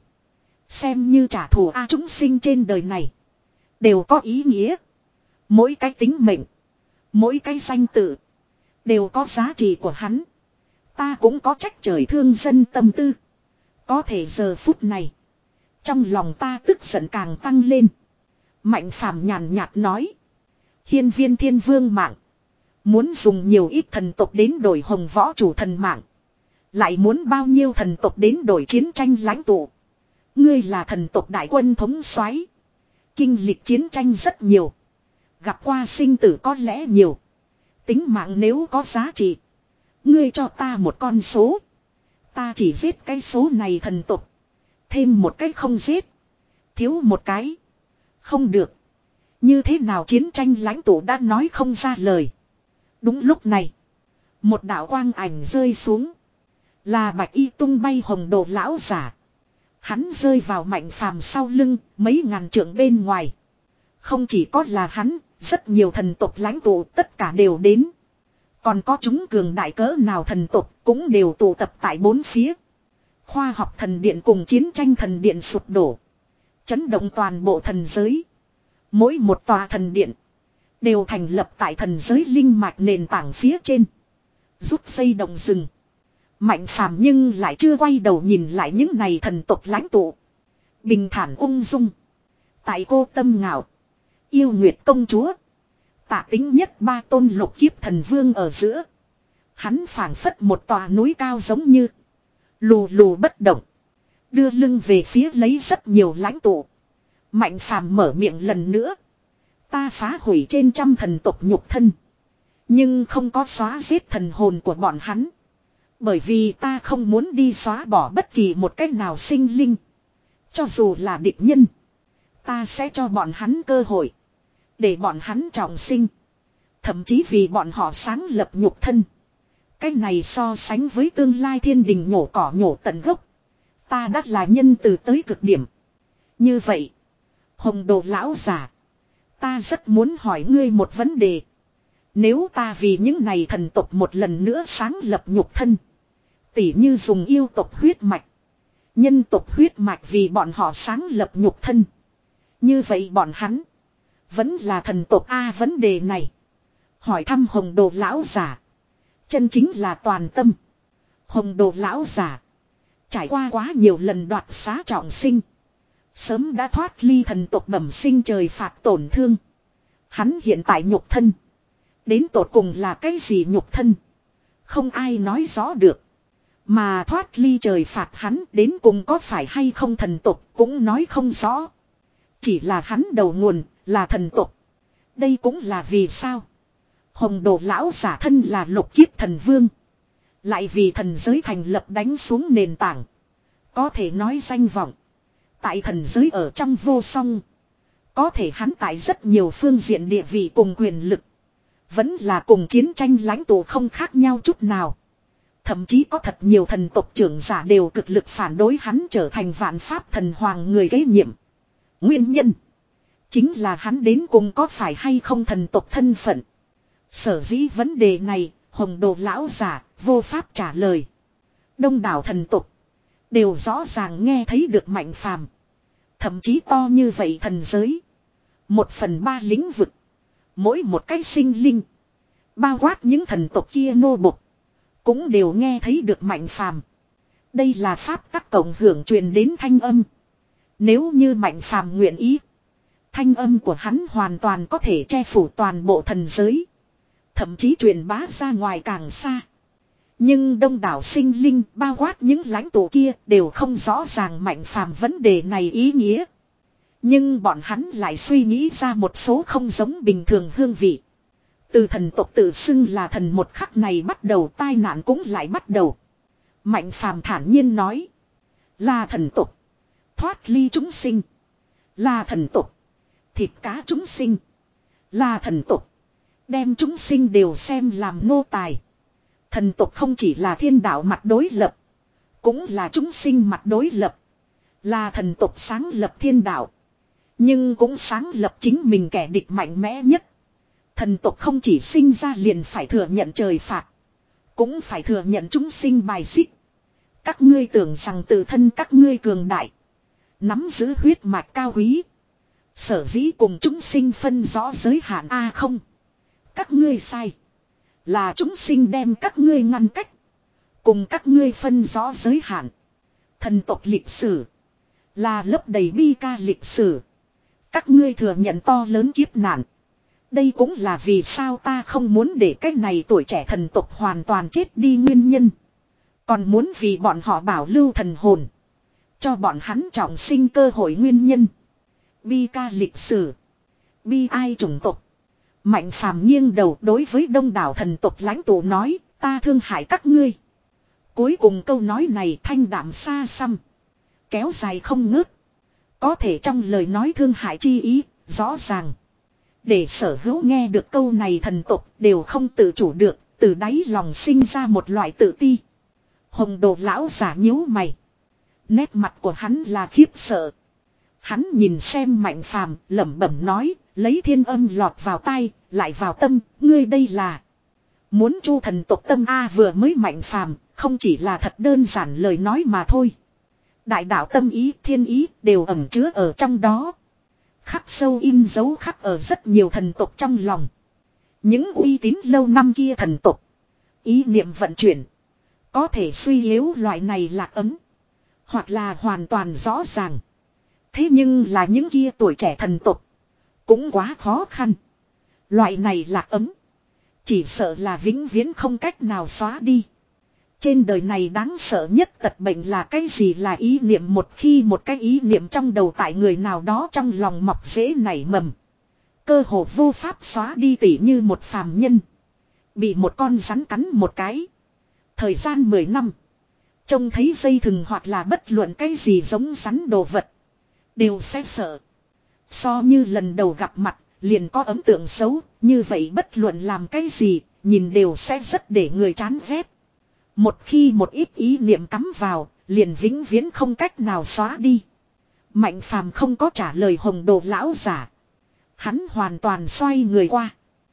Xem như trả thù a chúng sinh trên đời này. Đều có ý nghĩa. Mỗi cái tính mệnh. Mỗi cái danh tự. Đều có giá trị của hắn. Ta cũng có trách trời thương dân tâm tư. Có thể giờ phút này. Trong lòng ta tức giận càng tăng lên. Mạnh Phàm nhàn nhạt nói. Hiên viên thiên vương mạng. Muốn dùng nhiều ít thần tộc đến đổi hồng võ chủ thần mạng. Lại muốn bao nhiêu thần tộc đến đổi chiến tranh lãnh tụ. Ngươi là thần tộc đại quân thống soái. Kinh lịch chiến tranh rất nhiều. Gặp qua sinh tử có lẽ nhiều. Tính mạng nếu có giá trị. Ngươi cho ta một con số. Ta chỉ giết cái số này thần tộc. Thêm một cái không giết. Thiếu một cái. Không được. Như thế nào chiến tranh lãnh tụ đã nói không ra lời. Đúng lúc này. Một đạo quang ảnh rơi xuống. Là bạch y tung bay hồng đồ lão giả. Hắn rơi vào Mạnh Phàm sau lưng mấy ngàn trượng bên ngoài. Không chỉ có là hắn. Rất nhiều thần tộc lãnh tụ tất cả đều đến. Còn có chúng cường đại cỡ nào thần tộc cũng đều tụ tập tại bốn phía. Khoa học thần điện cùng chiến tranh thần điện sụp đổ. Chấn động toàn bộ thần giới. Mỗi một tòa thần điện. Đều thành lập tại thần giới linh mạch nền tảng phía trên. Rút dây động rừng. Mạnh Phàm nhưng lại chưa quay đầu nhìn lại những này thần tộc lãnh tụ. Bình thản ung dung. Tại cô tâm ngạo. Yêu nguyệt công chúa. Tạ tính nhất ba tôn lục kiếp thần vương ở giữa. Hắn phảng phất một tòa núi cao giống như. Lù lù bất động. Đưa lưng về phía lấy rất nhiều lãnh tụ. Mạnh Phàm mở miệng lần nữa. Ta phá hủy trên trăm thần tộc nhục thân. Nhưng không có xóa giết thần hồn của bọn hắn. Bởi vì ta không muốn đi xóa bỏ bất kỳ một cách nào sinh linh. Cho dù là địch nhân. Ta sẽ cho bọn hắn cơ hội. Để bọn hắn trọng sinh. Thậm chí vì bọn họ sáng lập nhục thân. Cái này so sánh với tương lai thiên đình nhổ cỏ nhổ tận gốc. Ta đã là nhân từ tới cực điểm. Như vậy. Hồng đồ lão giả. Ta rất muốn hỏi ngươi một vấn đề. Nếu ta vì những này thần tộc một lần nữa sáng lập nhục thân. Tỉ như dùng yêu tộc huyết mạch. Nhân tộc huyết mạch vì bọn họ sáng lập nhục thân. Như vậy bọn hắn. Vẫn là thần tộc A vấn đề này. Hỏi thăm hồng đồ lão giả. Chân chính là toàn tâm. Hồng đồ lão giả. Trải qua quá nhiều lần đoạt xá trọng sinh. Sớm đã thoát ly thần tộc bẩm sinh trời phạt tổn thương. Hắn hiện tại nhục thân. Đến tột cùng là cái gì nhục thân? Không ai nói rõ được. Mà thoát ly trời phạt hắn đến cùng có phải hay không thần tộc cũng nói không rõ. Chỉ là hắn đầu nguồn là thần tộc. Đây cũng là vì sao. Hồng Đồ lão giả thân là lục kiếp thần vương. Lại vì thần giới thành lập đánh xuống nền tảng. Có thể nói danh vọng. Tại thần giới ở trong vô song. Có thể hắn tại rất nhiều phương diện địa vị cùng quyền lực. Vẫn là cùng chiến tranh lãnh tụ không khác nhau chút nào. Thậm chí có thật nhiều thần tộc trưởng giả đều cực lực phản đối hắn trở thành vạn pháp thần hoàng người kế nhiệm. Nguyên nhân. Chính là hắn đến cùng có phải hay không thần tộc thân phận. Sở dĩ vấn đề này, Hồng Đồ lão giả, vô pháp trả lời. Đông đảo thần tộc. Đều rõ ràng nghe thấy được Mạnh Phàm. Thậm chí to như vậy thần giới. Một phần ba lĩnh vực. Mỗi một cái sinh linh. Bao quát những thần tộc kia nô bộc. Cũng đều nghe thấy được Mạnh Phàm. Đây là pháp tắc cộng hưởng truyền đến thanh âm. Nếu như Mạnh Phàm nguyện ý. Thanh âm của hắn hoàn toàn có thể che phủ toàn bộ thần giới. Thậm chí truyền bá ra ngoài càng xa. Nhưng đông đảo sinh linh bao quát những lãnh tụ kia đều không rõ ràng Mạnh Phàm vấn đề này ý nghĩa. Nhưng bọn hắn lại suy nghĩ ra một số không giống bình thường hương vị. Từ thần tộc tự xưng là thần một khắc này bắt đầu tai nạn cũng lại bắt đầu. Mạnh Phàm thản nhiên nói. Là thần tộc. Thoát ly chúng sinh. Là thần tộc. Thịt cá chúng sinh. Là thần tộc. Đem chúng sinh đều xem làm nô tài. Thần tộc không chỉ là thiên đạo mặt đối lập. Cũng là chúng sinh mặt đối lập. Là thần tộc sáng lập thiên đạo. Nhưng cũng sáng lập chính mình kẻ địch mạnh mẽ nhất. Thần tộc không chỉ sinh ra liền phải thừa nhận trời phạt. Cũng phải thừa nhận chúng sinh bài xích. Các ngươi tưởng rằng tự thân các ngươi cường đại. Nắm giữ huyết mạch cao quý. Sở dĩ cùng chúng sinh phân rõ giới hạn a không. Các ngươi sai. Là chúng sinh đem các ngươi ngăn cách. Cùng các ngươi phân rõ giới hạn. Thần tộc lịch sử. Là lấp đầy bi ca lịch sử. Các ngươi thừa nhận to lớn kiếp nạn. Đây cũng là vì sao ta không muốn để cái này tuổi trẻ thần tộc hoàn toàn chết đi nguyên nhân. Còn muốn vì bọn họ bảo lưu thần hồn. Cho bọn hắn trọng sinh cơ hội nguyên nhân. Bi ca lịch sử. Bi ai chủng tộc. Mạnh Phàm nghiêng đầu đối với đông đảo thần tộc lãnh tụ nói, ta thương hại các ngươi. Cuối cùng câu nói này thanh đạm xa xăm. Kéo dài không ngớt. Có thể trong lời nói thương hại chi ý, rõ ràng. Để sở hữu nghe được câu này thần tộc đều không tự chủ được, từ đáy lòng sinh ra một loại tự ti. Hồng Đồ lão giả nhíu mày. Nét mặt của hắn là khiếp sợ. Hắn nhìn xem Mạnh Phàm lẩm bẩm nói, lấy thiên âm lọt vào tai, lại vào tâm, ngươi đây là muốn chu thần tộc tâm a vừa mới Mạnh Phàm, không chỉ là thật đơn giản lời nói mà thôi. Đại đạo tâm ý, thiên ý đều ẩn chứa ở trong đó. Khắc sâu in dấu khắc ở rất nhiều thần tộc trong lòng. Những uy tín lâu năm kia thần tộc, ý niệm vận chuyển, có thể suy yếu loại này lạc ấm, hoặc là hoàn toàn rõ ràng. Thế nhưng là những kia tuổi trẻ thần tộc cũng quá khó khăn. Loại này lạc ấm, chỉ sợ là vĩnh viễn không cách nào xóa đi. Trên đời này đáng sợ nhất tật bệnh là cái gì? Là ý niệm. Một khi một cái ý niệm trong đầu tại người nào đó trong lòng mọc rễ nảy mầm, cơ hồ vô pháp xóa đi, tỉ như một phàm nhân bị một con rắn cắn một cái, thời gian mười năm, trông thấy dây thừng hoặc là bất luận cái gì giống rắn đồ vật đều sẽ sợ. So như lần đầu gặp mặt liền có ấn tượng xấu, như vậy bất luận làm cái gì nhìn đều sẽ rất để người chán ghét. Một khi một ít ý niệm cắm vào, liền vĩnh viễn không cách nào xóa đi. Mạnh Phàm không có trả lời Hồng Đồ lão giả. Hắn hoàn toàn xoay người qua.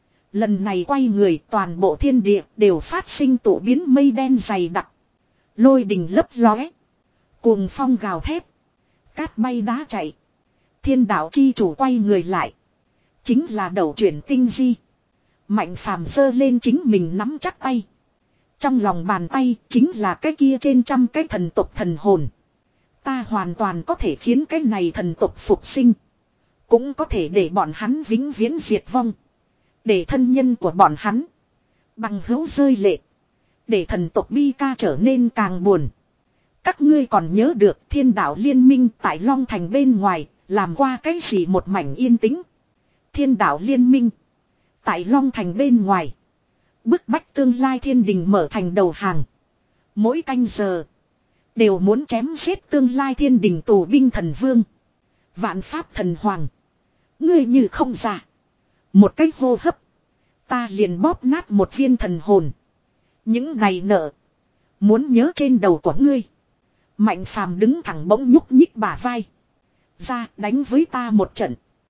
Lần này quay người, toàn bộ thiên địa đều phát sinh tụ biến mây đen dày đặc. Lôi đình lấp lóe. Cuồng phong gào thét. Cát bay đá chạy. Thiên đạo chi chủ quay người lại. Chính là đầu chuyển tinh di. Mạnh Phàm giơ lên chính mình nắm chắc tay. Trong lòng bàn tay chính là cái kia trên trăm cái thần tộc thần hồn. Ta hoàn toàn có thể khiến cái này thần tộc phục sinh. Cũng có thể để bọn hắn vĩnh viễn diệt vong. Để thân nhân của bọn hắn bằng hữu rơi lệ. Để thần tộc bi ca trở nên càng buồn. Các ngươi còn nhớ được thiên đạo liên minh tại Long Thành bên ngoài làm qua cái gì một mảnh yên tĩnh. Thiên đạo liên minh tại Long Thành bên ngoài bức bách tương lai thiên đình mở thành đầu hàng. Mỗi canh giờ đều muốn chém giết tương lai thiên đình tù binh thần vương. Vạn pháp thần hoàng. Ngươi như không giả. Một cách hô hấp. Ta liền bóp nát một viên thần hồn. Những này nợ. Muốn nhớ trên đầu của ngươi. Mạnh phàm đứng thẳng bỗng nhúc nhích bả vai. Ra đánh với ta một trận.